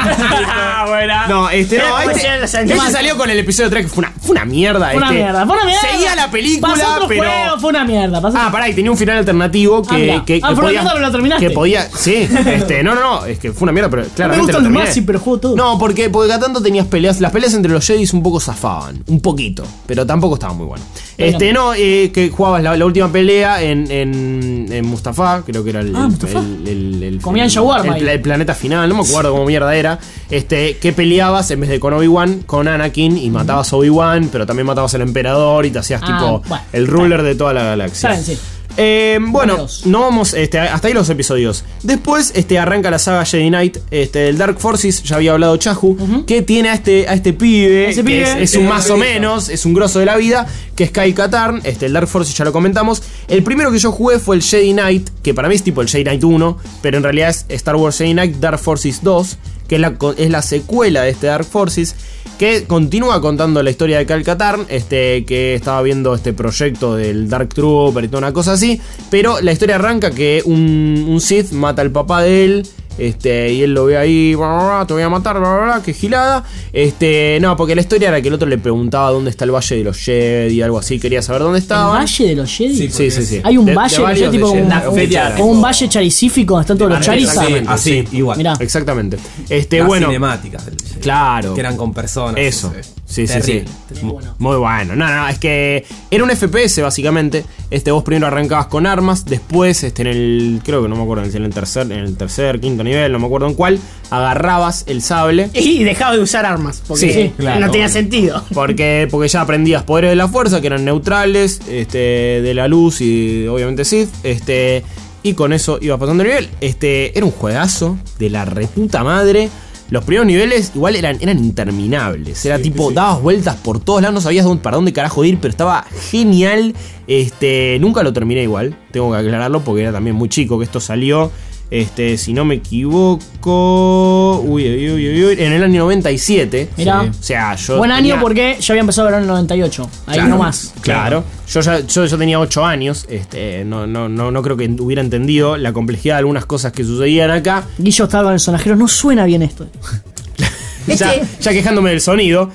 S4: No, este no.
S3: Era
S4: Este,
S3: como
S4: este
S3: animales.
S4: salió con el episodio tres, que fue una, fue una mierda.
S2: Fue una
S4: este.
S2: mierda, fue una mierda.
S4: Seguía la película,
S2: Pasó otro
S4: pero.
S2: juego, fue una mierda. pasó-
S4: Ah, pará, y tenía un final alternativo que,
S2: Ah, mirá.
S4: que, que
S2: Ah, fue una
S4: podía.
S2: mierda, pero lo terminaste.
S4: Que podía. Sí, este, no, no, no, es que fue una mierda, pero
S2: me
S4: claramente
S2: gustan
S4: lo
S2: los
S4: terminé.
S2: Masi, pero juego todo.
S4: No, porque, porque cada tanto tenías peleas. Las peleas entre los Jedis un poco zafaban. Un poquito. Pero tampoco estaban muy buenas.
S2: Bueno.
S4: Este, no, eh, que jugabas la, la última pelea en, en, en Mustafa, creo que era el.
S2: Ah, Mustafa.
S4: el, el, el-
S2: Comían
S4: el-
S2: shawarma
S4: el,
S2: ahí.
S4: el planeta final, no me acuerdo cómo mierda era. Este, que peleabas en vez de con Obi-Wan, con Anakin y matabas a Obi-Wan, pero también matabas al emperador y te hacías
S2: Ah,
S4: tipo
S2: bueno,
S4: el ruler de toda la galaxia.
S2: Saben, sí.
S4: Eh, bueno,
S2: Vámonos.
S4: no vamos, este, hasta ahí los episodios. Después este, arranca la saga Jedi Knight, este, del Dark Forces, ya había hablado Chahu, que tiene a este, a este pibe,
S2: Ese
S4: que
S2: pibe.
S4: es, es un más o menos, es un grosso de la vida, que es Kyle Katarn, este, el Dark Forces ya lo comentamos. El primero que yo jugué fue el Jedi Knight, que para mí es tipo el Jedi Knight uno, pero en realidad es Star Wars Jedi Knight Dark Forces dos, que es la, es la secuela de este Dark Forces, que continúa contando la historia de Kyle Katarn, este, que estaba viendo este proyecto del Dark Trooper y toda una cosa así, pero la historia arranca que un, un Sith mata al papá de él, este, y él lo ve ahí, bla, bla, bla, te voy a matar, bla, bla, bla, qué gilada. Este, no, porque la historia era que el otro le preguntaba dónde está el Valle de los Jedi, algo así, quería saber dónde
S2: ¿El
S4: estaba.
S2: Valle de los Jedi?
S4: Sí, sí, sí.
S2: Hay un
S4: De- de
S2: valle de los
S4: varios
S2: Jedi, tipo
S4: de
S2: como,
S4: Jedi.
S2: un-
S4: Feria.
S2: como un valle charizífico donde están todos los charizas.
S4: Exactamente,
S6: Así,
S4: sí.
S6: igual.
S2: Mirá.
S4: Exactamente. Este,
S6: Las
S4: bueno.
S6: cinemáticas del Jedi,
S4: Claro.
S6: que eran con personas.
S4: Eso.
S6: eh,
S4: Sí, sí,
S6: terrible.
S4: sí. Mu- Muy bueno. No, no, es que era un F P S básicamente. Este, vos primero arrancabas con armas, después, este, en el. Creo que no me acuerdo, en el tercer, en el tercer, quinto nivel, no me acuerdo en cuál, agarrabas el sable.
S3: Y dejaba de usar armas. Porque
S4: Sí,
S2: claro.
S3: no tenía sentido.
S4: Porque, porque ya aprendías poderes de la fuerza, que eran neutrales, este, de la luz y obviamente Sith. Este. Y con eso ibas pasando el nivel. Este. Era un juegazo de la reputa madre. Los primeros niveles igual eran, eran interminables. Era tipo, dabas vueltas por todos lados, no sabías dónde, para dónde carajo ir, pero estaba genial. Este, nunca lo terminé igual, tengo que aclararlo porque era también muy chico que esto salió. Este, si no me equivoco. Uy, uy, uy, uy, uy, en el año noventa y siete.
S2: Mirá.
S4: O sea, yo.
S2: Buen año
S4: tenía-
S2: porque ya había empezado el verano noventa y ocho. Ahí
S4: Claro,
S2: nomás.
S4: Claro. Yo ya yo, yo tenía ocho años. Este, no, no, no, no creo que hubiera entendido la complejidad de algunas cosas que sucedían acá.
S2: Guillo estaba con el sonajero. No suena bien esto.
S4: Ya, ya quejándome del sonido.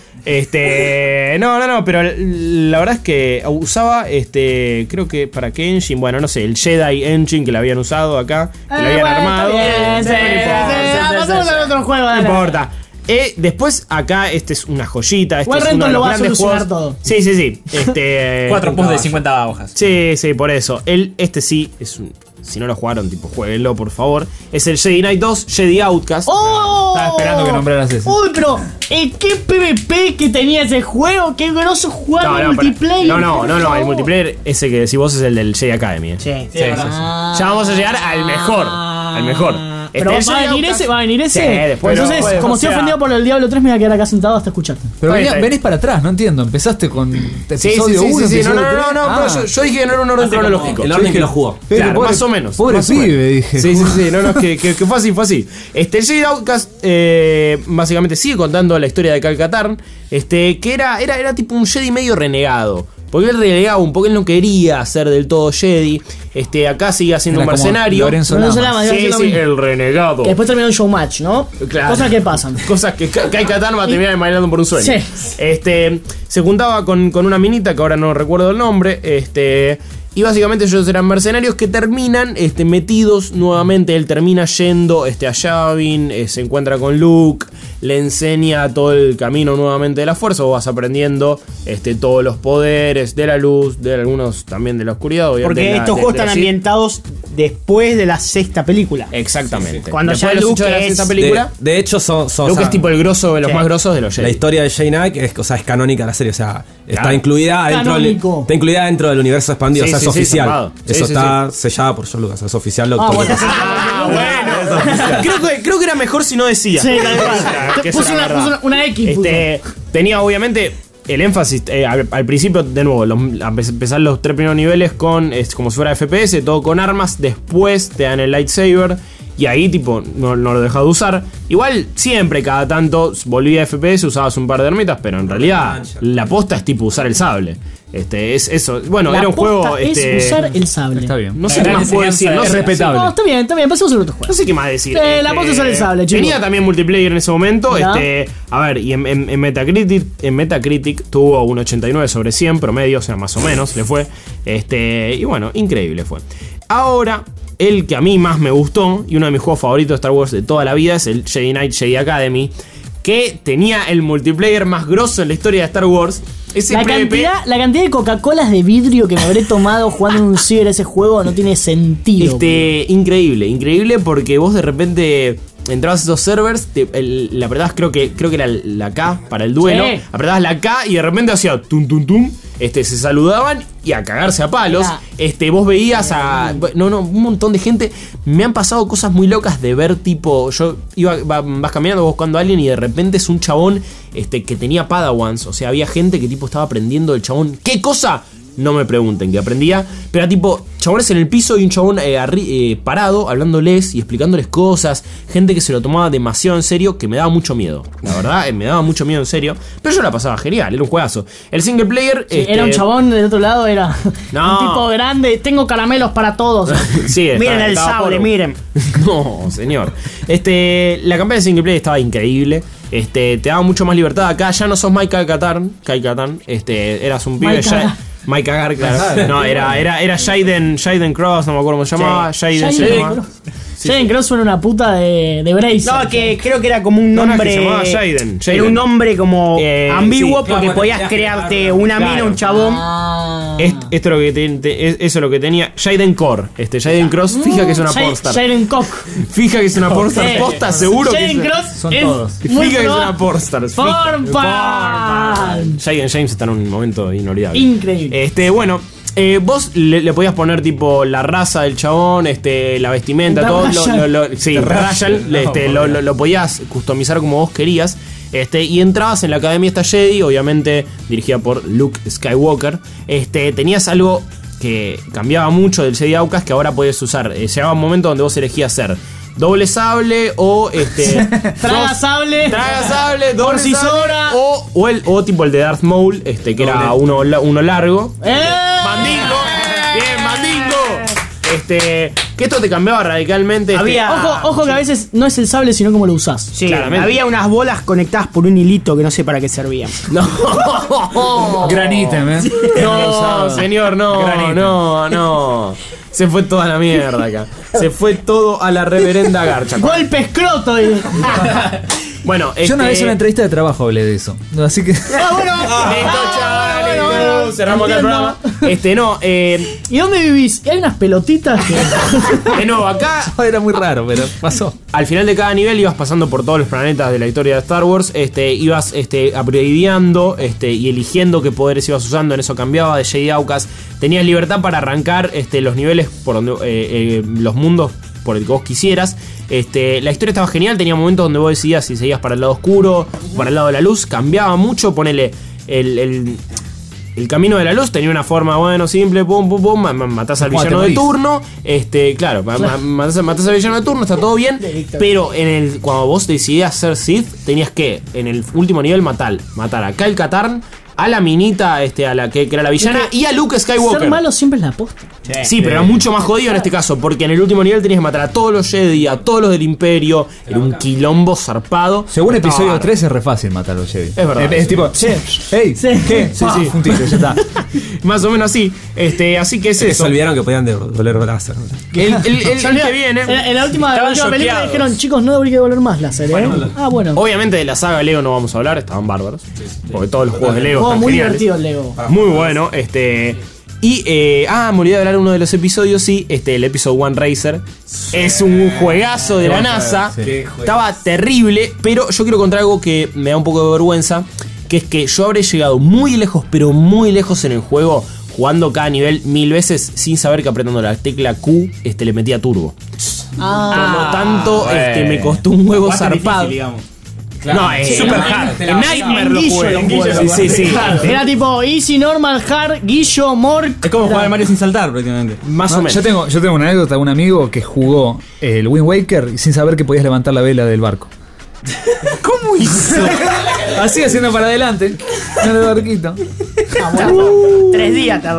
S4: Este. No, no, no, pero la verdad es que usaba, este. Creo que para qué engine, bueno, no sé, el Jedi Engine que le habían usado acá, que le
S2: Eh,
S4: habían
S2: bueno,
S4: armado.
S2: está bien, sí,
S4: No importa,
S2: sí,
S4: sí,
S2: ah,
S4: sí,
S2: pasemos
S4: sí,
S2: al
S4: sí.
S2: otro juego,
S4: No
S2: dale.
S4: importa. Eh, después acá este es una joyita. Este
S2: Igual
S4: es
S2: Renton
S4: uno de
S2: lo
S4: los
S2: va a
S4: grandes
S2: solucionar
S4: juegos.
S2: todo.
S4: Sí, sí, sí. Este,
S8: Cuatro posts de cincuenta hojas.
S4: Sí, sí, por eso. El, este sí es un. Si no lo jugaron, tipo, jueguenlo, por favor. Es el Jedi Knight dos, Jedi Outcast.
S2: ¡Oh!
S5: Estaba esperando que nombraras ese.
S2: Uy, pero eh, qué P V P que tenía ese juego. Qué groso jugar
S4: No, no,
S2: multiplayer.
S4: pero- no, no,
S2: por
S4: no, no, el
S2: favor.
S4: multiplayer ese que decís vos es el del Jedi Academy. eh.
S3: Sí.
S8: Sí, sí, sí.
S2: Ah.
S4: Ya vamos a llegar al mejor. Al mejor.
S2: Pero
S4: Este,
S2: va a
S4: el
S2: venir
S4: Jedi
S2: ese,
S4: Outcast-
S2: va a venir ese.
S4: Sí, después
S2: Entonces,
S4: no,
S2: como
S4: o
S2: estoy
S4: sea-
S2: ofendido por el Diablo tres, me voy a quedar acá sentado hasta escucharte.
S5: Pero
S4: Está bien,
S5: venía-
S4: está bien.
S5: venís para atrás, no entiendo. Empezaste con
S4: Sí, sí,
S5: episodio
S4: sí,
S5: uno,
S4: sí, sí. No,
S5: episodio
S4: no, no,
S5: tres.
S4: no,
S5: Ah.
S4: pero yo, yo dije que no era un orden cronológico.
S6: El
S4: Yo
S6: orden
S4: dije-
S6: que lo jugó.
S5: Pero
S4: Claro,
S5: pobre-
S4: más o menos.
S5: Pobre
S4: más o menos.
S5: pibe, dije.
S4: Sí, sí, sí, no, no, que, que, que fue así, fue así. Este, el Jedi Outcast eh, básicamente sigue contando la historia de Kyle Katarn, este, que era, era, era tipo un Jedi medio renegado. Porque él renegaba un poco, él no quería ser del todo Jedi. Este, acá sigue siendo
S5: Era
S4: un
S5: como
S4: mercenario.
S5: Lorenzo
S2: Lorenzo
S5: Lamas.
S2: Lamas, iba a
S4: Sí,
S2: decir lo
S4: sí,
S2: mismo.
S4: el renegado.
S2: Que después terminó un showmatch, ¿no?
S4: Claro.
S2: Cosas que pasan.
S4: Cosas que Ka- Kyle Katarn va a terminar bailando por un sueño.
S2: Sí.
S4: Este, se juntaba con, con una minita que ahora no recuerdo el nombre. Este, y básicamente ellos eran mercenarios que terminan este, metidos nuevamente. Él termina yendo este, a Yavin, eh, se encuentra con Luke, le enseña todo el camino nuevamente de la fuerza. Vos vas aprendiendo este, todos los poderes de la luz, de algunos también de la oscuridad. obviamente,
S3: Porque
S4: de la-
S3: estos
S4: de-
S3: juegos
S4: de la
S3: están
S4: Sith.
S3: ambientados después de la sexta película.
S4: Exactamente.
S3: Cuando
S4: Después
S3: ya
S4: de los
S3: Luke
S4: hechos de la
S3: es-
S4: sexta
S6: De,
S4: película,
S6: de hecho, son. son
S4: Luke
S6: o sea,
S4: es tipo el grosso de los
S3: Sí.
S4: más grosos de los Jedi.
S6: La historia de Jedi Knight es, o sea, es canónica la serie, o sea, está
S4: Claro.
S6: incluida dentro del,
S2: Canónico.
S6: está incluida dentro del universo expandido,
S4: Sí,
S6: o sea,
S4: sí,
S6: es
S4: sí,
S6: oficial.
S4: zarpado. Sí,
S6: Eso
S4: sí,
S6: está sellado por George Lucas, es oficial. Lo
S2: Ah,
S6: todo-
S2: bueno.
S4: Ah, bueno. creo, que, creo que era mejor si no decía.
S2: Sí, tal cual.
S4: Claro, que eso
S2: Puso
S4: era
S2: una,
S4: verdad.
S2: puso una, una X.
S4: Este, tenía obviamente el énfasis eh, al, al principio, de nuevo, los, a empezar los tres primeros niveles con, es como si fuera F P S, todo con armas. Después te dan el lightsaber. Y ahí, tipo, no, no lo dejaba de usar. Igual, siempre, cada tanto, volvía a F P S, usabas un par de armitas, pero en realidad, la posta es tipo usar el sable. Este, es eso. Bueno,
S2: La
S4: era un
S2: posta
S4: juego.
S2: es
S4: Este,
S2: usar el sable.
S5: Está bien.
S4: no sé qué más puedo decir. No
S5: es
S4: sé,
S5: respetable.
S2: No, está bien, está bien. Pasemos al otro juego.
S4: no sé qué más decir.
S2: Eh, la posta es usar el sable, chicos.
S4: Tenía también multiplayer en ese momento.
S2: Mirá.
S4: Este, a ver, y en, en- en Metacritic, en Metacritic tuvo un ochenta y nueve sobre cien promedio, o sea, más o menos le fue. Este, y bueno, increíble fue. Ahora, el que a mí más me gustó y uno de mis juegos favoritos de Star Wars de toda la vida es el Jedi Knight Jedi Academy, que tenía el multiplayer más grosso en la historia de Star Wars. Ese
S2: La
S4: PvP,
S2: cantidad, la cantidad de Coca-Colas de vidrio que me habré tomado jugando en un ciber ese juego no tiene sentido.
S4: Este, increíble, increíble porque vos de repente entrabas a esos servers, te, el, la apretabas, creo que, creo que era la K para el duelo,
S2: Sí.
S4: apretabas la K y de repente hacía tum tum tum, este, se saludaban y a cagarse a palos.
S2: Mirá.
S4: Este, vos veías a. No, no, un montón de gente. Me han pasado cosas muy locas de ver, tipo. Yo iba, va- vas caminando, vos buscando a alguien y de repente es un chabón este, que tenía Padawans. O sea, había gente que tipo estaba aprendiendo el chabón. ¿Qué cosa? No me pregunten que aprendía. Pero era tipo, chabones en el piso y un chabón eh, arri- eh, parado, hablándoles y explicándoles cosas. Gente que se lo tomaba demasiado en serio, que me daba mucho miedo. La verdad, eh, me daba mucho miedo en serio. Pero yo la pasaba genial, era un juegazo. El single player.
S2: Sí,
S4: este,
S2: era un chabón del otro lado, era
S4: No.
S2: un tipo grande. Tengo caramelos para todos.
S4: Sí, estaba-
S3: Miren el
S4: estaba
S3: sable,
S4: por-
S3: miren.
S4: No, señor. Este, la campaña de single player estaba increíble. Este, te daba mucho más libertad acá. Ya no sos Mike Katarn, Kai Katarn. Este, eras un pibe
S2: Mike
S4: ya.
S2: Kagar.
S4: Mike Kagar, claro. No, era, era, era Jaden, Jaden Cross, no me acuerdo cómo se llamaba. Jaden, se
S2: Jaden
S4: llamaba.
S2: Cross. Jaden Cross suena una puta de, de Bracer.
S3: No, que creo que era como un
S4: No, no, es que
S3: nombre.
S4: se llamaba Jaden, Jaden.
S3: Era un nombre como
S4: Eh,
S3: ambiguo
S4: sí,
S3: porque
S6: claro,
S3: podías
S6: claro,
S3: crearte
S6: claro,
S3: una
S4: claro.
S3: mina, un chabón.
S2: Ah.
S4: Est- esto es lo que te- te- es- eso es lo que tenía. Jaden Core. Este, Jaden Cross, fija que es una
S2: Jay-
S4: pornstar.
S2: Jaden Cock.
S4: Fija que es una pornstar.
S2: Eh,
S4: Posta, seguro que
S2: Jaden
S4: es.
S2: Cross
S5: Son
S2: es
S5: todos.
S2: muy
S4: Fija que es
S2: proba-
S4: una pornstar.
S2: Porn pan.
S4: Jaden James está en un momento inolvidable.
S2: Increíble.
S4: Este, bueno, eh, vos le, le podías poner tipo la raza del chabón, este, la vestimenta,
S2: The
S4: todo.
S2: Rayal.
S4: Lo, lo- lo- sí, Rayal, le- este, lo, lo- lo podías customizar como vos querías. Este, y entrabas en la academia esta Jedi, obviamente dirigida por Luke Skywalker. Este, tenías algo que cambiaba mucho del Jedi Outcast, que ahora podías usar. Eh, llegaba un momento donde vos elegías ser doble sable o este.
S2: Traga
S4: dos-
S2: sable.
S4: Traga sable, doble
S2: Porcisora.
S4: sable, o, o, el, o tipo el de Darth Maul, este, que era uno, la- uno largo.
S2: ¡Eh!
S4: Mandingo, bien, Mandingo. Este, que esto te cambiaba radicalmente. este-
S3: Había-
S2: Ojo, ojo que a veces no es el sable, sino como lo usás.
S3: Sí,
S4: Claramente.
S3: había unas bolas conectadas por un hilito que no sé para qué servían.
S4: No,
S5: Granite, ¿eh?
S4: no, señor, no,
S5: Granito.
S4: no, no. Se fue toda la mierda acá. Se fue todo a la reverenda garcha.
S2: Golpe escroto. y-
S4: Bueno, este...
S5: Yo una vez en una entrevista de trabajo hablé de eso. Así que.
S2: Ah, bueno.
S4: Listo,
S2: Ah,
S4: chaval,
S2: bueno,
S4: listo,
S2: bueno,
S4: cerramos acá el
S2: entiendo.
S4: programa. Este, no, eh,
S2: ¿Y dónde vivís? Y hay unas pelotitas que.
S4: de nuevo, acá
S5: Era muy raro, pero pasó.
S4: al final de cada nivel ibas pasando por todos los planetas de la historia de Star Wars, este, ibas este, upgradeando este, y eligiendo qué poderes ibas usando, en eso cambiaba de Jedi Outcast. Tenías libertad para arrancar este, los niveles por donde eh, eh, los mundos por el que vos quisieras. Este, la historia estaba genial, tenía momentos donde vos decidías si seguías para el lado oscuro o para el lado de la luz, cambiaba mucho, ponele el, el, el camino de la luz tenía una forma, bueno, simple, pum, pum, pum, ma- ma- matás al
S5: Como
S4: villano de
S5: te morís.
S4: turno, este, claro, ma- ma- matás, matás al villano de turno, está todo bien, pero en el, cuando vos decidías ser Sith, tenías que, en el último nivel, matar, matar a Kyle Katarn, a la minita, este, a la que, que era la villana, y a Luke Skywalker.
S2: Ser malo siempre es la posta.
S4: Sí, pero era mucho más jodido en este caso, porque en el último nivel tenías que matar a todos los Jedi, a todos los del Imperio, era un quilombo zarpado.
S5: Según
S4: Estaba
S5: episodio
S4: bárbaro.
S5: tres es re fácil matar a los Jedi.
S4: Es verdad.
S5: Es, es tipo,
S2: Sí.
S5: hey,
S2: Sí.
S5: ¿qué? Sí, sí, un tiro, ya está.
S4: Más o menos así. Este, así que es
S6: Se
S4: eso.
S6: olvidaron que podían devolver láser.
S4: El, el- el- el que viene.
S2: En, en la última, la
S4: estaban
S2: última película
S4: choqueados.
S2: dijeron, chicos, no debería devolver más láser, ¿eh? Ah, bueno.
S4: Obviamente de la saga Lego no vamos a hablar, estaban bárbaros. Porque todos los juegos de Lego
S2: Juego
S4: están
S2: muy
S4: geniales.
S2: divertido el Lego.
S4: Muy bueno, este. Y, eh, ah, me olvidé de hablar de uno de los episodios, sí, este, el episodio One Racer. Es un juegazo de la NASA. Estaba terrible, pero yo quiero contar algo que me da un poco de vergüenza, que es que yo habré llegado muy lejos, pero muy lejos en el juego, jugando cada nivel mil veces sin saber que apretando la tecla Q este, le metía turbo. Por lo tanto, este, me costó un huevo zarpado. Claro. No, es super hard.
S2: En Nightmare lo jugué.
S4: Sí, sí, sí.
S2: Era tipo Easy, Normal, Hard, Guillo, Mork.
S6: Es como jugar al Mario sin saltar, prácticamente.
S4: Más
S5: No,
S4: o menos.
S5: Yo tengo, yo tengo una anécdota de un amigo que jugó el Wind Waker sin saber que podías levantar la vela del barco.
S4: ¿Cómo hizo?
S5: Así haciendo para adelante. En el barquito.
S3: Uh, Tres días tardó.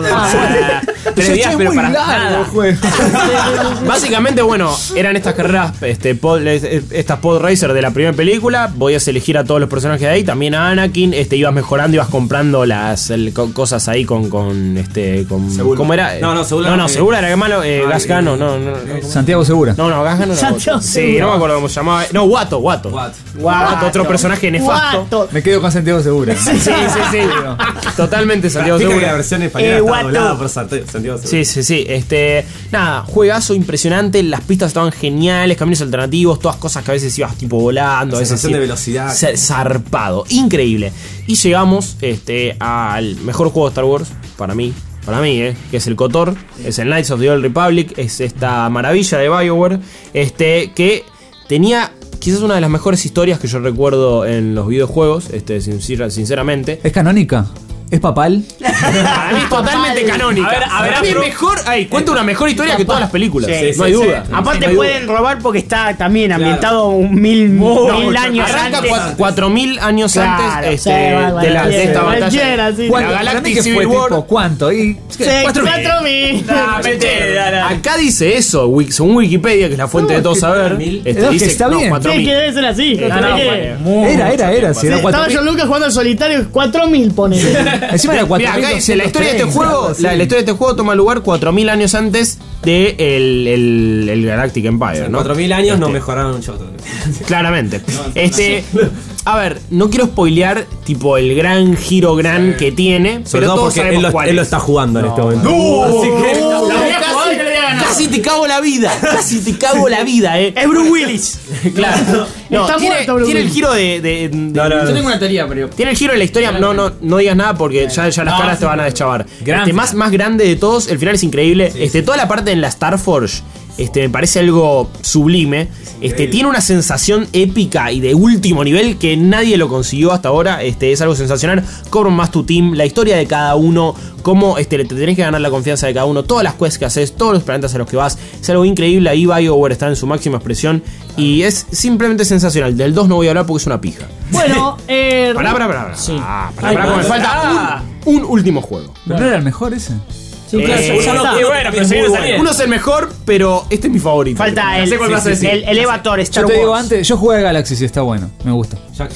S4: Tres días, pero para nada.
S5: Juego.
S4: Básicamente, bueno, eran estas carreras, este, pod, estas pod racer de la primera película. Podías elegir a todos los personajes de ahí, también a Anakin. Este, ibas mejorando, ibas comprando las el, co- cosas ahí con, con este, con,
S6: Segura.
S4: ¿cómo era?
S6: No, no, Segura
S4: No, no,
S6: no,
S4: Segura era que malo. Eh,
S6: ah,
S4: Gascano,
S6: eh,
S4: no, no, no.
S5: Santiago Segura.
S4: No, no, Gascano no.
S2: Santiago
S4: Sí,
S2: Segura.
S4: no me acuerdo cómo se llamaba. No, Guato, Guato.
S6: What?
S4: Guato, otro personaje nefasto.
S2: Guato.
S5: Me quedo con Santiago Segura.
S4: Sí, sí, sí. Totalmente Santiago
S6: Fíjate que
S4: Segura.
S6: la versión española
S3: Eh,
S6: está
S3: Guato.
S6: doblada por Santiago Segura.
S4: Sí, sí, sí. Este, nada, juegazo impresionante. Las pistas estaban geniales, caminos alternativos, todas cosas que a veces ibas tipo volando, a veces
S6: Sensación
S4: sí-
S6: de velocidad.
S4: se- zarpado, increíble. Y llegamos este, al mejor juego de Star Wars para mí. Para mí, eh, que es el KOTOR, es el Knights of the Old Republic, es esta maravilla de BioWare, este, que tenía quizás una de las mejores historias que yo recuerdo en los videojuegos, este, sincer- sinceramente.
S5: ¿Es canónica? ¿Es papal?
S4: Para mí es totalmente canónica.
S3: A ver, a ver,
S4: Para mí es
S3: pero-
S4: mejor. Ay, cuenta una mejor historia que todas las películas.
S3: Sí,
S4: no hay
S3: sí,
S4: duda.
S3: sí. Aparte
S4: No hay duda.
S3: pueden robar porque está también ambientado un mil, mil años
S4: Arranca
S3: antes.
S4: cua- cuatro mil años
S3: Claro,
S4: antes este,
S2: sí, bueno,
S4: de, la- de esta
S2: cualquiera,
S4: batalla.
S2: cualquiera, sí.
S4: La
S5: ¿Cuánto? ¿Para mí
S4: Galactic
S5: que
S4: Civil
S5: fue
S4: War.
S5: tipo cuánto? Y
S2: Cuatro mil.
S3: Ah, mentira.
S4: Acá dice eso, Wik- según Wikipedia, que es la fuente
S5: No,
S4: de todo
S5: que
S4: saber.
S6: mil.
S4: Este,
S5: No, que
S4: dice
S5: está bien.
S4: cuatro
S2: Sí,
S4: mil.
S2: que debe ser así.
S4: No, no,
S2: Sí.
S4: bueno.
S5: Era, era, era. Si era
S2: Sí,
S5: cuatro
S2: estaba
S5: mil.
S2: John Lucas jugando al solitario, cuatro mil pone.
S5: Encima era cuatro
S4: Mira,
S5: mil.
S4: acá dice, la historia de este juego, la, la historia de este juego toma lugar cuatro mil años antes de el, el, el Galactic Empire,
S6: En
S4: ¿no?
S6: cuatro mil años no
S4: Este,
S6: mejoraron un choto.
S4: Claramente. Este, a ver, no quiero spoilear tipo el gran giro gran que tiene,
S6: Sobre
S4: pero
S6: todo
S4: todos
S6: porque él
S4: sabemos
S6: lo,
S4: cuál
S6: él lo
S4: es.
S6: está jugando en este momento.
S4: Así que
S3: No,
S4: casi,
S3: casi-
S4: casi te cago la vida, casi te cago la vida, eh.
S3: Es Bruce Willis.
S4: Claro. No,
S2: Está
S4: tiene,
S2: muerto, Bruce
S4: tiene el
S2: Willis.
S4: giro de, de- de-
S6: No, no, no.
S8: Yo tengo una teoría, pero.
S4: Tiene el giro de la historia. No, no, no digas nada porque ya, ya las
S8: No,
S4: caras
S8: sí,
S4: te van a
S8: no.
S4: deschavar.
S8: Gran
S4: Este, más,
S8: final.
S4: más grande de todos, el final es increíble. este, toda la parte en la Starforge. Este, me parece algo sublime. Este, tiene una sensación épica y de último nivel que nadie lo consiguió hasta ahora. Este, es algo sensacional. Cobran más tu team, la historia de cada uno, cómo este, te tenés que ganar la confianza de cada uno, todas las quests que haces, todos los planetas a los que vas. Es algo increíble. Ahí BioWare está en su máxima expresión y es simplemente sensacional. Del dos no voy a hablar porque es una pija.
S2: Bueno, eh.
S4: Pará, pará, pará. pará.
S2: Sí.
S4: Ah, pará,
S2: Ay,
S4: pará, porque me
S2: pará.
S4: falta un, un último juego.
S5: ¿Pero no era el mejor ese?
S2: Sí, claro,
S4: Eh,
S2: ya
S4: uno
S2: está.
S4: que-
S7: bueno, pero se viene saliendo.
S4: Uno es el mejor, pero este es mi favorito.
S3: Falta
S4: Ya
S3: el,
S4: sé cuál vas a decir.
S3: el Elevator Star
S5: Yo te
S3: Wars.
S5: digo antes, yo jugué a Galaxy y está bueno. Me gusta.
S6: Ya-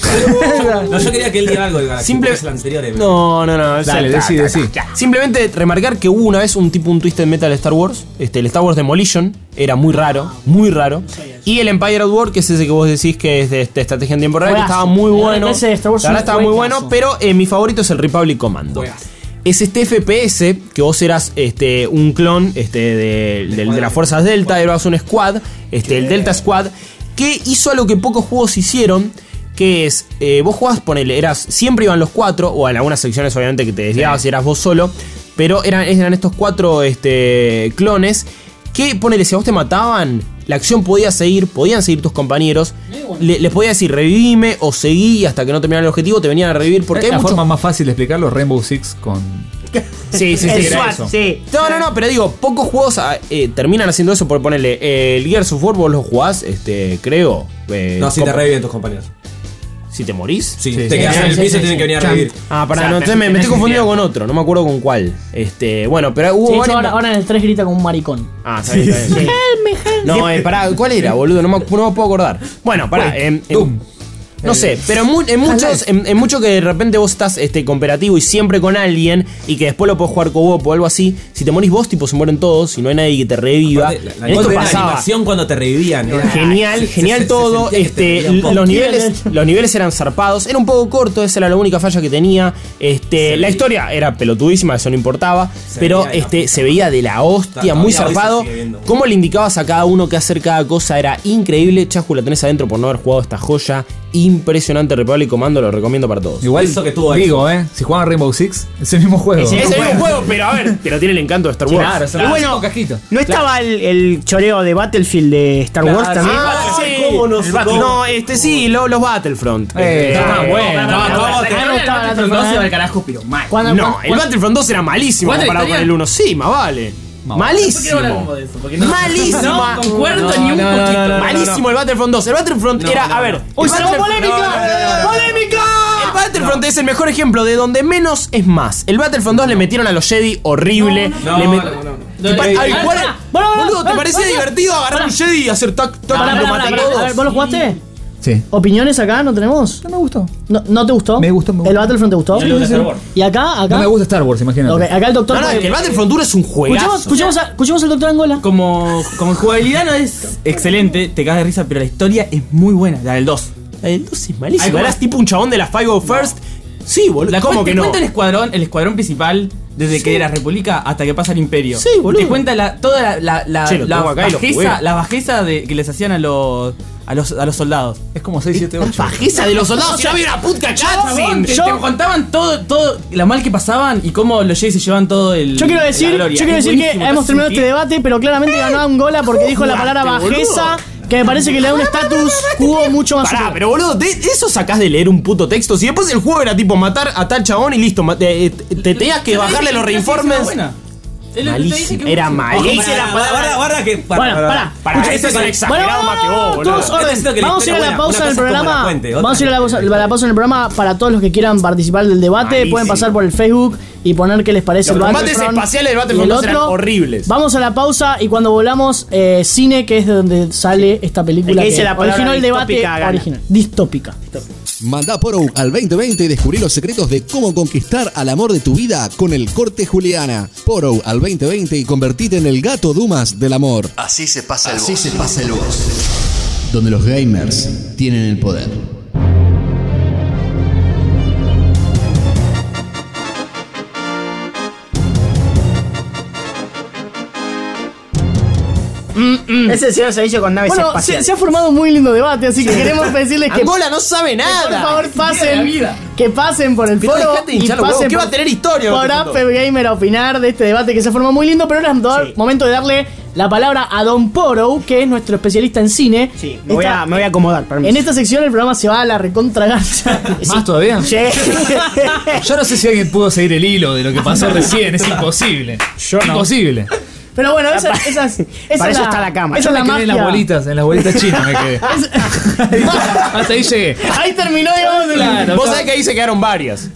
S6: no, yo quería que él diga algo de Galaxy.
S4: Simple-
S6: porque es el anterior. eh.
S4: No, no, no.
S5: Dale,
S4: ya,
S5: decí,
S4: ya,
S5: decí.
S4: ya, ya. Simplemente remarcar que hubo una vez un tipo, un Twisted Metal de Star Wars. Este, el Star Wars Demolition era muy raro, muy raro. Y el Empire at War, que es ese que vos decís que es de, de estrategia en tiempo real, que
S2: Juegazo.
S4: estaba muy bueno.
S2: Ese de Star Wars
S4: La verdad
S2: es un
S4: estaba muy
S2: juegazo.
S4: bueno, pero eh, mi favorito es el Republic Commando.
S6: Juegazo.
S4: Es este F P S que vos eras este, un clon este, de, de- de las fuerzas Delta, eras un squad, este, el Delta Squad, que hizo algo que pocos juegos hicieron, que es, eh, vos jugabas, ponele, eras, siempre iban los cuatro, o en algunas secciones obviamente que te desviabas y eras vos solo, pero eran, eran estos cuatro este, clones, que ponele, si a vos te mataban, la acción podía seguir, podían seguir tus compañeros, le- les podía decir revivime o seguí hasta que no terminara el objetivo, te venían a revivir, porque hay
S5: la
S4: muchos...
S5: forma más fácil de explicarlo, Rainbow Six con.
S4: Sí, sí,
S3: El
S4: sí, era
S3: SWAT,
S4: eso.
S3: sí.
S4: No, no, no, pero digo, pocos juegos ah, eh, terminan haciendo eso por ponerle eh, el Gears of War, vos lo jugás, este, creo. eh,
S6: No, si te
S4: como-
S6: reviven tus compañeros.
S4: Si te morís.
S6: Sí,
S5: Sí,
S6: te
S5: sí,
S6: quedas
S2: sí,
S6: en el
S2: sí,
S6: piso
S2: sí,
S6: y tienen
S2: sí.
S6: que venir a revivir.
S4: Ah, pará,
S8: O sea,
S4: no, entonces me, me
S8: tenés
S4: estoy
S8: un
S4: confundiendo
S8: día.
S4: con otro, no me acuerdo con cuál. Este, bueno, pero hubo
S2: Sí, de hecho,
S4: varias-
S2: ahora, ahora en el tres grita como un maricón.
S4: Ah, está bien, está bien. No, eh, pará, ¿cuál era, boludo? No me, no me puedo acordar. Bueno, pará, em, em,
S5: Doom.
S4: no sé, pero en, mu- en muchos, en, en muchos que de repente vos estás este, cooperativo y siempre con alguien y que después lo podés jugar co-op o algo así, si te morís vos, tipo se mueren todos y no hay nadie que te reviva.
S6: Aparte, la- la-
S4: En esto
S6: la
S4: pasaba.
S6: animación cuando te revivían. era-
S4: Genial,
S6: se-
S4: genial
S6: se- se
S4: todo.
S6: sentía que te
S4: Este,
S6: revivían un poco.
S4: los niveles, los niveles eran zarpados. Era un poco corto, esa era la única falla que tenía. Este, la historia era pelotudísima, eso no importaba.
S6: Se
S4: pero
S6: veía de la
S4: este,
S6: puta
S4: se veía de la hostia,
S6: Todavía
S4: muy
S6: hoy se
S4: zarpado.
S6: sigue viendo.
S4: Cómo le indicabas a cada uno qué hacer cada cosa era increíble. Chascu, la tenés adentro por no haber jugado esta joya. Impresionante Republic Commando, lo recomiendo para todos.
S5: Igual,
S6: Eso que tuvo
S5: digo, eh. Si juegan Rainbow Six, es el mismo juego.
S3: Es el
S4: Es el
S3: juego.
S4: mismo juego, pero a ver, pero tiene el encanto de Star Wars.
S5: Claro, es el
S3: Y bueno,
S5: mismo cajito.
S3: ¿no estaba el, el choreo de Battlefield de Star Wars también?
S4: Ah, sí, ¿Cómo no? No, este sí, lo- los Battlefront.
S8: Eh,
S4: Este,
S8: ah, bueno.
S7: No,
S2: no,
S7: no,
S2: no,
S7: el
S2: no,
S7: Battlefront
S2: no,
S7: dos
S2: no,
S7: se va
S2: no.
S7: al carajo, pero mal.
S2: Cuando-
S4: No,
S2: cuando-
S4: el Battlefront dos era malísimo
S7: ¿Cuál
S4: comparado con
S7: historia?
S4: el uno. Sí, más vale. Malísimo. Malísimo.
S7: No concuerdo
S4: No,
S7: ni un
S4: no, no,
S7: poquito.
S4: no, no, Malísimo el Battlefront dos. El Battlefront
S7: No,
S4: era,
S7: no,
S4: a
S7: no.
S4: ver.
S2: ¡Uy,
S4: el
S2: se armó
S4: Battlefront-
S2: polémica!
S4: No, no, no, no.
S2: ¡Polémica!
S4: El Battlefront es el mejor ejemplo de donde menos es más. El Battlefront dos le metieron a los Jedi horrible.
S6: No,
S4: le
S6: no,
S4: met-
S6: no, no.
S4: ¿Te pa-
S2: Ay,
S4: ay,
S2: pará,
S4: ¿cuál-
S2: pará. Bueno, bueno,
S4: Boludo, ¿te
S2: pará,
S4: parecía
S2: pará.
S4: divertido agarrar un Jedi y hacer tac, tac,
S2: Pará,
S4: lo
S2: pará,
S4: maté
S2: pará,
S4: todos?
S2: a ver, ¿vos lo jugaste?
S5: Sí.
S2: ¿Opiniones acá no tenemos?
S5: No me gustó.
S2: ¿No, ¿no te gustó?
S5: Me gustó, me gustó.
S2: ¿El Battlefront te gustó?
S7: Sí, sí, sí.
S2: ¿Y acá? acá?
S5: No me gusta Star Wars, imagínate.
S2: Ok, acá el doctor...
S4: No, no, es que el Battlefront uno es un
S2: Escuchemos,
S4: juegazo.
S2: escuchemos, a- escuchemos al doctor Angola.
S7: Como, como jugabilidad no es excelente, te cagas de risa, pero la historia es muy buena, la del dos.
S4: El dos es malísimo.
S7: Ay, ¿cómo?
S4: Eras tipo un chabón de la Five O First. Sí, boludo.
S7: La
S4: ¿Cómo
S7: te
S4: que no?
S7: cuenta el escuadrón, el escuadrón principal, desde que era República hasta que pasa al Imperio.
S4: Sí, boludo.
S7: Te cuenta la, toda la, la, la,
S4: Che, lo
S7: la
S4: tengo acá y lo
S7: bajeza,
S4: jugué.
S7: la bajeza de, que les hacían a los, a los, a los soldados.
S5: Es como seis, siete, ocho.
S4: Bajeza de los soldados. Si no había una puta cutscene.
S7: Te, te contaban todo, todo, la mal que pasaban y cómo los Jedi se llevan todo el.
S2: Yo quiero decir,
S7: la gloria.
S2: yo quiero
S7: Es
S2: decir que
S7: buenísimo,
S2: hemos
S7: te
S2: terminado
S7: hace
S2: este debate, pero claramente ganó Angola porque dijo la palabra
S4: Jugaste,
S2: bajeza,
S4: boludo.
S2: que me parece que le da un estatus quo mucho más
S4: Pará,
S2: superior.
S4: pero boludo, de eso sacás de leer un puto texto. Si después el juego era tipo matar a tal chabón y listo, ma- te, te- te tenías que bajarle los reinforcements. Malísimo, era malísimo.
S6: Guarda, guarda que.
S2: Bueno, pará.
S4: Para
S2: Escucha,
S4: eso es
S2: bueno,
S4: exagerado más que vos,
S2: todos
S4: boludo.
S2: orden.
S6: Esto es lo que la
S2: Vamos a ir a
S6: historia
S2: la
S6: buena.
S2: pausa
S6: Una
S2: del
S6: cosa es como
S2: programa.
S6: la fuente, otra.
S2: Vamos a ir a la pausa, la pausa en el programa para todos los que quieran participar del debate.
S4: Malísimo.
S2: Pueden pasar por el Facebook y poner qué les parece
S4: Los
S2: el
S4: combates
S2: Battlefront
S4: espaciales del
S2: y
S4: Battlefront
S2: el
S4: dos eran
S2: otro.
S4: horribles.
S2: Vamos a la pausa y cuando volvamos, eh, cine, que es de donde sale esta película.
S3: El que dice la palabra
S2: originó el debate
S3: distópica gana.
S2: original. Distópica.
S1: Manda Poro al veinte veinte y descubrí los secretos de cómo conquistar al amor de tu vida con el corte Juliana. Poro al veinte veinte y convertite en el gato Dumas del amor.
S10: Así se pasa el
S1: Así
S10: voz.
S1: se pasa el voz.
S10: Donde los gamers tienen el poder.
S3: Ese señor se hizo con naves
S2: Bueno, se,
S3: espaciales.
S2: se ha formado un muy lindo debate, así que queremos decirles que,
S4: Angola no sabe
S2: que
S4: nada.
S2: por favor pasen, que pasen por el
S4: Pero
S2: foro
S4: dejate de
S2: y
S4: hinchar los
S2: pasen
S4: huevos, ¿qué
S2: por,
S4: va a tener historia,
S2: por
S4: Battlefront
S2: Apple Gamer a opinar de este debate que se formó muy lindo, pero ahora es do-
S3: Sí.
S2: momento de darle la palabra a Don Poro, que es nuestro especialista en cine.
S3: Sí, me voy,
S2: Esta-
S3: a, me voy a acomodar, permiso.
S2: En esta sección el programa se va a la recontra garcha.
S5: ¿Más todavía?
S3: Sí.
S5: Yo no sé si alguien pudo seguir el hilo de lo que pasó recién, es imposible.
S3: Yo no.
S5: Imposible.
S2: Pero bueno, esa, esa, es- esa
S3: Para
S2: es
S3: eso
S2: la,
S3: está la cama.
S2: Esa
S5: Yo
S2: es
S5: me
S2: la
S5: quedé en las
S2: magia.
S5: bolitas, en las bolitas chinas me quedé. Hasta ahí llegué.
S2: Ahí terminó, digamos. de-
S5: Claro.
S4: Vos sabés que ahí se quedaron varias.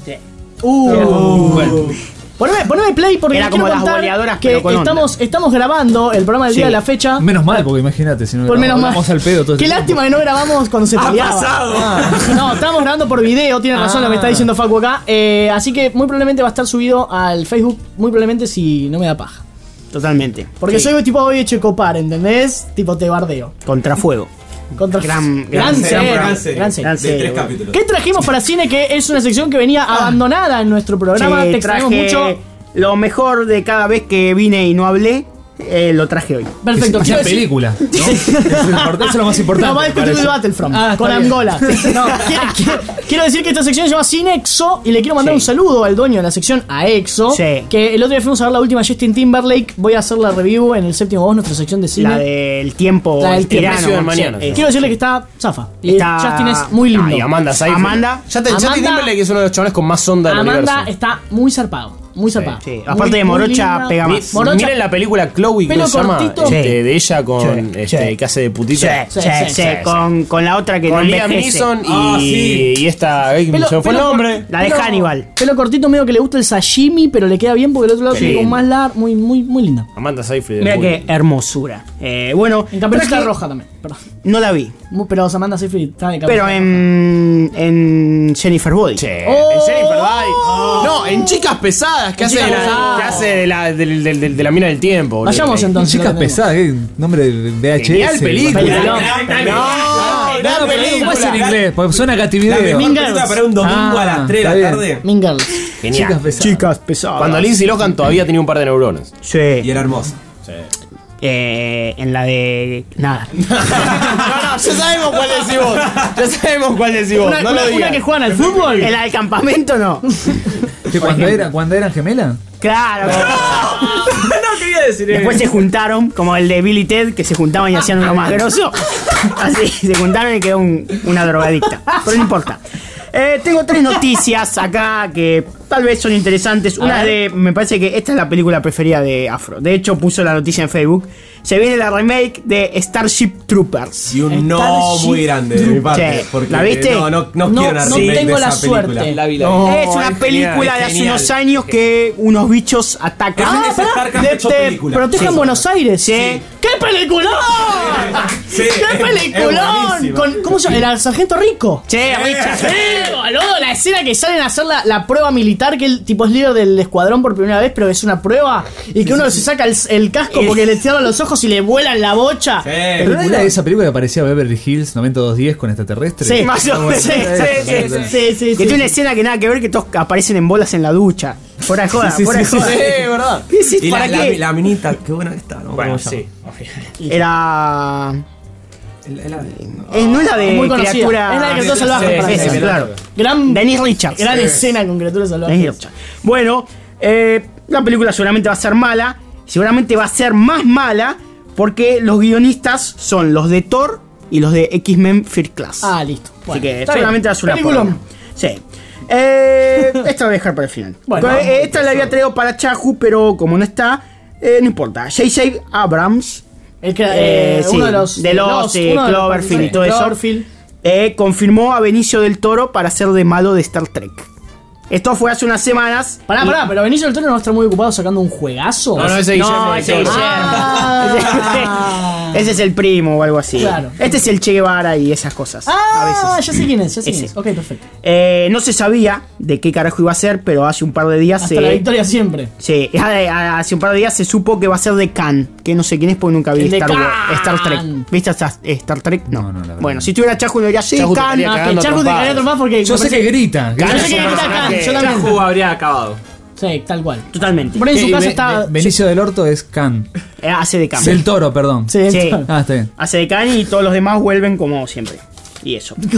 S2: Uh.
S5: Bueno.
S2: Poneme, poneme play porque
S3: Era
S2: les quiero
S3: como las
S2: contar
S3: boleadoras,
S2: que
S3: pero con onda.
S2: estamos, estamos grabando el programa del día
S3: Sí.
S2: de la fecha.
S5: Menos mal, porque imagínate, si no
S2: Por menos mal.
S5: vamos al pedo todo
S2: Qué
S5: este
S2: lástima que no grabamos cuando se
S6: Ha
S2: peleaba.
S6: pasado.
S2: Ah. No, estamos grabando por video, tiene razón
S5: Ah.
S2: lo que está diciendo Facu acá. Eh, así que muy probablemente va a estar subido al Facebook, muy probablemente si no me da paja.
S3: Totalmente.
S2: Porque
S3: Sí.
S2: soy tipo hoy hecho copar, ¿entendés? Tipo te bardeo.
S3: Contrafuego.
S2: Contra
S3: Gran-
S2: gran,
S3: gran
S2: serie,
S3: serie,
S2: gran
S6: gran
S2: serie.
S6: serie.
S2: gran serie.
S3: Gran
S6: De
S3: serie,
S6: tres
S3: bueno.
S6: capítulos.
S2: ¿Qué trajimos para cine? Que es una sección que venía abandonada en nuestro programa.
S3: Sí,
S2: Te extrañamos
S3: traje
S2: mucho.
S3: lo mejor de cada vez que vine y no hablé, eh, lo traje hoy.
S2: Perfecto.
S5: Es
S2: quiero
S5: una
S2: decir-
S5: película, ¿no? Eso es lo import- eso es lo más importante.
S2: No, va a
S5: me
S2: discutir
S5: parece.
S2: el Battlefront
S5: Ah,
S2: con
S5: está bien.
S2: Angola. No, quiero, quiero- quiero decir que esta sección se llama Cinexo y le quiero mandar
S3: Sí.
S2: un saludo al dueño de la sección, a Exo.
S3: Sí.
S2: Que el otro día fuimos a ver la última Justin Timberlake. Voy a hacer la review en el séptimo voz, nuestra sección de cine.
S3: La del tiempo
S2: La del tiempo.
S3: tirano,
S4: Precio del
S3: sí,
S4: mañana.
S3: eh,
S2: Quiero decirle que está zafa. Y
S3: Está-
S2: Justin es muy lindo.
S4: Ah, y Amanda Seyfried.
S3: Amanda.
S4: Ya te,
S2: Amanda-
S4: Justin Timberlake es uno de los chavales con más onda del
S2: Amanda
S4: universo.
S2: está muy zarpado. Muy zarpado.
S3: sí.
S2: Muy-
S3: Aparte de
S2: muy
S3: Morocha,
S2: linda.
S3: pega
S4: Mi-
S3: más.
S2: Morocha-
S4: Miren la película Chloe,
S2: Pelo
S4: ¿cómo se llama?
S2: cortito.
S4: Este,
S3: Sí.
S4: de ella con
S3: Sí,
S4: este
S3: sí.
S4: que hace de putita.
S3: Sí,
S2: Sí,
S3: sí,
S2: sí,
S3: sí,
S2: sí,
S3: con, con la otra que
S4: Con
S3: no
S4: Liam
S3: envejece.
S4: Neeson y,
S6: Ah, sí.
S4: y esta. ay,
S2: Pelo-
S4: se me fue el
S2: pelo-
S4: nombre.
S3: La de
S2: pelo-
S3: Hannibal.
S2: Pelo cortito, medio que le gusta el sashimi, pero le queda bien porque el otro lado
S3: Sí.
S2: tiene como más largo. Muy, muy, muy linda.
S4: Amanda Seyfried.
S3: Mira
S4: muy-
S3: qué hermosura. Eh, bueno,
S2: En Caperucita
S3: traje-
S2: Roja también. Perdón.
S3: no la vi,
S2: Muy- Pero Amanda Seyfried está en Caperucita
S3: pero
S2: Roja.
S3: en, en Jennifer Body.
S4: Che,
S2: Oh.
S4: en Jennifer Body. No, en Chicas Pesadas, que hace,
S2: Chicas
S4: de la,
S2: Pesadas.
S4: que hace de, la, del- del- del- de la mina del tiempo. boludo.
S2: Vayamos entonces.
S5: Chicas
S2: lo que tenemos.
S5: pesadas, ¿qué? Nombre de V H S.
S4: Genial película.
S2: Peliculón.
S4: No, gran
S5: ¿Cómo es
S4: película.
S5: en inglés? Porque suena a
S6: La
S5: cativideo.
S6: mejor
S2: Mean
S6: película
S2: Girls.
S6: para un domingo
S5: Ah,
S6: a las tres de
S5: está
S6: la
S5: bien.
S6: tarde.
S2: Mean Girls.
S4: Genial.
S5: Chicas pesadas.
S3: Chicas pesadas.
S4: Cuando Lindsay Lohan todavía tenía un par de neuronas.
S3: Sí.
S6: Y era hermosa.
S3: Eh, en la de. Nada.
S4: No, no, ya sabemos cuál decís vos. Ya sabemos cuál decís vos.
S2: Una,
S4: No
S2: una-
S4: lo
S2: una
S4: digas.
S2: que juegan al fútbol.
S3: En la del campamento no.
S5: ¿Viste cuando, era, cuando eran gemelas?
S3: Claro.
S8: No quería decir eso.
S3: Después se juntaron, como el de Bill y Ted, que se juntaban y hacían uno más grosso. Así, se juntaron y quedó un- una drogadicta. Pero no importa. Eh, tengo tres noticias acá que tal vez son interesantes. Una de, me parece que esta es la película preferida de Afro. De hecho, puso la noticia en Facebook. Se viene la remake de Starship Troopers.
S6: Y un no
S2: Starship
S6: muy grande de mi parte.
S3: Sí.
S6: Porque
S3: ¿La viste?
S6: No, no, no,
S2: No,
S6: quiero una
S2: no
S6: remake
S2: tengo
S6: de
S2: la
S6: esa película.
S2: suerte.
S8: La vi, la vi.
S6: No,
S3: Es una
S6: es
S3: película
S6: genial,
S3: de hace
S6: genial.
S3: unos años que unos bichos atacan.
S6: Ah,
S3: pará,
S6: StarCraft
S3: de-
S6: hecho
S3: de-
S6: película.
S2: Protejan
S3: Sí.
S2: Buenos Aires.
S3: Sí.
S2: ¡Qué peliculón!
S6: Sí,
S2: ¡Qué
S6: es- es
S2: peliculón!
S6: buenísima.
S2: Con, ¿Cómo se llama? El sargento Rico.
S3: Che, Richard.
S2: Sí, boludo, la escena que salen a hacer la, la prueba militar, que el tipo es líder del escuadrón por primera vez, pero es una prueba, y que uno se saca el, el casco porque le cierran los ojos y le vuelan la bocha.
S6: Sí.
S5: ¿Pero no era esa película que parecía Beverly Hills noventa dos diez con extraterrestres?
S2: Sí,
S3: Más o menos.
S2: sí, sí, sí, sí, sí, sí,
S3: Que
S2: sí.
S3: tiene una escena que nada que ver, que todos aparecen en bolas en la ducha. Fuera de joda,
S6: Sí, sí,
S3: fuera de
S6: sí,
S3: joda.
S6: sí,
S3: ¿verdad? ¿Qué decís?
S6: Y
S3: ¿Para
S6: la,
S3: qué?
S6: la, la minita, qué buena que está, ¿no?
S4: Bueno,
S6: ¿Cómo se
S4: sí.
S6: llama?
S3: Era.
S6: El- el-
S3: Eh, no es la de
S2: Muy conocida.
S3: criatura.
S2: Es la de criatura salvaje,
S3: Sí,
S2: para
S3: sí,
S2: mí.
S3: sí, claro.
S2: Gran,
S3: Dennis Richards.
S2: gran
S3: Sí.
S2: escena con criaturas
S3: Dennis
S2: salvajes.
S3: Richards. Bueno, eh, la película seguramente va a ser mala. Seguramente va a ser más mala porque los guionistas son los de Thor y los de X-Men First Class.
S2: Ah, listo.
S3: Así
S2: Bueno,
S3: que
S2: está
S3: seguramente
S2: bien.
S3: va a ser una
S2: Peliculón.
S3: poronga. Sí. Eh, esta la voy a dejar para el final.
S2: Bueno,
S3: Pero, eh, esta la había traído para Chahu, pero como no está, eh, no importa. J J Abrams,
S2: El que,
S3: Eh,
S2: eh,
S3: sí,
S2: uno de los
S3: de los, eh,
S2: uno de los
S3: Cloverfield y
S2: participantes.
S3: todo eso.
S2: Cloverfield.
S3: eh, confirmó a Benicio del Toro para ser de malo de Star Trek. Esto fue hace unas semanas.
S2: Pará,
S3: y-
S2: pará, pero Benicio del Toro no va a estar muy ocupado sacando un juegazo.
S4: No, no, ese
S3: No,
S4: Guillermo.
S3: ese
S4: del Toro.
S3: Guillermo.
S2: Ah.
S3: Ese es el primo o algo así.
S2: Claro.
S3: Este es el Che Guevara y esas cosas. a
S2: Ah,
S3: veces.
S2: ya sé quién es, ya sé
S3: Ese.
S2: quién es. Ok, perfecto.
S3: Eh, no se sabía de qué carajo iba a ser, pero hace un par de días
S2: Hasta
S3: se.
S2: la victoria siempre.
S3: Sí, a- a- hace un par de días se supo que va a ser de Khan, que no sé quién es porque nunca vi
S2: El de
S3: Star, Wars-
S2: Khan.
S3: Star Trek. ¿Viste Star, Star Trek? No.
S5: No, no, la verdad.
S3: Bueno, si tuviera Chahu no diría sí,
S4: Chahu te
S3: Khan.
S4: estaría
S2: Ah, que
S4: cagando
S2: Chaco te
S4: trompadas.
S2: cagaría otro más porque.
S5: Yo sé que grita.
S2: Yo
S5: grita.
S2: sé que grita Khan, yo también.
S8: Chahu habría acabado.
S2: Sí, tal cual.
S3: Totalmente.
S2: Por ahí en su
S5: Eh,
S2: casa
S5: Be-
S2: está.
S5: Be- Benicio del Orto es Khan.
S3: Eh, hace de Khan.
S5: Del Toro, perdón.
S2: Sí,
S3: Sí.
S2: tal-
S5: Ah, está bien.
S3: Hace de Khan y todos los demás vuelven como siempre. Y eso.
S2: ¿Qué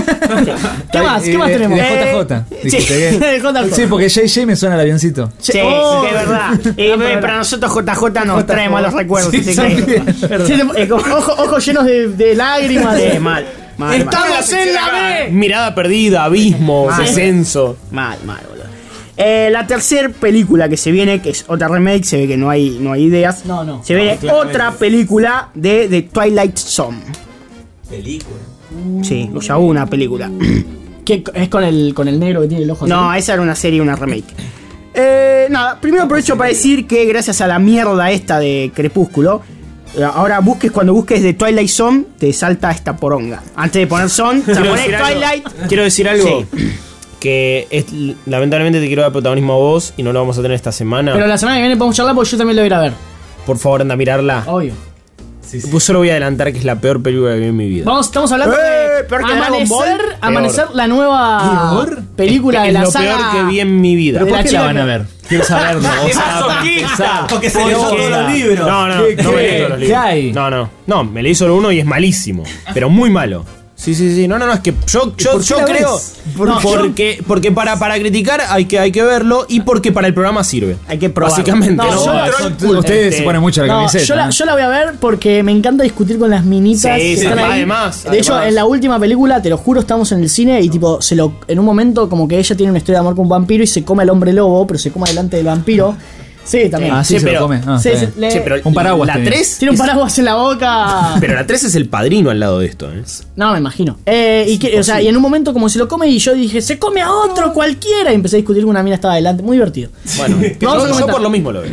S2: más? ¿Qué más
S5: Eh,
S2: tenemos?
S5: De
S3: Eh,
S5: J J.
S3: sí.
S5: dijiste que-
S2: De J J.
S5: Sí, porque J J me suena el avioncito.
S3: Sí,
S2: Oh.
S3: sí, es verdad. Eh,
S2: No, pero-
S3: para nosotros J J nos trae malos recuerdos.
S5: Sí,
S3: ¿sí
S5: también,
S3: creen?
S5: es verdad.
S2: Sí, te- eh, como- ojo- ojos llenos de, de lágrimas.
S3: Sí,
S2: De,
S3: mal. Mal,
S2: Estamos en la B.
S4: Mirada perdida, abismo,
S3: Mal.
S4: descenso.
S3: mal, mal, mal, boludo. Eh, la tercera película que se viene, que es otra remake, se ve que no hay, no hay ideas.
S2: No, no.
S3: Se viene otra película de The Twilight Zone.
S6: Película.
S3: Sí, ya hubo una película.
S2: ¿Qué, es con el, con el negro que tiene el ojo
S3: No,
S2: así?
S3: esa era una serie, una remake. Eh, nada, primero aprovecho para decir que gracias a la mierda esta de Crepúsculo, eh, ahora busques, cuando busques de Twilight Zone, te salta esta poronga. Antes de poner Zone, te
S4: Quiero
S3: pones
S4: decir algo.
S3: Twilight.
S4: Quiero decir algo. Que es, lamentablemente te quiero dar protagonismo a vos y no lo vamos a tener esta semana.
S2: Pero la semana que viene podemos charlar porque yo también lo voy a ir a ver.
S4: Por favor, anda a mirarla.
S2: Obvio.
S4: Pues solo voy a adelantar que es la peor película que vi en mi vida.
S2: Vamos, estamos hablando
S3: Eh,
S2: de
S3: peor que Dragon
S2: Amanecer,
S3: Ball.
S2: Amanecer, la nueva
S5: ¿Peor?
S2: película
S4: es
S2: de la
S4: lo
S2: saga.
S4: peor que vi en mi vida.
S2: de
S5: ¿Por
S2: la
S5: qué
S2: chica
S5: la van a
S2: que-
S5: ver?
S4: Quiero saberlo. O sea, para empezar.
S6: Porque se leyó
S4: Porque-
S6: todos los libros.
S4: No, no, no,
S5: ¿Qué-
S4: no me
S5: qué-
S4: leí todos los
S5: qué
S4: libros.
S5: hay?
S4: No, no, no, me leí solo uno y es malísimo. Pero muy malo. Sí, sí, sí. No, no, no, es que yo, yo,
S5: ¿Por qué
S4: yo
S5: la
S4: creo.
S5: ves?
S4: por-
S2: No,
S4: porque porque para, para criticar hay que, hay que verlo y porque para el programa sirve.
S3: Hay que probarlo.
S4: Básicamente.
S2: No,
S4: ¿no?
S2: yo la-
S4: Control,
S5: Son- Ustedes
S4: este,
S5: se ponen mucho la
S2: No,
S5: camiseta.
S2: yo la,
S5: ¿eh?
S2: yo la voy a ver porque me encanta discutir con las minitas
S4: Sí,
S2: que
S4: sí,
S2: están ahí.
S4: además,
S2: De hecho,
S4: además.
S2: en la última película, te lo juro, estamos en el cine y tipo, se lo, en un momento como que ella tiene una historia de amor con un vampiro y se come al hombre lobo, pero se come delante del vampiro. Sí, también.
S5: Ah, sí,
S4: Sí,
S5: se
S4: pero-
S5: lo come. Ah,
S2: Sí,
S5: está
S2: sí,
S5: bien.
S2: le-
S4: Che, pero
S5: Un paraguas
S4: La
S5: tenía.
S4: tres
S2: Tiene un paraguas en la boca.
S4: Pero la tres es el padrino al lado de esto, ¿eh?
S2: No, me imagino. Eh, y, que, o sea, y en un momento como se lo come y yo dije, se come a otro cualquiera. Y empecé a discutir con una mina que estaba adelante. Muy divertido.
S4: Bueno,
S2: Vamos a
S4: yo, yo
S2: comentar.
S4: por lo mismo lo veo.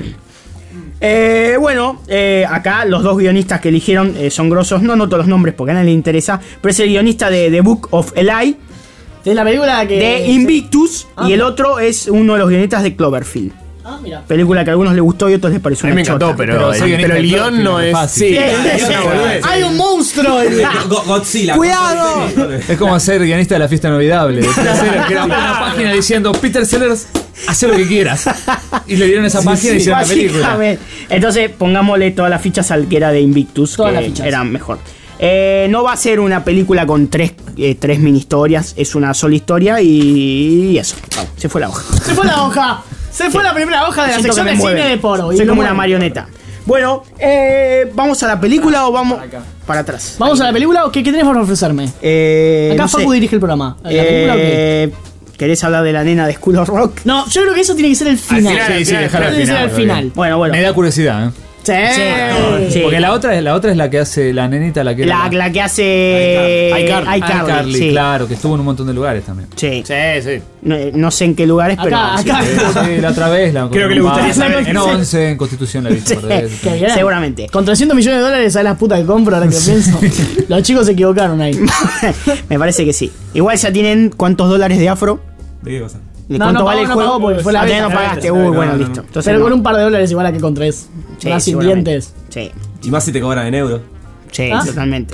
S3: Eh, bueno, eh, acá los dos guionistas que eligieron eh, son grosos. No noto los nombres porque a nadie le interesa. Pero es el guionista de The Book of Eli,
S2: Es la película que.
S3: de Invictus.
S2: Ah,
S3: y el
S2: mira.
S3: otro es uno de los guionistas de Cloverfield.
S2: Ah, mira.
S3: Película que a algunos les gustó y a otros les pareció
S4: A mí
S3: una
S4: me encantó,
S3: chota.
S4: pero,
S5: Pero
S4: el,
S5: soy guionista
S4: pero el
S5: de
S4: guión
S5: Cloverfield,
S4: no
S5: es
S4: es.
S5: fácil.
S4: Sí,
S3: Sí,
S4: es una boludez.
S2: Hay un monstruo.
S6: Go- Godzilla.
S3: ¡Cuidado!
S5: Es como ser guionista de la fiesta inolvidable. Peter Sellers, que era una página diciendo Peter Sellers, haz lo que quieras. Y le dieron esa página y hicieron la película.
S3: Básicamente. Entonces, pongámosle todas las fichas al que era de Invictus,
S2: Todas
S3: que
S2: las fichas.
S3: era mejor. Eh, no va a ser una película con tres, eh, tres mini historias, es una sola historia y, y eso. Se fue la hoja.
S2: Se fue la hoja. Se fue la primera hoja de la
S3: Siento
S2: sección
S3: que
S2: de
S3: me
S2: cine
S3: mueven.
S2: de Poro.
S3: Soy como una marioneta. Bueno, eh, ¿vamos a la película o vamos para atrás?
S2: ¿Vamos a la película o qué, qué tenés para ofrecerme?
S3: Eh,
S2: Acá
S3: no sé.
S2: Facu dirige el programa. ¿La película o qué?
S3: Eh, ¿Querés hablar de la nena de School of Rock?
S2: No, yo creo que eso tiene que ser el final.
S5: final, sí, sí, dejar al
S2: Tiene que ser
S5: final,
S2: el final.
S3: Bueno, bueno.
S5: Me da curiosidad, ¿eh?
S2: Sí.
S3: Sí.
S5: Porque la otra, es, la otra es la que hace la nenita, la que
S3: La,
S5: era
S3: la que hace
S4: iCarly.
S3: iCarly,
S5: iCarly,
S3: sí.
S5: claro, que estuvo en un montón de lugares también.
S3: Sí.
S4: Sí, sí.
S3: No, no sé en qué lugares, pero
S2: Acá,
S3: sí.
S2: acá.
S5: Sí, la otra vez la
S4: Creo que le gustaría saber.
S5: En once, en Constitución la vi.
S3: Sí.
S5: por veces.
S2: Qué bien.
S3: Seguramente.
S2: Con trescientos millones de dólares, ¿sabes la puta que compro ahora que lo pienso? Los chicos se equivocaron ahí.
S3: Me parece que sí. Igual ya tienen cuántos dólares de afro.
S6: ¿De qué cosa?
S3: ¿De
S2: No,
S3: cuánto
S2: no
S3: vale
S2: pagó,
S3: el
S2: no
S3: juego?
S2: pagó porque fue la
S3: Ah,
S2: beta,
S3: no
S2: la
S3: pagaste.
S6: beta.
S3: Uy,
S6: No,
S3: bueno,
S6: no, no.
S3: listo. Entonces
S2: Pero
S3: no.
S2: con un par de dólares igual a que con tres.
S3: Sí,
S2: Más
S3: seguramente.
S2: dientes.
S3: Sí.
S6: Y más si te cobran en euros.
S3: Sí,
S2: ¿Ah?
S3: totalmente.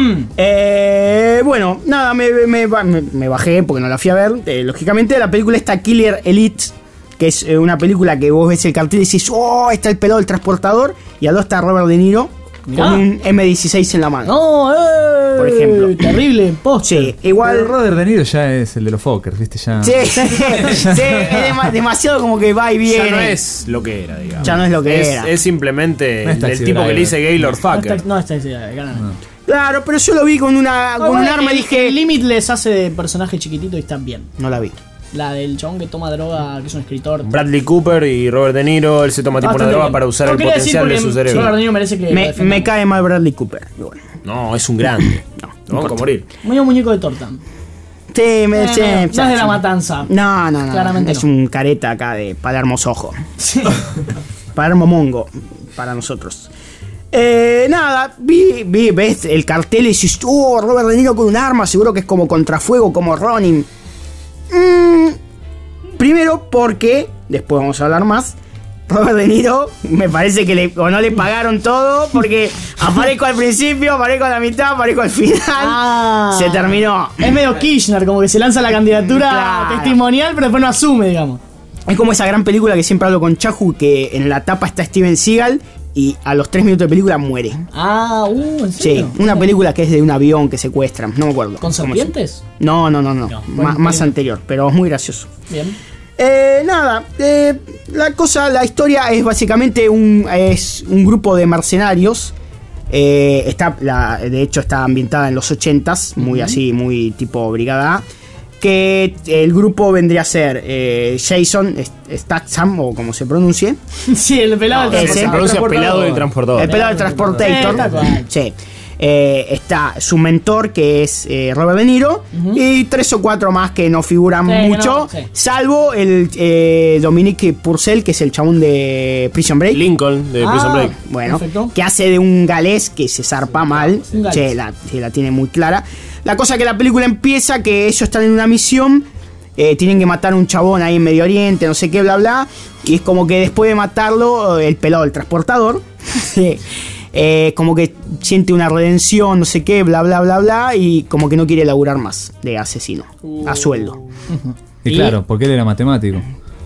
S3: eh, bueno, nada, me, me, me- me bajé porque no la fui a ver. Eh, lógicamente, la película está Killer Elite, que es eh, una película que vos ves el cartel y decís, oh, está el pelado del transportador. Y al lado está Robert De Niro
S2: Mirá.
S3: con un eme dieciséis en la mano.
S2: No, eh,
S3: Por ejemplo.
S2: Terrible, post.
S3: Sí,
S5: Pero
S3: igual.
S5: Robert De Niro ya es el de los Fokker, ¿viste? Ya.
S3: Sí, sí, es dema- demasiado como que va y viene.
S4: Ya no es lo que era, digamos.
S3: Ya no es lo que
S4: es,
S3: era.
S4: Es simplemente
S5: No es
S4: el,
S5: Taxi
S4: tipo que
S5: Driver.
S4: le dice Gaylord
S2: No
S4: Fucker.
S2: está, no está esa idea, ganan.
S3: Claro, pero yo lo vi con una con un arma y dije.
S2: El Limit les hace de personaje chiquitito y están bien.
S3: No la vi.
S2: La del chabón que toma droga, que es un escritor.
S4: Bradley Cooper y Robert De Niro, él se toma tipo una
S2: Bastante
S4: droga
S2: bien.
S4: para usar
S2: No
S4: el
S2: quería decir
S4: potencial de
S2: porque
S4: su cerebro.
S2: Robert De Niro merece que lo
S3: Me,
S2: defendamos.
S3: me cae mal Bradley Cooper. Y bueno.
S4: No, es un grande. No, lo vamos a morir.
S2: Medio muñeco de torta.
S3: Sí, me
S2: Eh,
S3: sí,
S2: no, no
S3: sí,
S2: es de la
S3: sí.
S2: matanza.
S3: No, no, no.
S2: Claramente
S3: es
S2: no.
S3: un careta acá de Palermo Sojo.
S2: Sí.
S3: Palermo Mongo para nosotros. Eh, nada, vi, vi, ves el cartel y dices, oh, Robert De Niro con un arma, seguro que es como contrafuego, como Ronin. Mm, primero porque, después vamos a hablar más, Robert De Niro me parece que le, o no le pagaron todo porque aparezco al principio, aparezco a la mitad, aparezco al final.
S2: Ah.
S3: Se terminó.
S2: Es medio Kirchner, como que se lanza la candidatura
S3: Claro.
S2: testimonial, pero después no asume, digamos.
S3: Es como esa gran película que siempre hablo con Chahu, que en la tapa está Steven Seagal y a los tres minutos de película muere.
S2: Ah, uh, ¿en
S3: Sí,
S2: serio?
S3: una película que es de un avión que secuestran, no me acuerdo.
S2: ¿Con
S3: ¿Cómo se-
S2: serpientes?
S3: No, no, no, no,
S2: No,
S3: Ma-
S2: bueno,
S3: más
S2: bien.
S3: anterior, pero es muy gracioso.
S2: Bien.
S3: Eh, nada, eh, la cosa, la historia es básicamente un, es un grupo de mercenarios. Eh, está, la, de hecho está ambientada en los ochentas, muy así, muy tipo Brigada A. Que el grupo vendría a ser eh, Jason Statham, o como se pronuncie.
S2: Sí, el pelado del
S3: ese.
S4: Se
S2: transportador.
S4: pronuncia pelado del transportador.
S3: El pelado del Transportator.
S2: Eh, tal cual.
S3: Sí. Eh, está su mentor, que es eh, Robert De Niro, y tres o cuatro más que no figuran
S2: Sí,
S3: mucho,
S2: no, sí.
S3: salvo el eh, Dominique Purcell, que es el chabón de Prison Break.
S4: Lincoln de Prison
S2: Ah.
S4: Break.
S3: Bueno,
S2: Perfecto.
S3: que hace de un galés que se zarpa mal.
S2: Un galés.
S3: Che, la, sí, la tiene muy clara. La cosa que la película empieza que ellos están en una misión. eh, tienen que matar a un chabón ahí en Medio Oriente, no sé qué, bla, bla. Y es como que después de matarlo, el pelado del transportador, eh, como que siente una redención, no sé qué, bla, bla, bla, bla. Y como que no quiere laburar más de asesino, a sueldo.
S5: Y claro, porque él era matemático.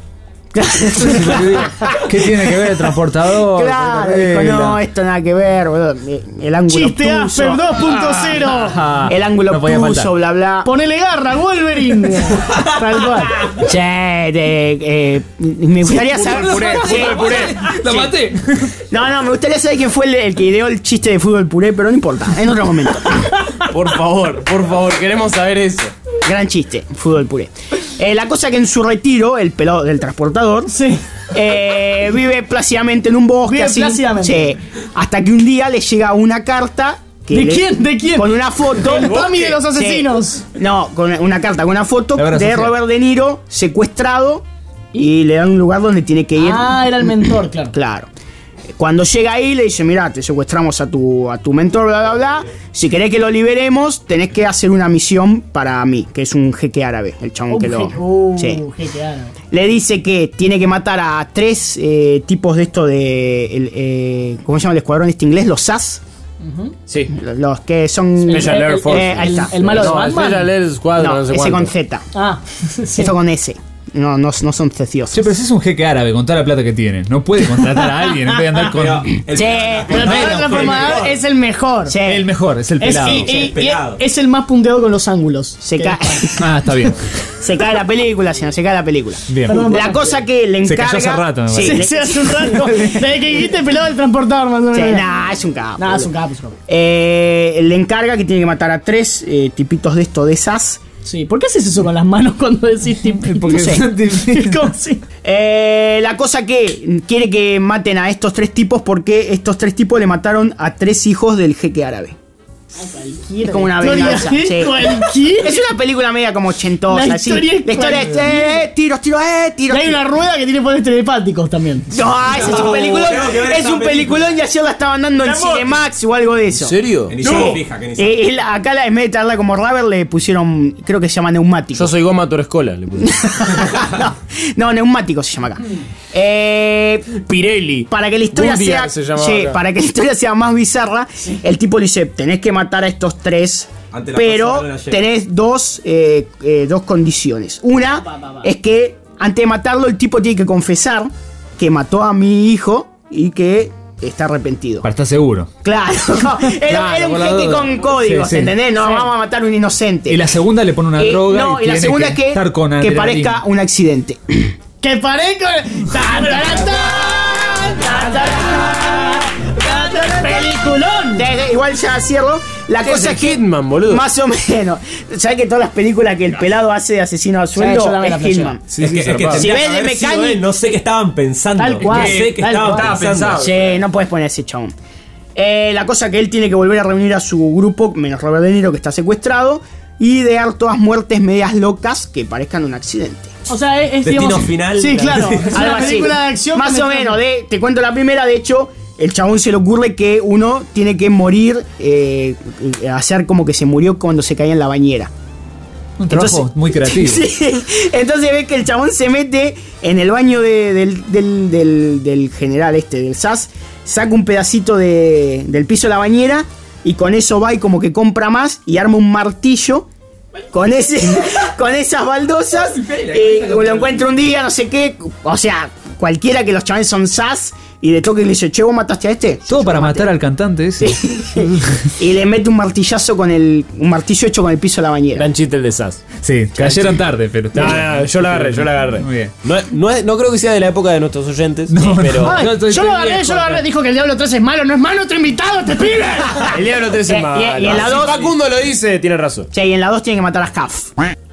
S5: ¿Qué tiene que ver el transportador?
S3: Claro,
S5: con la
S3: dijo,
S5: regla?
S3: no, esto nada que ver, boludo. El ángulo
S2: Chiste
S3: obtuso,
S2: Asper dos punto cero.
S5: Ah,
S3: el ángulo
S5: no podía
S3: obtuso,
S5: faltar.
S3: bla, bla.
S2: Ponele garra, Wolverine. Tal cual.
S3: Che, de, eh, me gustaría saber.
S4: Puré,
S3: Sí.
S4: fútbol puré.
S5: ¡Lo maté!
S3: No, no, me gustaría saber quién fue el, el que ideó el chiste de fútbol puré, pero no importa, en otro momento.
S4: Por favor, por favor, queremos saber eso.
S3: Gran chiste, fútbol puré. Eh, la cosa que en su retiro, el pelado del transportador,
S2: Sí.
S3: eh, vive plácidamente en un bosque.
S2: Vive
S3: así,
S2: plácidamente.
S3: sí, hasta que un día le llega una carta. que
S2: ¿De
S3: le-
S2: quién? ¿De quién?
S3: Con una foto.
S2: El Tommy de los
S3: Sí.
S2: asesinos.
S3: No, con una carta, con una foto
S5: La obra
S3: de
S5: social.
S3: Robert De Niro secuestrado y le dan un lugar donde tiene que ir.
S2: Ah, era el mentor, claro.
S3: Claro. Cuando llega ahí le dice, mirá, te secuestramos a tu, a tu mentor, bla, bla, bla. Si querés que lo liberemos, tenés que hacer una misión para mí, que es un jeque árabe, el chabón
S2: Un
S3: que lo...
S2: jeque- uh,
S3: Sí.
S2: jeque árabe.
S3: Le dice que tiene que matar a tres eh, tipos de esto de... El, eh, ¿cómo se llama el escuadrón este inglés? Los S A S.
S4: Sí.
S3: Los, los que son...
S4: Special
S2: El-
S4: Air
S2: el-
S4: Force.
S3: Eh, ahí está.
S2: El malo de
S4: No,
S2: Batman.
S4: Special Air Squadron,
S3: No,
S4: no sé
S3: ese
S4: cuánto.
S3: con Z.
S2: Ah, sí.
S3: Esto con S. no, no, no son preciosos.
S5: Che, pero si es un jeque árabe con toda la plata que tiene, no puede contratar a alguien en vez de andar con.
S3: El,
S2: Sí, pero el pelado transformador es el mejor.
S3: Sí.
S5: El mejor, es el
S2: Es,
S5: pelado.
S2: y- y- y
S6: pelado.
S2: es el más punteado con los ángulos.
S3: Se
S2: Que-
S3: cae,
S5: Ah, está bien.
S3: se cae la película, si no se cae la película.
S5: Bien.
S2: Perdón,
S3: La cosa que le
S5: Se
S3: encarga.
S5: cayó hace rato, me
S3: sí,
S5: parece.
S2: Sí,
S3: le-
S2: sí, hace un rato. Desde que dijiste pelado del transportador, más o
S3: sí,
S2: menos.
S3: nah, es un capo.
S2: Nah, es un capo, es un capo.
S3: Eh, le encarga que tiene que matar a tres eh, tipitos de esto de esas.
S2: Sí, ¿por qué haces eso con las manos cuando decís tipito?
S5: Porque
S3: No sé.
S5: son difíciles.
S2: Es como si-
S3: Eh, la cosa que quiere que maten a estos tres tipos porque estos tres tipos le mataron a tres hijos del jeque árabe. Es como una
S2: historia
S3: venganza.
S2: es
S3: Sí.
S2: cualquiera.
S3: Es una película media como ochentosa.
S2: La
S3: así.
S2: historia es
S3: La historia es
S2: cualquiera.
S3: eh, tiros, tiros, eh,
S2: Y
S3: tiros.
S2: hay una
S3: tiros.
S2: rueda que tiene poderes telepáticos también.
S3: No, ese es un peliculón.
S6: tengo que ver
S3: Es
S6: esa
S3: un peliculón y ayer la estaban dando en Cinemax o algo de eso.
S4: ¿En serio?
S6: Que ni
S3: No.
S6: se fija, que ni se
S3: Eh, él- acá la, en vez de traerla como rubber le pusieron, creo que se llama neumático.
S4: Yo soy Goma Torescola, le puse.
S3: no, no, neumático se llama acá. Eh,
S4: Pirelli.
S3: para que la historia
S4: Goodyear
S3: sea,
S4: se llamaba
S3: sí,
S4: acá.
S3: para que la historia sea más bizarra, el tipo le dice, tenés que matar a estos tres,
S6: Ante la
S3: pero
S6: persona la llega.
S3: tenés dos, eh, eh, dos condiciones. Una
S2: Pa, pa, pa.
S3: es que antes de matarlo el tipo tiene que confesar que mató a mi hijo y que está arrepentido.
S5: Para estar seguro.
S3: Claro, era,
S5: Claro,
S3: era un
S5: por la
S3: jeque
S5: duda.
S3: con códigos,
S5: Sí, sí.
S3: ¿entendés? No vamos a matar a un inocente.
S5: Y la segunda le pone una
S3: Eh,
S5: droga.
S3: no,
S5: y,
S3: y la
S5: tiene
S3: segunda
S5: que
S3: es que,
S5: estar con
S3: que
S5: adrenalina.
S3: parezca un accidente.
S2: Que parezca. ¡Tan, tan, tan! ¡Tan, tan, tan! ¡Peliculón!
S3: Desde- igual ya cierro. La
S4: ¿Qué
S3: cosa
S4: es
S3: es que.
S4: Hitman, boludo?
S3: Más o menos. ¿Sabes que todas las películas que el pelado hace de asesino a sueldo
S2: yo la veo en la
S3: es
S2: flashera.
S3: Hitman?
S4: Sí,
S6: es que,
S4: sí,
S6: es que
S4: zarpado.
S3: Si
S6: tendría
S3: ves
S6: que
S3: de
S6: haber sido
S3: Mechanic-
S6: él, no sé qué estaban pensando.
S2: Tal cual,
S6: No sé qué
S2: tal
S6: estaban
S2: cual.
S6: pensando.
S3: Sí, no puedes poner ese chabón. Eh, la cosa que él tiene que volver a reunir a su grupo, menos Robert De Niro que está secuestrado, y idear todas muertes medias locas que parezcan un accidente.
S2: O sea, es, es,
S6: Destino
S2: digamos,
S6: final.
S2: Sí, claro. Es
S3: Algo
S2: una
S3: así.
S2: película de acción.
S3: Más
S2: con
S3: o
S2: el-
S3: menos, de, te cuento la primera, de hecho, el chabón se le ocurre que uno tiene que morir, eh, hacer como que se murió cuando se caía en la bañera.
S5: Un trabajo
S3: Entonces-
S5: muy creativo.
S3: Sí, entonces ves que el chabón se mete en el baño de- del, del- del- del general este, del S A S, saca un pedacito de- del piso de la bañera y con eso va y como que compra más y arma un martillo con ese con esas baldosas y lo encuentra un día, no sé qué, o sea, cualquiera que los chavales son S A S y de toque le dice, che, ¿vos mataste a este?
S5: Todo
S3: Sí,
S5: para
S3: yo maté.
S5: matar al cantante ese.
S3: Y le mete un martillazo con el un martillo hecho con el piso de la bañera.
S4: Gran chiste el de Sass.
S5: Sí, cayeron tarde, pero.
S4: No, no, no, yo la agarré, yo la agarré.
S5: Muy bien.
S4: No, es- no, es- no creo que sea de la época de nuestros oyentes,
S5: No,
S4: pero.
S5: no.
S2: Ay,
S5: Yo estoy-
S2: yo lo
S5: estoy
S2: agarré,
S5: viejo
S2: yo lo agarré.
S5: acá.
S2: Dijo que el Diablo tres es malo. No es malo, otro invitado, te pibe.
S4: El Diablo tres
S3: Eh,
S4: es malo.
S3: y- y en la
S4: Si
S3: dos-
S4: Facundo lo dice, tiene razón.
S3: Sí, y en la dos tienen que matar a Scaf.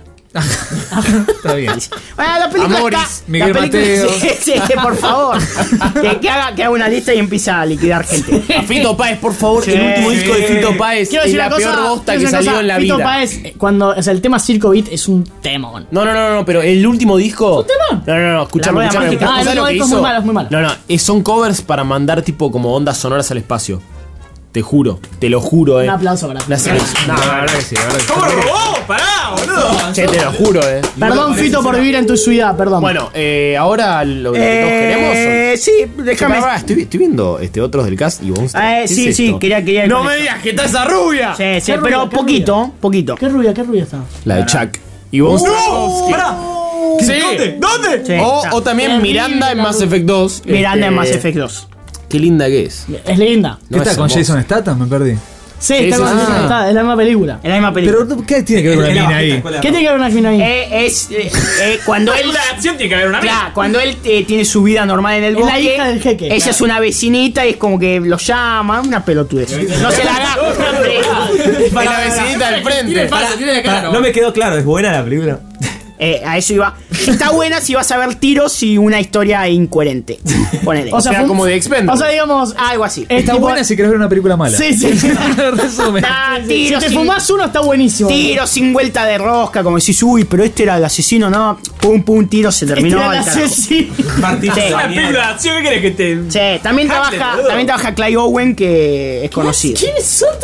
S5: Está bien.
S3: Bueno, la película
S4: Amoris,
S3: está,
S5: Miguel
S3: la película,
S5: Mateo.
S3: Sí, sí, por favor. que, que haga, que haga una lista y empiece a liquidar gente.
S4: A Fito Páez, por favor,
S3: Sí.
S4: el último disco de Fito Páez
S2: Quiero
S4: es
S2: decir
S4: la
S2: una cosa.
S4: peor bosta
S2: quiero
S4: que
S2: decir una
S4: salió
S2: cosa,
S4: en la
S2: Fito
S4: vida.
S2: Páez, eh, cuando, o sea, el tema Circo Beat es un temón.
S4: No, no, no, no, pero el último disco.
S2: temón.
S4: No, no, no, escuchame,
S3: La rueda
S4: escuchame.
S3: mágica.
S2: Ah, el
S4: ¿Sabes
S2: último
S4: lo que
S2: disco es
S4: hizo?
S2: muy malo, es muy malo.
S4: No, no, eh, son covers para mandar tipo como ondas sonoras al espacio. Te juro, te lo juro, eh.
S2: Un aplauso para
S4: La serie- No, la verdad que sí, la verdad que sí.
S6: ¿Cómo robó? ¡Pará, boludo!
S4: Che, te lo juro, eh.
S2: Perdón, Fito, por vivir en tu ciudad, perdón.
S4: Bueno, eh, ahora lo que todos queremos.
S3: Eh, sí,
S4: Che,
S3: déjame.
S4: pará, pará, estoy, estoy viendo este, otros del cast y vos.
S3: Eh, sí, sí, quería, quería. ir
S4: No
S3: con
S4: me
S3: eso.
S4: digas que está esa rubia.
S3: Sí, sí,
S2: Qué
S3: pero
S2: rubia, qué
S3: poquito, poquito.
S2: Qué rubia, qué rubia está.
S4: La de Chuck. Y vos.
S6: ¡Pará!
S4: Sí.
S6: ¿Dónde? ¿Dónde?
S3: Sí,
S4: O,
S3: está.
S4: o también Miranda en Mass Effect dos.
S3: Miranda en
S4: Este,
S3: Mass Effect dos.
S4: Qué linda que es.
S2: Es linda.
S5: ¿Qué
S4: No,
S5: está
S4: es
S5: con
S4: hermosa.
S5: Jason Statham? Me perdí.
S2: Sí,
S4: Sí,
S2: está
S4: sí,
S2: con
S4: sí.
S2: está, es la misma película.
S3: En la misma película.
S5: Pero, ¿qué tiene que ver con
S6: Es
S5: la
S6: la
S5: mina
S6: bajita,
S5: ahí?
S6: escuela de
S2: ¿Qué tiene que ver una mina ahí?
S3: Eh, es eh, eh, cuando él.
S8: acción tiene que haber una
S3: Claro, cuando él eh, tiene su vida normal en el
S2: Es la
S3: bosque.
S2: hija del jeque.
S3: Ella es una vecinita y es como que lo llama. Una pelotudez. No se la haga.
S4: Es la vecinita del frente.
S6: Pará, no me quedó claro, ¿es buena la película?
S3: Eh, a eso iba. Está buena si vas a ver tiros y una historia incoherente. Ponele.
S2: O sea,
S4: sea,
S2: fue-
S4: como de Expendables.
S2: O sea, digamos.
S3: algo así.
S2: es
S5: Está
S2: tipo-
S5: buena si querés ver una película mala.
S2: Sí, sí.
S5: Resumen.
S3: Ah,
S2: Si
S3: tiros
S2: te
S3: sin,
S2: fumás uno, está buenísimo.
S3: tiros sin vuelta de rosca. Como decís, uy, pero este era el asesino, no. Pum, pum, tiro, se
S2: Este
S3: terminó.
S2: era el
S3: al carajo.
S2: asesino.
S6: Martillo
S3: Sí.
S6: de la
S8: Una película de
S6: mierda.
S8: acción, ¿qué querés que te.?
S3: Sí, también
S6: Hamlet,
S3: trabaja,
S6: boludo.
S3: también trabaja Clay Owen, que es conocido.
S2: ¿Quiénes son todos?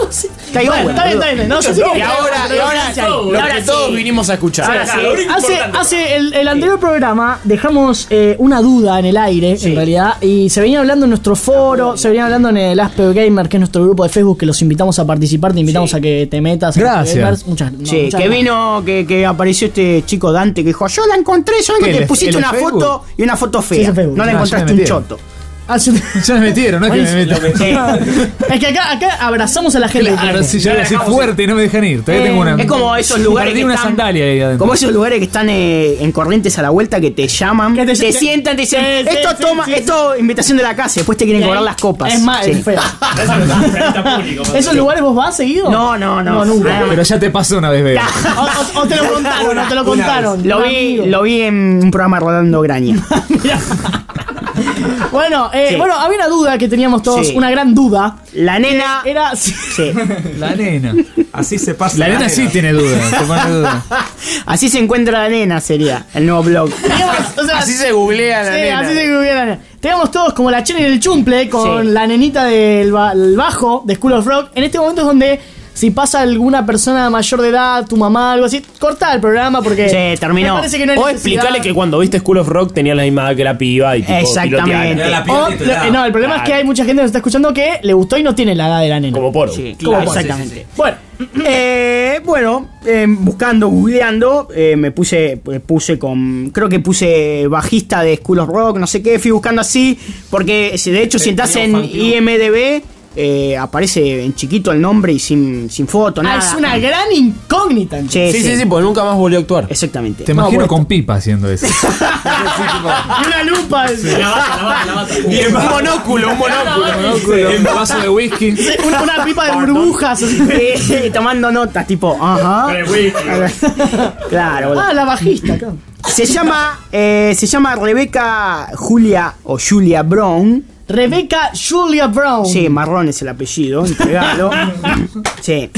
S3: Está igual.
S2: Bueno, está bien, está bien. No, yo sí que-
S4: Y ahora, y ahora,
S3: Y
S4: lo
S3: ahora
S4: que
S3: sí.
S4: todos vinimos a escuchar.
S3: Ahora sí.
S2: Hace, hace el, el anterior programa dejamos eh, una duda en el aire,
S3: Sí.
S2: en realidad, y se venía hablando en nuestro foro, se venía hablando en el Asper Gamer, que es nuestro grupo de Facebook, que los invitamos a participar, te invitamos
S3: Sí.
S2: a que te metas. a
S5: Gracias.
S2: que Gamers. Muchas, no,
S3: Sí,
S2: muchas
S3: que
S2: gracias.
S3: vino, que, que apareció este chico Dante que dijo, yo la encontré, solo
S5: ¿Qué,
S3: que
S5: el
S3: te
S5: de-
S3: pusiste
S5: el de
S3: una
S5: Facebook?
S3: foto y una foto
S2: Sí,
S3: fea.
S2: es en Facebook.
S3: No le
S5: Ah, ya
S3: encontraste
S5: me
S3: un
S5: metieron.
S3: choto.
S2: Ah, sí.
S5: Ya me metieron, no es que me metan.
S2: Es que acá, acá abrazamos a la gente.
S5: Claro, si yo así fuerte y no me dejan ir. Todavía
S3: Eh,
S5: tengo una.
S3: es como esos lugares
S5: Perdí
S3: que
S5: una
S3: están-
S5: sandalia ahí adentro.
S3: Como esos lugares que están eh, en Corrientes a la vuelta que te llaman,
S2: Que te-
S3: te,
S2: te-
S3: sientan, te dicen,
S2: Sí, sí,
S3: esto
S2: sí,
S3: toma,
S2: sí,
S3: esto invitación de la casa, después te quieren cobrar las copas.
S2: Es más,
S3: Sí.
S2: es feo. ¿Esos lugares vos vas seguido?
S3: No, no, no.
S2: No, nunca.
S3: Nada más.
S5: Pero ya te pasó una vez, veo.
S2: O, o- o te lo contaron, o te lo contaron.
S3: Lo
S2: Un
S3: vi,
S2: amigo.
S3: lo vi en un programa Rolando Graña.
S2: Bueno, eh,
S3: Sí.
S2: bueno, había una duda que teníamos todos,
S3: Sí.
S2: una gran duda.
S3: La nena.
S2: Era.
S3: Sí.
S5: La nena.
S6: Así se pasa.
S5: La nena sí tiene dudas. Te pone dudas.
S3: Así se encuentra la nena, sería el nuevo blog.
S2: Teníamos- o sea,
S4: Así se googlea la
S2: sí,
S4: nena.
S2: así se googlea la nena. Teníamos todos como la Chen y el Chumple con
S3: Sí.
S2: la nenita del ba- el bajo de School of Rock. En este momento es donde si pasa alguna persona mayor de edad, tu mamá, algo así, corta el programa porque
S3: Sí, terminó.
S2: me parece que no hay
S4: O
S2: necesidad.
S4: explicarle que cuando viste School of Rock tenía la misma edad que la piba y tipo
S3: Exactamente.
S4: piloteala.
S6: Era la piba
S2: O-
S6: titular.
S2: eh, no, el problema es que hay mucha gente que nos está escuchando que le gustó y no tiene la edad de la nena.
S4: Como poro.
S3: Sí,
S2: Como
S3: claro,
S2: por-
S3: exactamente.
S2: Bueno,
S3: Eh, bueno, eh, buscando, googleando, eh, me puse, eh, puse con, creo que puse bajista de School of Rock, no sé qué, fui buscando así, porque si de hecho si entras en I M D B, eh, aparece en chiquito el nombre y sin, sin foto, nada.
S2: ah, es una gran incógnita. entonces.
S3: Sí,
S4: Sí, sí, sí, porque nunca más volvió a actuar.
S3: Exactamente.
S5: Te imagino
S2: bueno.
S5: con pipa haciendo eso.
S2: Y una lupa.
S4: Un monóculo, un monóculo.
S5: Un vaso de whisky.
S2: Una, una pipa de burbujas. así.
S3: Eh, tomando notas, tipo, ajá. Claro, boludo.
S2: Ah, la bajista, claro.
S3: Se llama, eh, se llama Rebeca Julia o Julia Brown.
S2: Rebecca Julia Brown.
S3: Sí, marrón es el apellido, entregalo. Sí.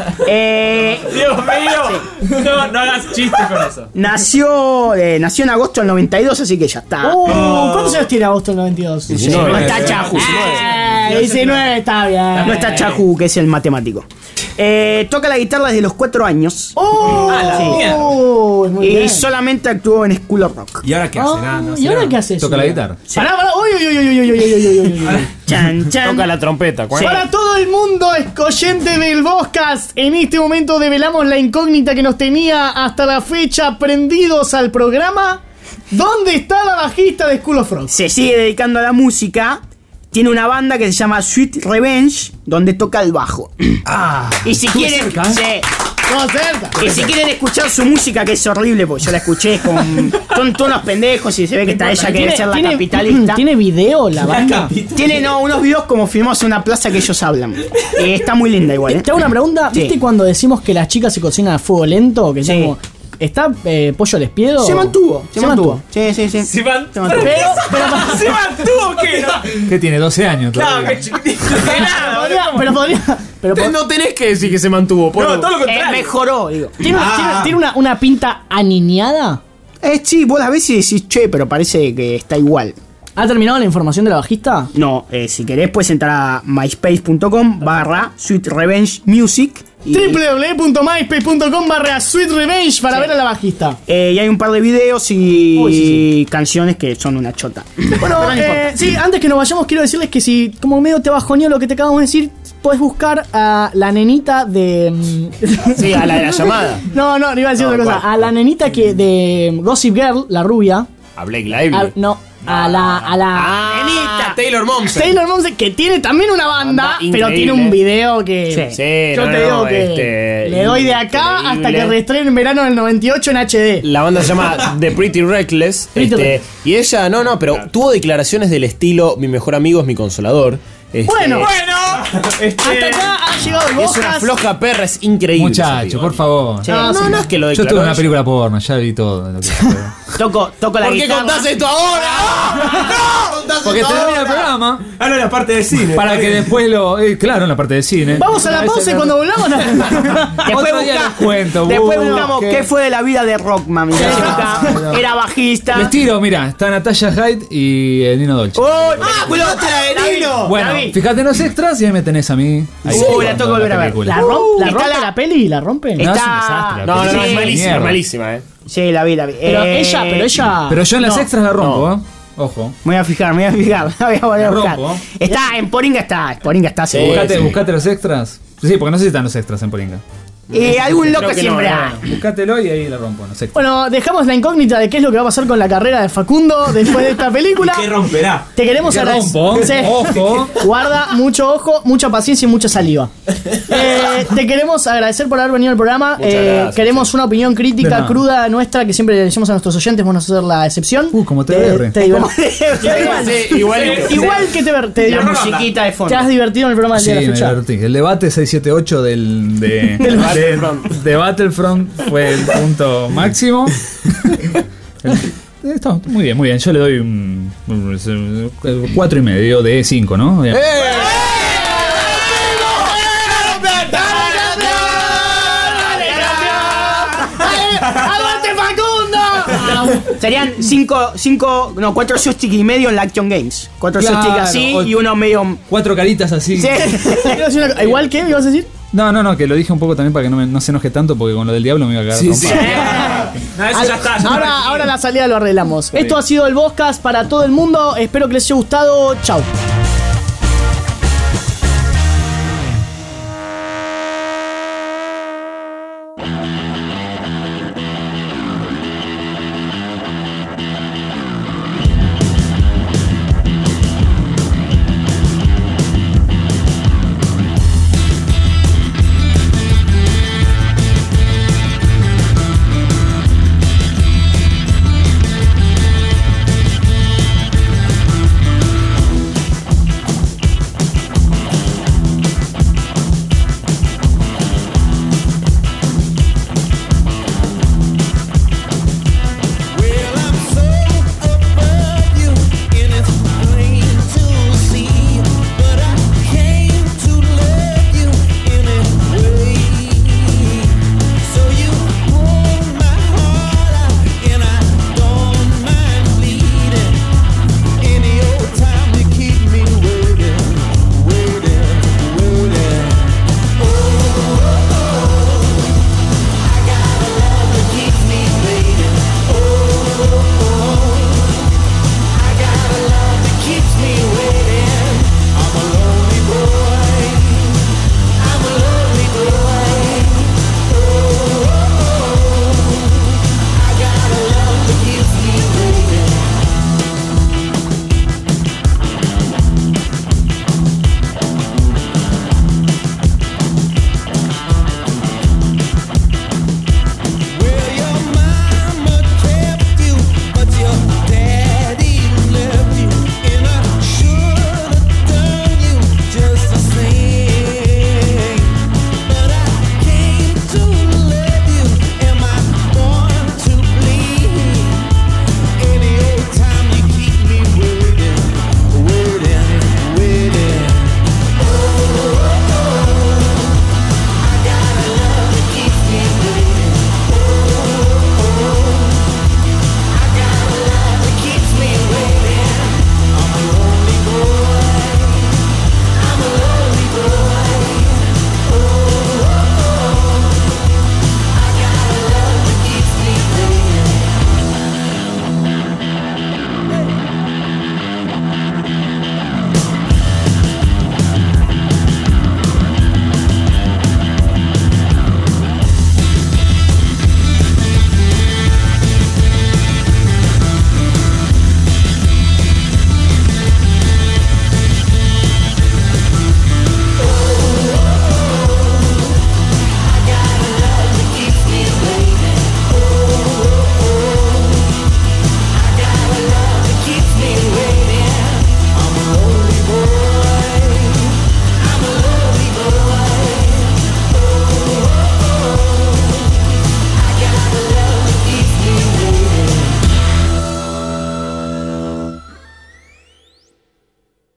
S3: Eh,
S8: Dios mío. No, no hagas chistes con eso.
S3: nació, eh, nació en agosto del noventa y dos, así que ya está.
S2: Uh, ¿Cuántos años tiene agosto del noventa y dos?
S3: Sí, no está Chahu.
S2: Eh, diecinueve, está bien.
S3: No está Chahu, que es el matemático. Eh, toca la guitarra desde los cuatro años.
S2: Oh,
S3: Sí.
S2: oh, muy
S3: Y
S2: bien.
S3: solamente actuó en School of Rock.
S6: ¿Y ahora qué hace?
S2: Ah,
S6: Nada, no hace
S2: ¿Y ahora
S6: nada.
S2: qué haces?
S5: Toca la guitarra.
S2: Pará, pará. Uy, uy, uy, uy, uy, uy, uy, uy, uy, uy, uy.
S3: Chan, chan.
S4: Toca la trompeta. ¿cuál?
S2: Para todo el mundo escoyente del Boscast, en este momento develamos la incógnita que nos tenía hasta la fecha prendidos al programa. ¿Dónde está la bajista de School of Rock?
S3: Se sigue dedicando a la música. Tiene una banda que se llama Sweet Revenge, donde toca el bajo.
S5: Ah.
S3: Y si quieren,
S5: cerca, ¿eh?
S3: sí.
S2: No, cerca.
S3: Y si quieren escuchar su música, que es horrible, porque yo la escuché con son todos unos pendejos y se ve que está ella que debe ser la capitalista.
S2: ¿Tiene video la banda?
S3: Tiene no, unos videos como filmados en una plaza que ellos hablan. Eh, está muy linda igual. ¿eh?
S2: Te hago una pregunta.
S3: Sí.
S2: ¿Viste cuando decimos que las chicas se cocinan a fuego lento? Que
S3: Sí.
S2: como, ¿está eh, Pollo al Espiedo?
S3: Se mantuvo, se,
S2: Se
S3: mantuvo. Sí, sí, sí.
S8: Se van-
S3: Se mantuvo.
S2: Pero, pero,
S8: ¿Se mantuvo qué? No.
S5: ¿Qué tiene? doce años
S8: Claro,
S5: todavía.
S8: qué chiquitito. De nada,
S2: podría, pero podría. Pero pod-
S4: No tenés que decir que se mantuvo. poro.
S8: No, todo lo
S3: Eh,
S8: contrario.
S3: mejoró, digo.
S2: ¿Tiene, una- tiene- tiene una, una pinta aniñada?
S3: Eh, sí, vos a veces decís, che, pero parece que está igual.
S2: ¿Ha terminado la información de la bajista?
S3: No, eh, si querés puedes entrar a myspace.com barra Sweet Revenge Music. Y,
S2: www.myspace.com barra Sweet Revenge para ver a la bajista.
S3: eh, y hay un par de videos y
S2: Uy, sí,
S3: canciones que son una chota.
S2: Bueno,
S3: Pero no
S2: eh,
S3: importa.
S2: sí, antes que nos vayamos quiero decirles que si como medio te bajoneó lo que te acabamos de decir, podés buscar a la nenita de... mm,
S4: Sí, a la de la llamada.
S2: No, no, no iba a decir
S4: No,
S2: otra cosa.
S4: ¿cuál?
S2: A la nenita que de Gossip Girl, la rubia.
S4: A Blake Lively.
S2: A- no, a la... A la
S4: Ah,
S3: Nenita.
S4: Taylor Momsen.
S2: Taylor Momsen, que tiene también una banda,
S4: Banda
S2: pero
S4: increíble.
S2: tiene un video que...
S3: Sí.
S4: Sí,
S2: Yo
S4: no,
S2: te
S4: no,
S2: digo que
S4: este,
S2: le doy de acá
S4: increíble.
S2: hasta que reestrene en verano del noventa y ocho en H D.
S4: La banda se llama The Pretty Reckless.
S2: Pretty
S4: este,
S2: Reckless.
S4: y ella, no, no, pero tuvo declaraciones del estilo: mi mejor amigo es mi consolador. Este,
S2: Bueno,
S8: Bueno, este,
S2: hasta acá ha llegado el
S4: y es una
S2: Boscas.
S4: floja perra, es increíble. esa
S5: Muchacho,
S4: piba.
S5: por favor.
S4: No, no, no es que lo
S5: Yo
S4: declaró
S5: tuve una
S4: ella.
S5: película porno, ya vi todo. Lo que
S3: Toco, toco la
S4: ¿Por qué
S3: guitarra.
S4: contás esto ahora? ¡No! ¡No! ¡Contás
S5: Porque termina el programa.
S6: Ah, no, la parte de cine.
S5: Para que después lo. Eh, claro, en la parte de cine.
S2: Vamos a la pausa y cuando volvamos. No.
S3: Después,
S5: Otro día
S3: busca-
S5: les cuento,
S3: después
S5: busque.
S3: buscamos qué fue de la vida de Rockman. Era, era bajista.
S5: Les tiro, mira, está Natalia Hyde y el Nino Dolce.
S3: ¡Oh! ¡Ah! ¡Pues la de Nino!
S5: Bueno,
S3: La vi.
S5: fíjate en los extras y ahí me tenés a mí. Ahí
S3: Uh, la
S5: jugando
S3: tengo que volver a ver.
S5: película.
S2: ¿La, romp- la
S3: Está
S2: rompe
S3: la-
S2: la peli? ¿La rompe?
S5: No, es un
S3: Está-
S5: desastre.
S4: No, no, no,
S3: Sí,
S4: es malísima,
S5: mierda.
S4: es malísima, eh.
S3: Sí, la vi, la vi.
S2: Pero
S3: Eh,
S2: ella, pero ella.
S5: Pero yo en las
S3: no,
S5: extras la rompo, ¿eh? Ojo.
S3: Me voy a fijar, me voy a fijar. Me voy a volver a
S5: La
S3: buscar.
S5: rompo.
S3: Está, en Poringa está. En Poringa está, seguro.
S5: buscate,
S4: sí.
S5: buscate los extras. Sí, porque no sé si están los extras en Poringa.
S3: Y algún loco
S4: Creo que
S3: siempre
S4: no, no,
S3: hay.
S5: Buscátelo y ahí la rompo, no sé.
S2: Bueno, dejamos la incógnita de qué es lo que va a pasar con la carrera de Facundo después de esta película.
S6: ¿Qué romperá?
S2: Te queremos
S5: ¿Qué
S2: agradecer.
S5: rompo?
S2: Sí.
S5: Ojo.
S2: Guarda mucho ojo, mucha paciencia y mucha saliva. Eh, te queremos agradecer por haber venido al programa.
S4: Muchas
S2: Eh,
S4: gracias,
S2: queremos una opinión
S5: De
S2: crítica
S5: nada.
S2: cruda nuestra que siempre le decimos a nuestros oyentes. Vamos a hacer la excepción.
S5: Uh, como T
S2: Te-
S5: V R.
S2: te divert-
S4: Sí, igual.
S2: Igual que te, ver- te
S3: La
S2: divert-
S3: musiquita de
S2: te
S3: fondo.
S2: has divertido en el programa del
S5: Sí,
S2: día de
S5: me
S2: la fecha.
S5: divertí. El debate seiscientos setenta y ocho del, de, de, de Battlefront fue el punto máximo. El- está muy bien, muy bien. Yo le doy un, un cuatro y medio de cinco, ¿no? Bien.
S3: ¡Aguante Facundo! Serían cinco, cinco, no, cuatro joysticks y medio en la Action Games. Cuatro
S5: Claro,
S3: joysticks así
S5: o-
S3: y uno medio.
S5: Cuatro caritas así.
S3: Sí.
S2: Quiero decir una- Igual que, ¿me ibas a decir?
S5: No, no, no, que lo dije un poco también para que no, me- no se enoje tanto porque con lo del diablo me iba a cagar
S6: Sí,
S5: a
S6: sí.
S5: trompada.
S6: No, eso ya está. ya
S2: Ahora,
S6: está.
S2: ahora la salida lo arreglamos. Esto ha sido el Boscast para todo el mundo. Espero que les haya gustado. Chau.